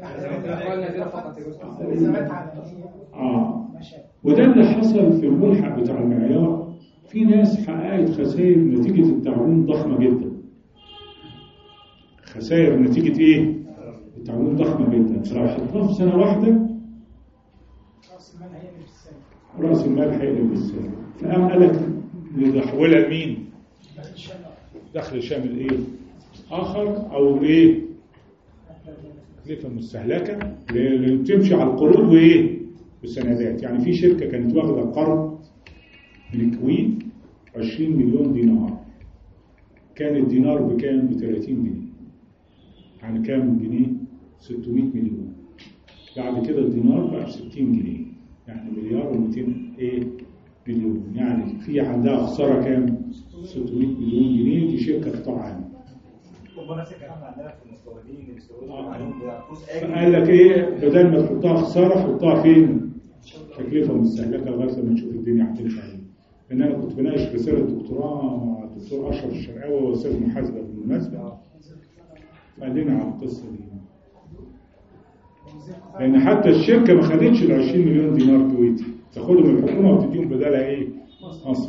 اه وده اللي حصل في الملحق بتاع المعيار. في ناس حققت خسائر نتيجة التعويم ضخمة جدا. خسائر نتيجة ايه؟ التعويم ضخمة جدا. فلو حطها في سنة واحدة رأس المال هيقلب بالسالب. فقام قال لك ندحولها لمين؟ دخل شامل ايه؟ اخر او ايه؟ تكلفة مستهلكة اللي بتمشي على القروض وايه؟ والسندات. يعني في شركة كانت واخدة قرض من الكويت عشرين مليون دينار. كان الدينار بكام؟ ب ثلاثين جنيه. يعني كام جنيه؟ ستمائة مليون. بعد كده الدينار بقى ب ستين جنيه. يعني مليار ومئتين ايه؟ مليون. يعني في عندها خسارة كام؟ ستمائة مليون جنيه. دي شركة قطاع عام. فقال لك ايه؟ بدل ما تحطها خسارة حطها فين؟ تكلفة مستهلكة لغاية لما نشوف الدنيا هتمشي عليه. لأن أنا كنت بناقش رسالة دكتوراه مع الدكتور أشرف الشرقاوي وأستاذ محاسبة بالمناسبة. فقال لنا على القصة دي. لأن حتى الشركة ما خدتش ال عشرين مليون دينار كويتي، تاخدهم الحكومة وتديهم بدالها إيه؟ مصر.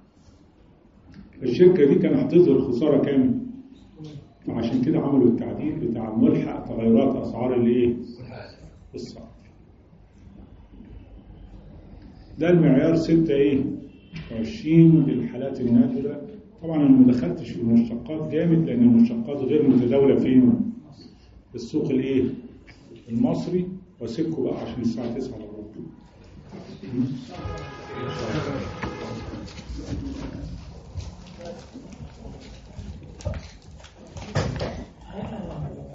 الشركة دي كان هتظهر خسارة كاملة. فعشان كده عملوا التعديل بتاع ملحق تغيرات أسعار الإيه؟ الصرف. ده المعيار ستة إيه؟ وعشرين للحالات النادرة. طبعا أنا ما دخلتش في المشتقات جامد لأن المشتقات غير متداولة فين؟ في السوق الإيه؟ المصري. واسيبكم بقى عشان الساعة تسعة وربع.